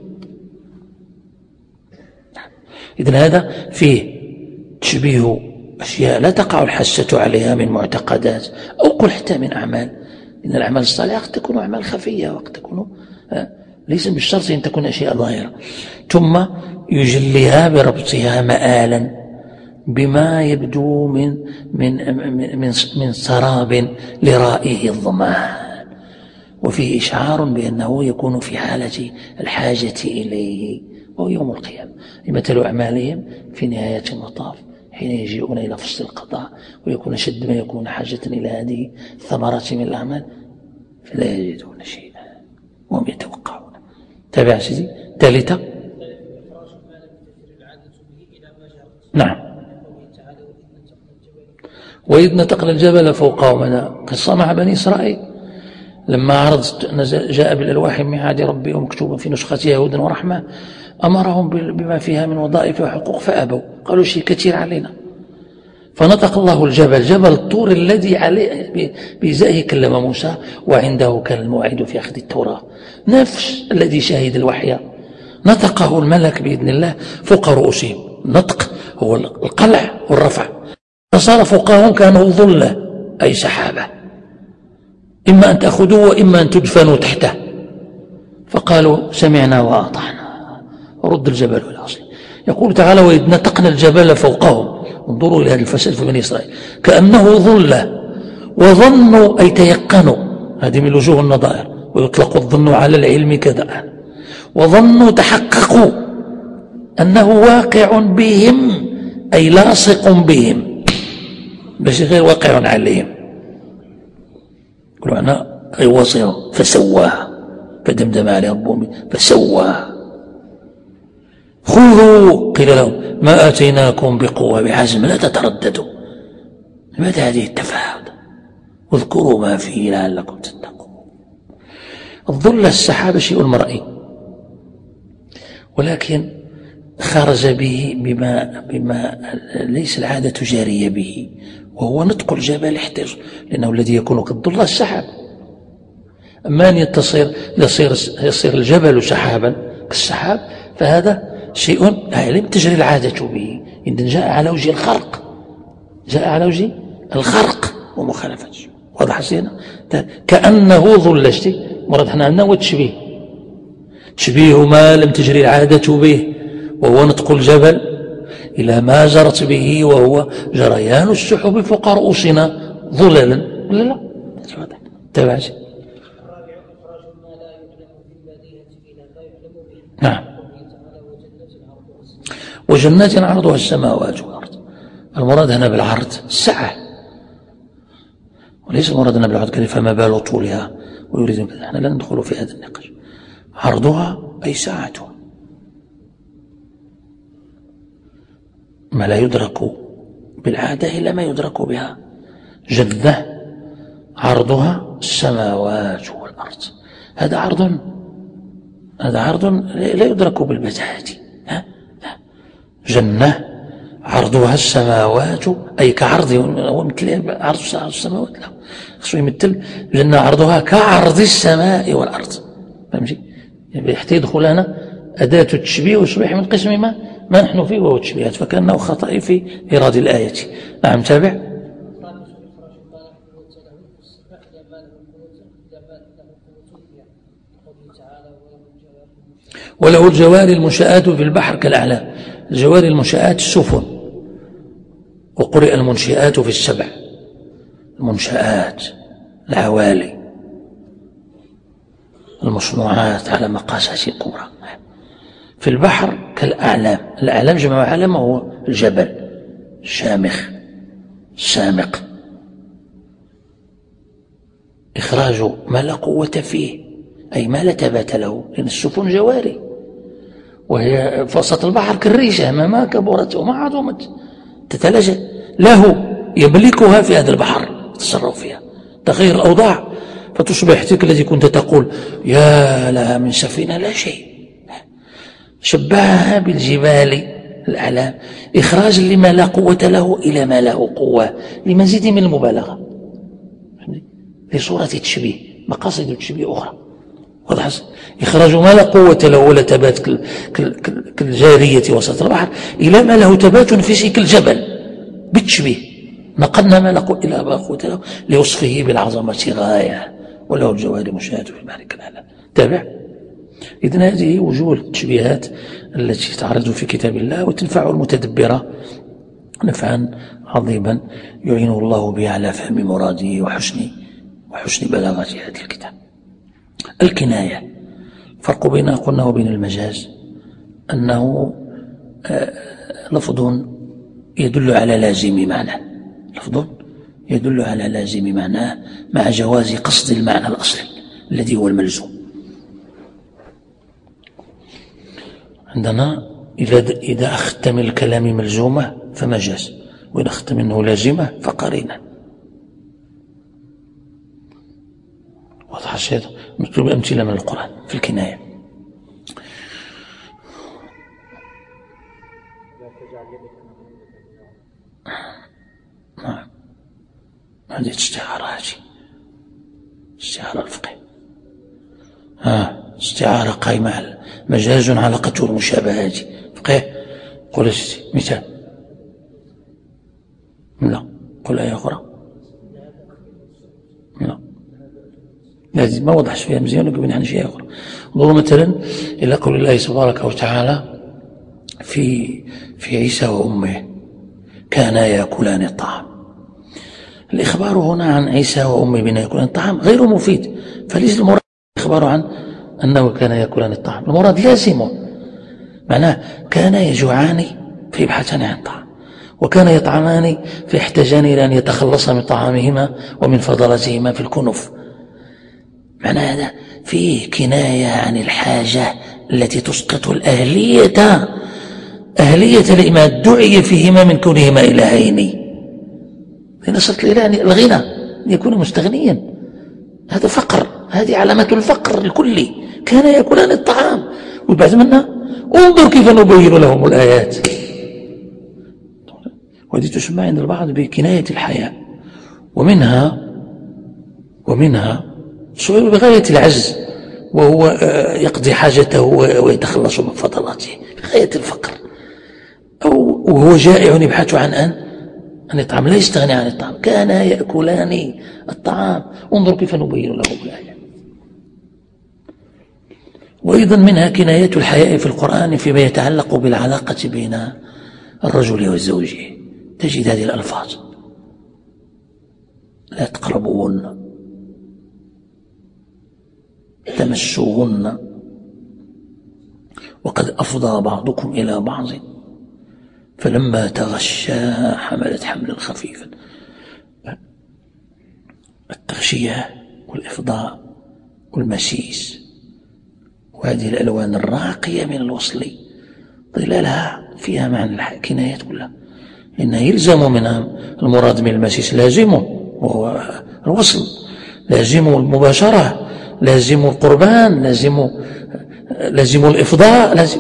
إذن هذا فيه تشبيه أشياء لا تقع الحسة عليها من معتقدات أو قل حتى من أعمال. إن الأعمال الصالحة قد تكون أعمال خفية وقد تكون ليس بالشرط أن تكون أشياء ظاهرة، ثم يجليها بربطها مآلا بما يبدو من من من من سراب لرائه الظمآن، وفيه إشعار بأنه يكون في حالة الحاجة إليه وهو يوم القيامة. مثل أعمالهم في نهاية المطاف حين يجيئون إلى فصل القضاء ويكون شد ما يكون حاجة إلى هذه الثمرات من الأعمال فلا يجدون شيئا وهم يتوقعون. تابع سيدي. ثالثة، نعم، وإذ نتقنا الجبل فوقهم، هذا قصة مع بني إسرائيل لما عرض جاء بالألواح من عهد ربي ومكتوبا في نسختها هدى ورحمة أمرهم بما فيها من وظائف وحقوق فأبوا، قالوا شيء كثير علينا. فنطق الله الجبل، جبل الطور الذي عليه بإزائه كلم موسى وعنده كان الموعد في أخذ التوراة، نفس الذي شهد الوحي نطقه الملك بإذن الله فوق رؤوسهم. النطق هو القلع والرفع. فصار فوقهم كانوا ظلة أي سحابة، إما أن تأخذوا وإما أن تدفنوا تحته. فقالوا سمعنا وأطعنا، رد الجبل إلى أصله. يقول تعالى وإذ نطقنا الجبل فوقهم، انظروا إلى هذا الفساد في بني إسرائيل، كأنه ظلة وظنوا أي تيقنوا، هذه من وجوه النظائر، ويطلق الظن على العلم كذا، وظنوا تحققوا أنه واقع بهم أي لاصق بهم، بس غير واقع عليهم. يقولوا أنا أي واصل فسواها، فدمدم عليه ربهم فسواها. خذوا قيل لهم ما آتيناكم بقوة بعزم لا تترددوا. لماذا هذه التفاهة؟ واذكروا ما فيه لعلكم تتقون. الظل السحاب شيء مرئي، ولكن خرج به بما, بما ليس العادة جارية به، وهو نطق الجبل يحتاج، لأنه الذي يكون كالظل السحاب. أما أن يتصير يصير, يصير الجبل سحابا كالسحاب فهذا شيء لم تجري العادة به، إن جاء على وجه الخرق، جاء على وجه الخرق ومخالفة. واضح سينا كأنه ظلشتي مرض احنا عندنا وتشبيه، تشبيه ما لم تجري العادة به، وهو نطق الجبل إلى ما جرت به، وهو جريان السحب فوق رؤوسنا ظللا. ولا لا؟ تابع شيء. نعم. وجنات عرضها السماوات والأرض. المراد هنا بالعرض السعة، وليس المراد هنا بالعرض كيف ما بال طولها ويريد كذا، احنا لا ندخل في هذا النقاش. عرضها أي ساعتها، ما لا يدرك بالعادة إلا ما يدرك بها. جنة عرضها السماوات والأرض، هذا عرض، هذا عرض لا يدرك بالبتاعة. جنة عرضها السماوات أي كعرض، ومثل عرض السماوات له خصو يمثل، لأن عرضها كعرض السماء والأرض. فهمتي؟ يحتاج يدخل هنا أداة التشبيه ويصبح من قسم ما ما نحن فيه وهو التشبيهات، فكأنه خطأ في إيراد الآية. نعم تابع. وله الجوار المنشآت في البحر كالأعلام. الجوار المنشآت السفن، وقرئ المنشآت في السبع، المنشآت العوالي المصنوعات على مقاسات كبرى. في البحر كالأعلام. الأعلام جمع علم هو الجبل الشامخ السامق. إخراج ما لا قوة فيه أي ما لا ثبات له، لأن السفن جواري وهي في وسط البحر كالريشة، مهما كبرت وما عظمت تتلجأ له، يملكها في هذا البحر يتصرف فيها. تغير الأوضاع فتصبح تلك التي كنت تقول يا لها من سفينة لا شيء، شبهها بالجبال الأعلام، إخراج لما لا قوة له إلى ما له قوة لمزيد من المبالغة، لصورة تشبيه، مقاصد التشبيه أخرى. واضح؟ إخراج ما لا قوة له ولا تبات كالجارية وسط البحر إلى ما له تبات في كالجبل بالتشبيه. نقلنا ما لا قوة إلى ما قوة له لوصفه بالعظمة غاية، وله الجوار مشاهد في المعنى كالأعلام. تابع. إذن هذه وجوه التشبيهات التي تعرض في كتاب الله وتنفع المتدبرة نفعا عظيما يعينه الله به على فهم مراده وحسن وحسن بلاغة هذا الكتاب. الكناية، فرق بينها قلنا وبين المجاز أنه لفظ يدل على لازم معنى، لفظ يدل على لازم معناه مع جواز قصد المعنى الأصلي الذي هو الملزوم. عندنا إذا أخذت من الكلام ملزومة فمجاز، وإذا أخذت منه لازمة فقرينة. واضح الشيء. نكتب أمثلة من القرآن في الكناية. نعم هذه استعارة، هذه استعارة الفقه. ها استعارة قائمة على مجاز علاقته المشابهة، هذه فقه. قل مثال. لا قل آية أخرى. لا لازم ما وضحش فيها مزيان وقبل عن شيء آخر. انظروا مثلا إلى قول الله تبارك وتعالى في في عيسى وأمه كانا يأكلان الطعام. الإخبار هنا عن عيسى وأمه بأن يأكلان الطعام غير مفيد، فليس المراد الإخبار عن أنه كان يأكلان الطعام، المراد لازمه، معناه كان يجوعان فيبحثان عن طعام، وكان يطعمان فيحتاجان إلى أن يتخلصا من طعامهما ومن فضلاتهما في الكنف. معنى هذا فيه كناية عن الحاجة التي تسقط الأهلية أهلية لما دعي فيهما من كونهما إلهين. لأن صرت الإله الغنى أن يكون مستغنيا، هذا فقر، هذه علامة الفقر الكلي. كان يأكلان الطعام وبعد منها انظر كيف نبين لهم الآيات. وهذه تسمى عند البعض بكناية الحياة. ومنها ومنها سؤال بغاية العجز، وهو يقضي حاجته ويتخلص من فضلاته بغاية الفقر، أو وهو جائع يبحث عن أن أن يطعم، لا يستغني عن الطعام. كان يأكلان الطعام انظر كيف نبين لهم الآية. وأيضا منها كناية الحياء في القرآن فيما يتعلق بالعلاقة بين الرجل وزوجه. تجد هذه الألفاظ: لا تقربون، تمسوهن، وقد أفضى بعضكم إلى بعض فلما تغشى حملت حملا خفيفا. التغشية والإفضاء والمسيس وهذه الألوان الراقية من الوصل ظلالها فيها معنى الكنايات كلها، إنه يلزم منها المراد من المسيس لازمه وهو الوصل، لازم المباشرة، لازم القربان، لازم لازم الإفضاء، لازم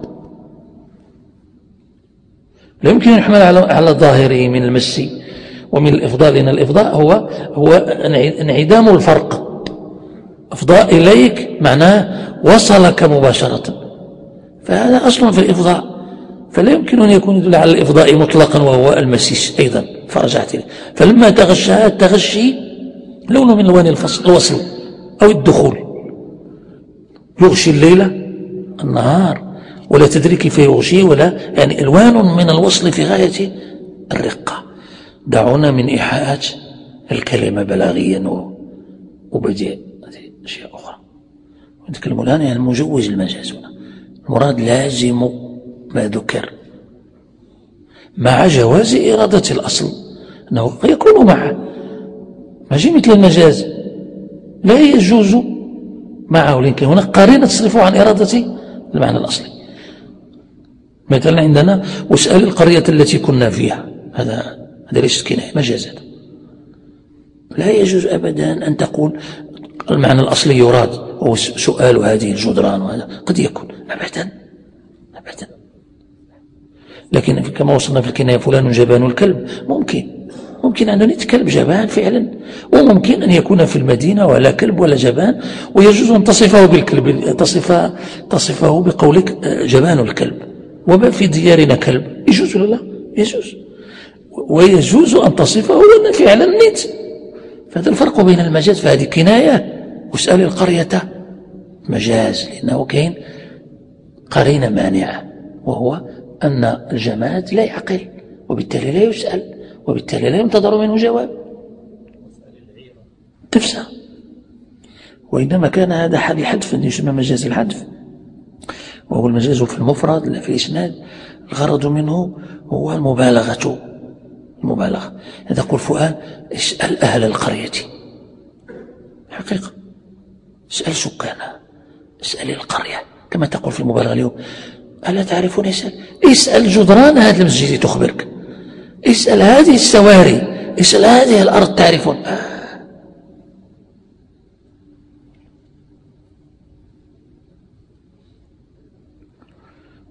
لا يمكن أن يحمل على على ظاهره من المس ومن الإفضاء، لأن الإفضاء هو هو انعدام الفرق. إفضاء إليك معناه وصلك مباشرة، فهذا أصل في الإفضاء، فلا يمكن أن يكون يدل على الإفضاء مطلقا وهو المسيس أيضا. فرجعت إليه فلما تغشى، التغشي لون من ألوان الوصل أو الدخول، يغشي الليلة النهار ولا تدري كيف يغشي، ولا يعني ألوان من الوصل في غاية الرقة. دعونا من إيحاءات الكلمة بلاغيا وبديع، هذه أشياء أخرى. نتكلم الآن عن المجوز المجاز، هنا المراد لازم ما ذكر مع جواز إرادة الأصل، أنه يكون معه، ماشي مثل المجاز لا يجوز معه، لكن هنا قارنة تصرفه عن إرادة المعنى الأصلي. مثلا عندنا واسأل القرية التي كنا فيها، هذا هذا ليس كناية، مجاز. لا يجوز أبدا أن تقول المعنى الأصلي يراد هو سؤال هذه الجدران، وهذا قد يكون أبدا أبدا. لكن كما وصلنا في الكناية فلان جبان الكلب، ممكن ممكن أن نتكلم جبان فعلا، وممكن أن يكون في المدينة ولا كلب ولا جبان، ويجوز أن تصفه بالكلب، تصف تصفه بقولك جبان الكلب، وما في ديارنا كلب، يجوز ولا لا؟ يجوز. ويجوز أن تصفه أن فعلا نت. فهذا الفرق بين المجاز، فهذه كناية، واسأل القرية مجاز، لأنه كاين قرينة مانعة، وهو أن الجماد لا يعقل، وبالتالي لا يسأل، وبالتالي لا ينتظر منه جواب، تفسى. وإنما كان هذا حال حذف يسمى مجاز الحذف، وهو المجاز في المفرد لا في الإسناد، الغرض منه هو المبالغة المبالغة. إذا قل فؤاد اسأل أهل القرية، حقيقة اسأل سكانها، اسأل القرية، كما تقول في المبالغة اليوم ألا تعرفون، اسأل اسأل جدران هذا المسجد تخبرك، اسأل هذه السواري، اسأل هذه الأرض تعرفون. آه.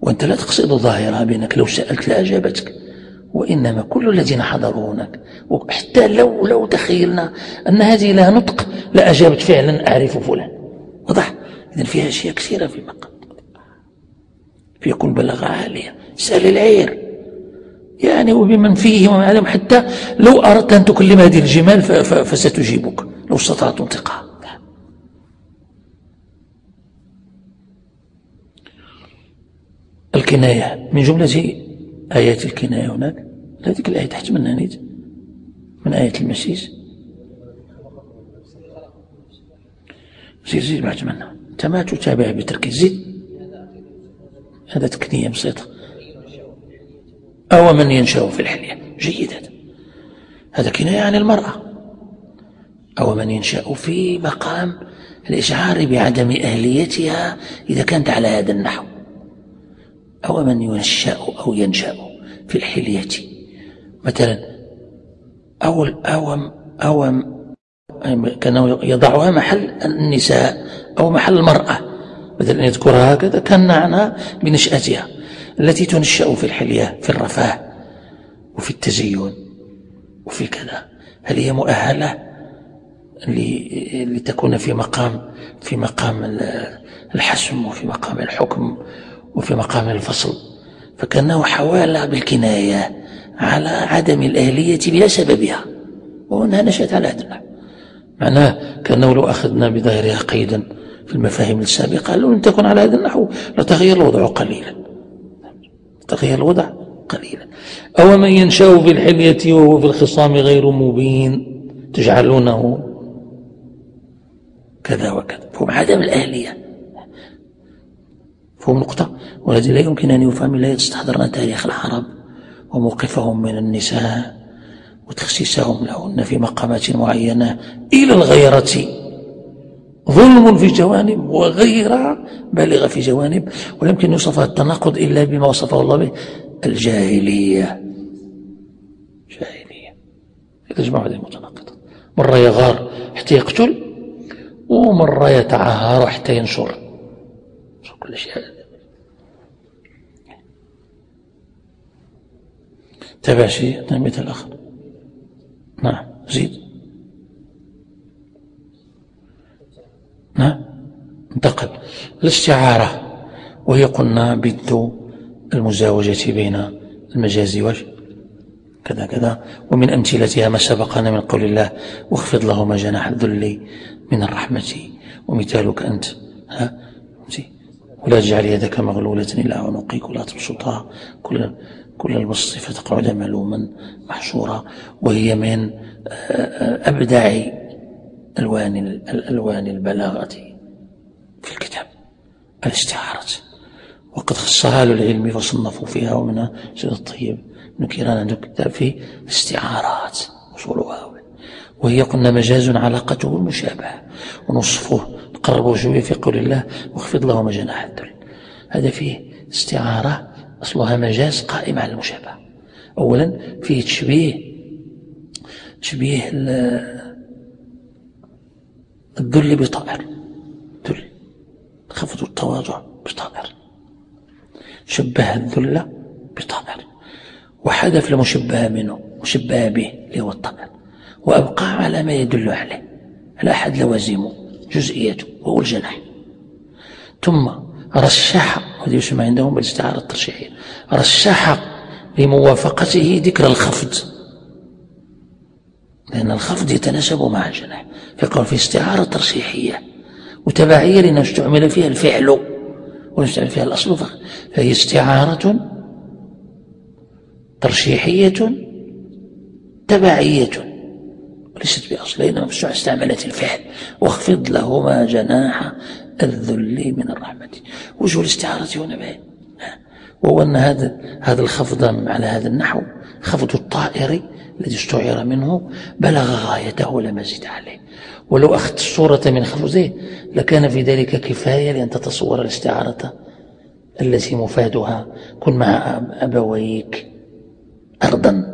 وأنت لا تقصد ظاهرها بأنك لو سألت لأجابتك، وإنما كل الذين حضروا هناك، وحتى لو لو تخيلنا أن هذه لها نطق لأجابت فعلا أعرف فلان. واضح؟ إذن فيها أشياء كثيرة في مقام، فيكون بلاغة عالية. سأل العير يعني وبمن فيه وما علم، حتى لو أردت أن تكلم هذه الجمال فستجيبك لو استطعت انطقها. الكناية من جملة آيات الكناية هناك هذيك الآية تحت منها نيت من آية المسيس. زيد زيد بعد منها أنت ما تتابع بتركيز. زيد هذا تكنية بسيطة. أو من ينشأ في الحلية. جيد هذا هذا كناية عن المرأة. أو من ينشأ في مقام الإشعار بعدم أهليتها إذا كانت على هذا النحو. أو من ينشأ أو ينشأ في الحلية مثلا، أو الأوم أوم كان يضعها محل النساء أو محل المرأة، مثلا يذكرها هكذا كان معنى بنشأتها التي تنشأ في الحلية في الرفاه وفي التزين وفي كذا. هل هي مؤهلة لتكون في مقام في مقام الحسم وفي مقام الحكم وفي مقام الفصل؟ فكأنه حوال بالكناية على عدم الأهلية بلا سببها، وأنها نشأت على هذا النحو. معناه كأنه لو أخذنا بظاهرها قيدا في المفاهيم السابقة لو لم تكن على هذا النحو لتغير الوضع قليلا تغير الوضع قليلا. أو من ينشأ في الحلية وهو في الخصام غير مبين تجعلونه كذا وكذا، فهم عدم الأهلية. فهم نقطة، والذي لا يمكن أن يفهم إلا يستحضرنا تاريخ العرب وموقفهم من النساء وتخصيصهم لهن في مقامات معينة إلى الغيرة ظلم في جوانب وغيرة بالغة في جوانب، ويمكن يوصف التناقض إلا بما وصفه الله به الجاهلية. جاهلية تجمع هذه المتناقضات، مرة يغار حتى يقتل ومرة يتعهر حتى ينشر كل شيء. تابع شيء نعمة الآخر. نعم زيد. نعم انتقل الاستعارة، وهي قلنا بد المزاوجة بين المجاز وكذا كذا. ومن أمثلتها ما سبقنا من قول الله واخفض لهما جناح الذل من الرحمة، ومثالك أنت ها ولا تجعل يدك مغلولة إلى عنقك ولا تبسطها كل كل البسط فتقعد ملوما محشورا. وهي من أبدع ألوان الألوان البلاغة في الكتاب الاستعارة، وقد خصها للعلم فصنفوا فيها، ومنها سيد الطيب ابن كيران عنده كتاب في استعارات وصولها. وهي قلنا مجاز علاقته المشابهة، ونصفه قربوا شوية في قول الله واخفض لهما جناح الذل. هذا فيه استعارة أصلها مجاز قائم على المشابهة. أولا فيه تشبيه تشبيه الذل بطائر، ذل خفض التواضع بطائر، شبه الذل بطائر وحذف المشبه منه مشبه به اللي هو الطائر، وأبقى على ما يدل عليه على أحد لوازمه جزئيته وهو الجناح. ثم رشح، وهذا يسمى عندهم بالاستعارة الترشيحية، رشح لموافقته ذكر الخفض، لأن الخفض يتناسب مع الجناح، فقال في استعارة ترشيحية وتبعية لأنه استعمل فيها الفعل ونستعمل فيها الأصل، فهي استعارة ترشيحية تبعية وليست بأصل، إنما استعملت الفعل واخفض لهما جناح الذل من الرحمة. وجه الاستعارة هنا باين، وهو أن هذا هذا الخفض على هذا النحو خفض الطائر الذي استعير منه بلغ غايته ولم يزد عليه. ولو أخذت الصورة من خفضه لكان في ذلك كفاية لأن تتصور الاستعارة التي مفادها كن مع أبويك أرضا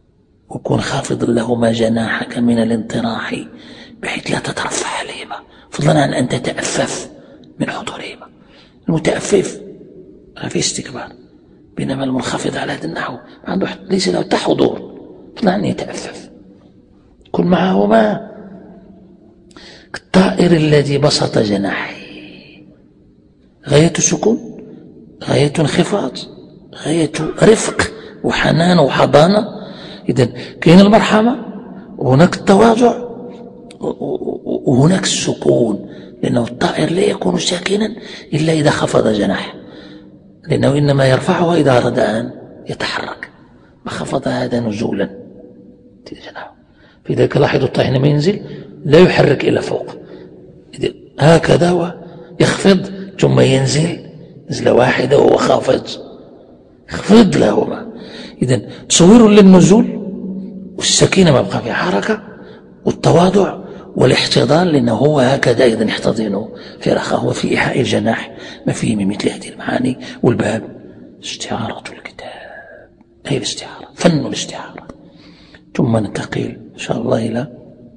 وكن خافض لهما جناحك من الانطراح بحيث لا تترفع عليهما فضلا عن أن تتأفف من حضورهما. المتأفف في استكبار، بينما المنخفض على هذا النحو ما عنده ليس له حضور، فضلا عن يتأفف. كن معهما الطائر الذي بسط جناحيه، غاية السكون، غاية انخفاض، غاية رفق وحنان وحضانة. إذن كاين المرحمة وهناك التواضع وهناك السكون، لأنه الطائر لا يكون ساكنا إلا إذا خفض جناحه، لأنه إنما يرفعها إذا أراد أن يتحرك، ما خفض هذا نزولا جناحه. فلذلك لاحظوا الطائر حينما ينزل لا يحرك إلى فوق، هكذا ويخفض ثم ينزل نزلة واحدة وهو خافض، خفض لهما. إذن تصوير للنزول والسكينة ما بقى فيها حركة، والتواضع والاحتضان، لأنه هو هكذا أيضا يحتضن في رخاء وفي إيحاء الجناح ما فيه من مثل هذه المعاني. والباب استعارة الكتاب، هي الاستعارة، فن الاستعارة. ثم ننتقل إن شاء الله إلى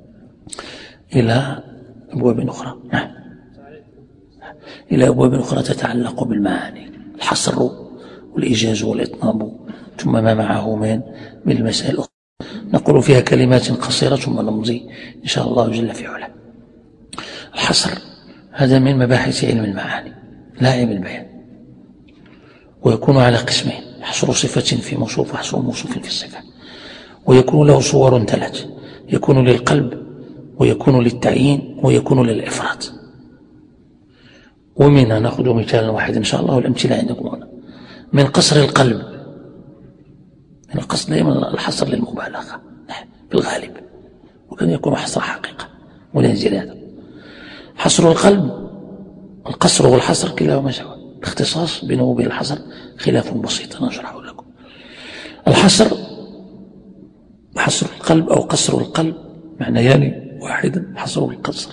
إلى أبواب أخرى، نعم، إلى أبواب أخرى تتعلق بالمعاني، الحصر والإيجاز والإطناب، ثم ما معه من من المسائل الأخرى نقول فيها كلمات قصيرة ثم نمضي إن شاء الله جل في علاه. الحصر هذا من مباحث علم المعاني لا علم البيان، ويكون على قسمين: حصر صفة في موصوف وحصر موصوف في الصفة. ويكون له صور ثلاث: يكون للقلب، ويكون للتعيين، ويكون للإفراد. ومنها نأخذ مثالا واحد إن شاء الله، والأمثلة عندكم هنا. من قصر القلب، من القصد دائما الحصر للمبالغة في الغالب، وكان يكون حصر حقيقة ولا زيادة. حصر القلب، القصر والحصر كلاهما سواء، الاختصاص بينه وبين الحصر خلاف بسيط نشرحه لكم. الحصر حصر القلب أو قصر القلب معنيان واحدا: حصر القصر،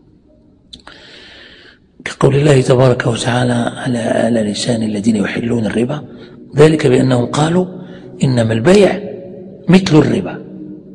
كقول الله تبارك وتعالى على على لسان الذين يحلون الربا، ذلك بأنهم قالوا إنما البيع مثل الربا.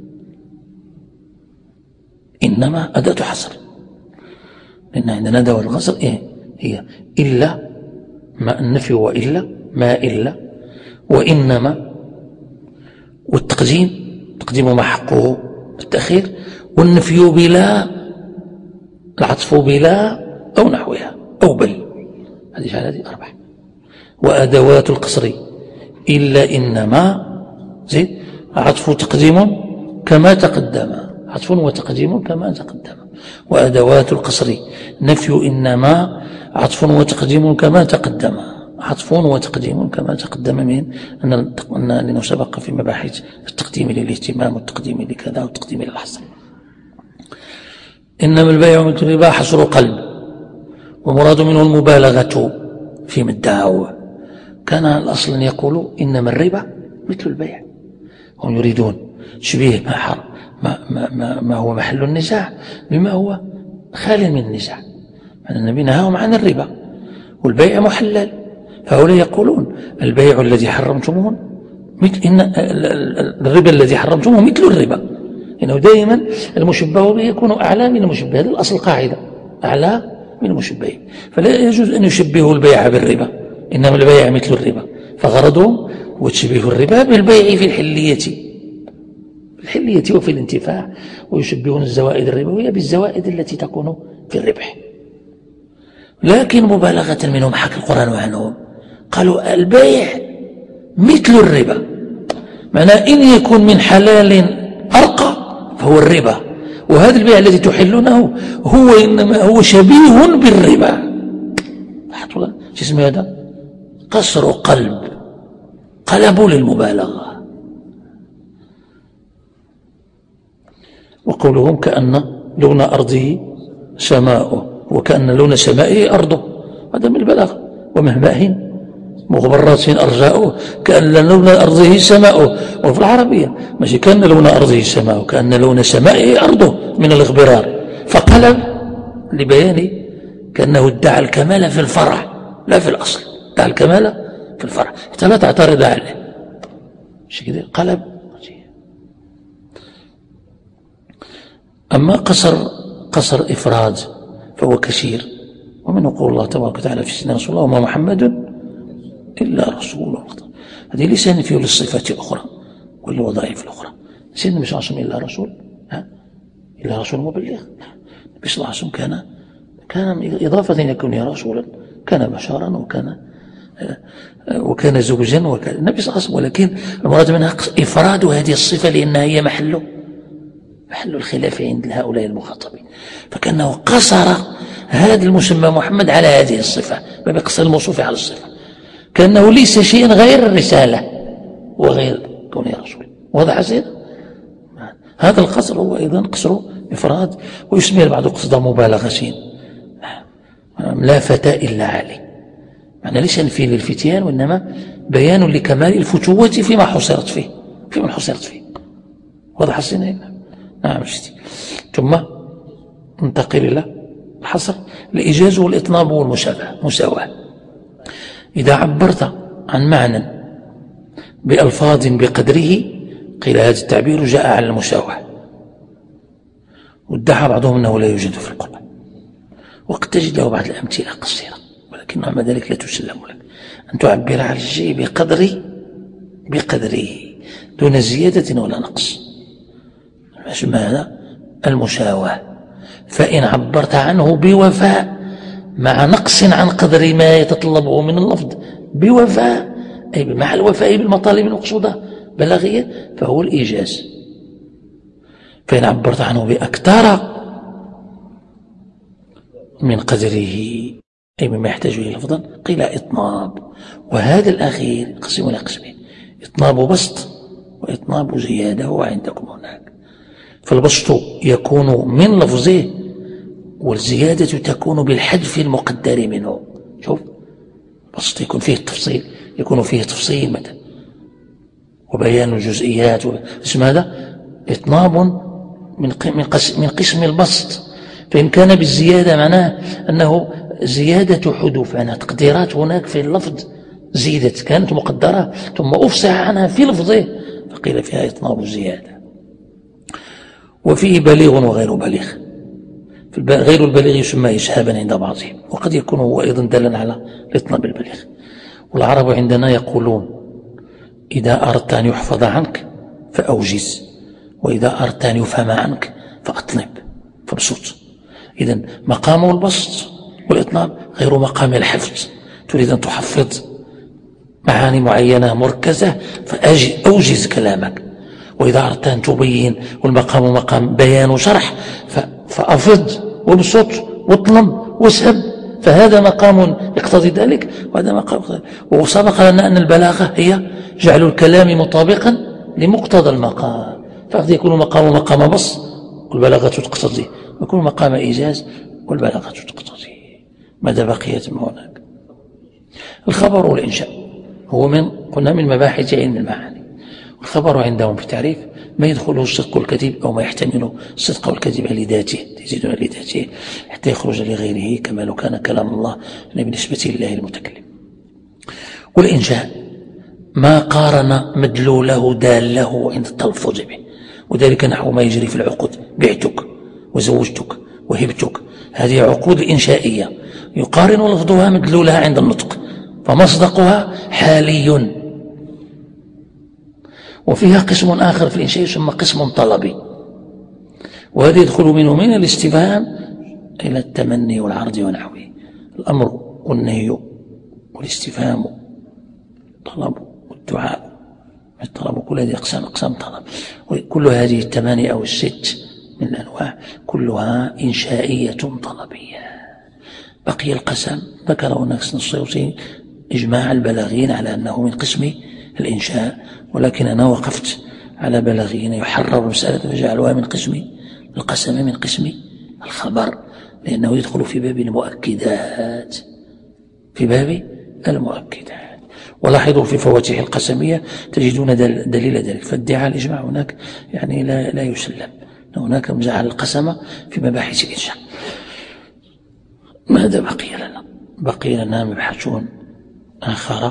إنما أداة حصر، لأن عندنا أداة القصر إيه هي؟ إلا، ما النفي، وإلا ما إلا، وإنما، والتقديم تقديم ما حقه التأخير، والنفي بلا، العطف بلا أو نحوها أو بل، هذه هذه أربعة. وأدوات القصر إلا إنما زيد عطف تقديم كما تقدم، عطف وتقديم كما تقدم. وأدوات القصر نفي إنما عطف وتقديم كما تقدم، عطف وتقديم كما تقدم، من أن لأنه سبق في مباحث التقديم للاهتمام والتقديم لكذا والتقديم للحصر. إنما البيع مثل الربا حصر قلب، ومراد منه المبالغة في مدعاه. كان الأصل أن يقولوا إنما الربا مثل البيع، هم يريدون تشبيه ما, حر ما, ما, ما, ما هو محل النزاع بما هو خال من النزاع. النبي نهاهم عن الربا والبيع محلل، فهؤلاء يقولون البيع الذي حرمتموه مثل إن الربا الذي حرمتموه مثل الربا، إنه دائما المشبه به يكون أعلى من المشبه. هذا الأصل قاعدة، أعلى من المشبه، فلا يجوز أن يشبهوا البيع بالربا، إنما البيع مثل الربا، فغرضهم وتشبيه الربا بالبيع في الحلية، في الحلية وفي الانتفاع، ويشبهون الزوائد الربوية بالزوائد التي تكون في الربح. لكن مبالغة منهم حكى القرآن عنهم قالوا البيع مثل الربا، معنى إن يكون من حلال أرقى فهو الربا، وهذا البيع الذي تحلونه هو إنما هو شبيه بالربا. شو اسمه هذا؟ قصر قلب، قلبوا للمبالغة. وقولهم كأن لون أرضه سماؤه، وكأن لون سمائه أرضه، هذا من البلاغة. ومهماء مغبرات أرجاؤه كأن لون أرضه سماؤه، وفي العربية ماشي كأن لون أرضه سماؤه، كأن لون سمائه أرضه من الإغبرار، فقلب لبيان كأنه ادعى الكمال في الفرع لا في الأصل، ادعى الكمال في الفرع حتى لا تعترض عليه، مش كده قلب. أما قصر قصر إفراد فهو كثير. ومنه قول الله تبارك وتعالى في سيدنا رسول الله وما محمد إلا رسول. هذه ليس فيه للصفات الأخرى والوظائف الأخرى. سيدنا النبي صلى الله عليه وسلم إلا رسول، ها؟ إلا رسول مبلغ. النبي صلى الله عليه وسلم كان كان إضافة إلى كونه رسولا كان بشرا وكان وكان زوجا وكان النبي صلى الله عليه وسلم. ولكن المراد منها إفراد هذه الصفة لأنها هي محل محل الخلاف عند هؤلاء المخاطبين. فكأنه قصر هذا المسمى محمد على هذه الصفة، ما بقصر الموصوف على الصفة، كأنه ليس شيئا غير الرسالة وغير كونه رسول. واضح سيدنا؟ هذا القصر هو أيضا قصر إفراد، ويسميه البعض قصد مبالغة، لا فتى إلا علي، معنى ليس نفي للفتيان وإنما بيان لكمال الفتوة فيما حصرت فيه فيما حصرت فيه. واضح سيدنا؟ نعم سيدي. ثم ننتقل إلى الحصر، الإيجاز والإطناب والمساواة. إذا عبرت عن معنى بألفاظ بقدره قيل هذا التعبير جاء على المساواة، وادعى بعضهم أنه لا يوجد في القرآن، وقد تجد له بعض الأمثلة قصيرة، ولكن مع ذلك لا تسلم لك أن تعبر عن الشيء بقدره بقدره دون زيادة ولا نقص. هذا المساواة. فإن عبرت عنه بوفاء مع نقص عن قدر ما يتطلبه من اللفظ بوفاء، أي مع الوفاء بالمطالب المقصودة بلاغية، فهو الإيجاز. فإن عبرت عنه بأكثر من قدره أي مما يحتاج إليه لفظا قيل إطناب. وهذا الأخير قسم إلى قسمين: إطناب بسط وإطناب زيادة. هو عندكم هناك. فالبسط يكون من لفظه، والزيادة تكون بالحذف المقدر منه. شوف، بسط يكون فيه التفصيل، يكون فيه تفصيل مثلا وبيان الجزئيات. اسم هذا إطناب من من قسم البسط. فإن كان بالزيادة معناه أنه زيادة حدوث، أنها تقديرات هناك في اللفظ زيدت، كانت مقدرة ثم أفصح عنها في لفظه فقيل فيها إطناب الزيادة. وفيه بليغ وغير بليغ. غير البليغ يسمى إسهابا عند بعضهم، وقد يكون هو أيضا دالا على الإطناب البليغ. والعرب عندنا يقولون إذا أردت أن يحفظ عنك فأوجز، وإذا أردت أن يفهم عنك فأطنب فابسط. إذن مقام البسط والإطناب غير مقام الحفظ. تريد أن تحفظ معاني معينة مركزة فأوجز كلامك، وإذا أردت أن تبين والمقام مقام بيان وشرح فأفض وابسط واطلب واسهب، فهذا مقام يقتضي ذلك وهذا مقام يقتضي. وسبق لنا أن البلاغة هي جعل الكلام مطابقا لمقتضى المقام، فقد يكون مقام مقام بسط والبلاغة تقتضي، ويكون مقام إيجاز والبلاغة تقتضي. ماذا بقيت من هناك؟ الخبر والإنشاء هو من قلنا من مباحث علم المعاني. والخبر عندهم في تعريف ما يدخله الصدق والكذب أو ما يحتمله الصدق والكذب لذاته، يزيدون لذاته حتى يخرج لغيره كما لو كان كلام الله بالنسبة لله المتكلم. والإنشاء ما قارن مدلوله داله عند التلفظ به، وذلك نحو ما يجري في العقود: بعتك وزوجتك وهبتك. هذه عقود إنشائية يقارن لفظها مدلولها عند النطق، فمصدقها حالي. وفيها قسم آخر في الإنشاء يسمى قسم طلبي، وهذا يدخل منه من الاستفهام إلى التمني والعرض ونحوه. الأمر والنهي والاستفهام والطلب والدعاء، الطلب كل هذه أقسام أقسام طلب، وكل هذه الثمانية أو الست من الأنواع كلها إنشائية طلبية. بقي القسم ذكره نفس السيوطي إجماع البلاغين على أنه من قسم الإنشاء، ولكن أنا وقفت على بلاغين يحرر مسألة فجعلوها من قسم القسم من قسم الخبر، لأنه يدخل في باب المؤكدات في باب المؤكدات. ولاحظوا في فواتح القسمية تجدون دليل ذلك، فادعاء الإجماع هناك يعني لا, لا يسلم. هناك مجعل القسم في مباحث الإنشاء. ماذا بقي لنا؟ بقي لنا مبحثون آخر: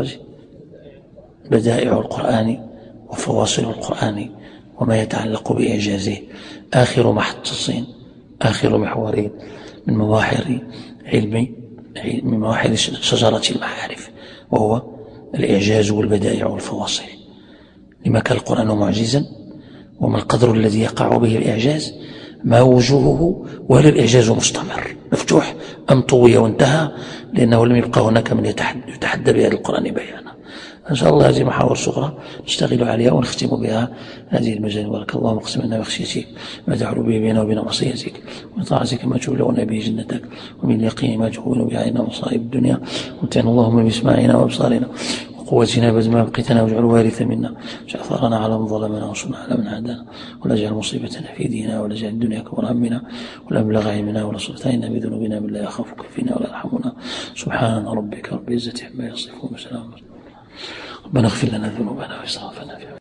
بدائع القرآن وفواصل القرآن وما يتعلق بإعجازه. آخر محطة آخر محورين من مظاهر علم من مظاهر شجرة المعارف، وهو الإعجاز والبدائع والفواصل. لما كان القرآن معجزا، وما القدر الذي يقع به الإعجاز، ما وجوهه، وهل الإعجاز مستمر مفتوح أم طوي وانتهى، لأنه لم يبقى هناك من يتحدى بهذا القرآن بيانا. إن شاء الله هذه محاور صغرى نشتغل عليها ونختم بها هذه المجال. بارك الله واقسم لنا بخشيتك ما تحول به بيننا وبين معصيتك، ومن طاعتك ما تبلغنا به جنتك، ومن اليقين ما تهون به علينا مصائب الدنيا. ومتعنا اللهم باسماعنا وابصارنا وقوتنا أبدا ما بقيتنا، واجعل وارث منا، واجعل ثارنا على من ظلمنا، وانصرنا على من عادانا، ولا تجعل مصيبتنا في ديننا، ولا تجعل الدنيا اكبر همنا ولا مبلغ علمنا، ولا تسلط بذنوبنا من لا يخافك فينا ولا يرحمنا. سبحان ربك رب العزة عما يصفون وسلام. ربنا اغفر لنا ذنوبنا وإسرافنا في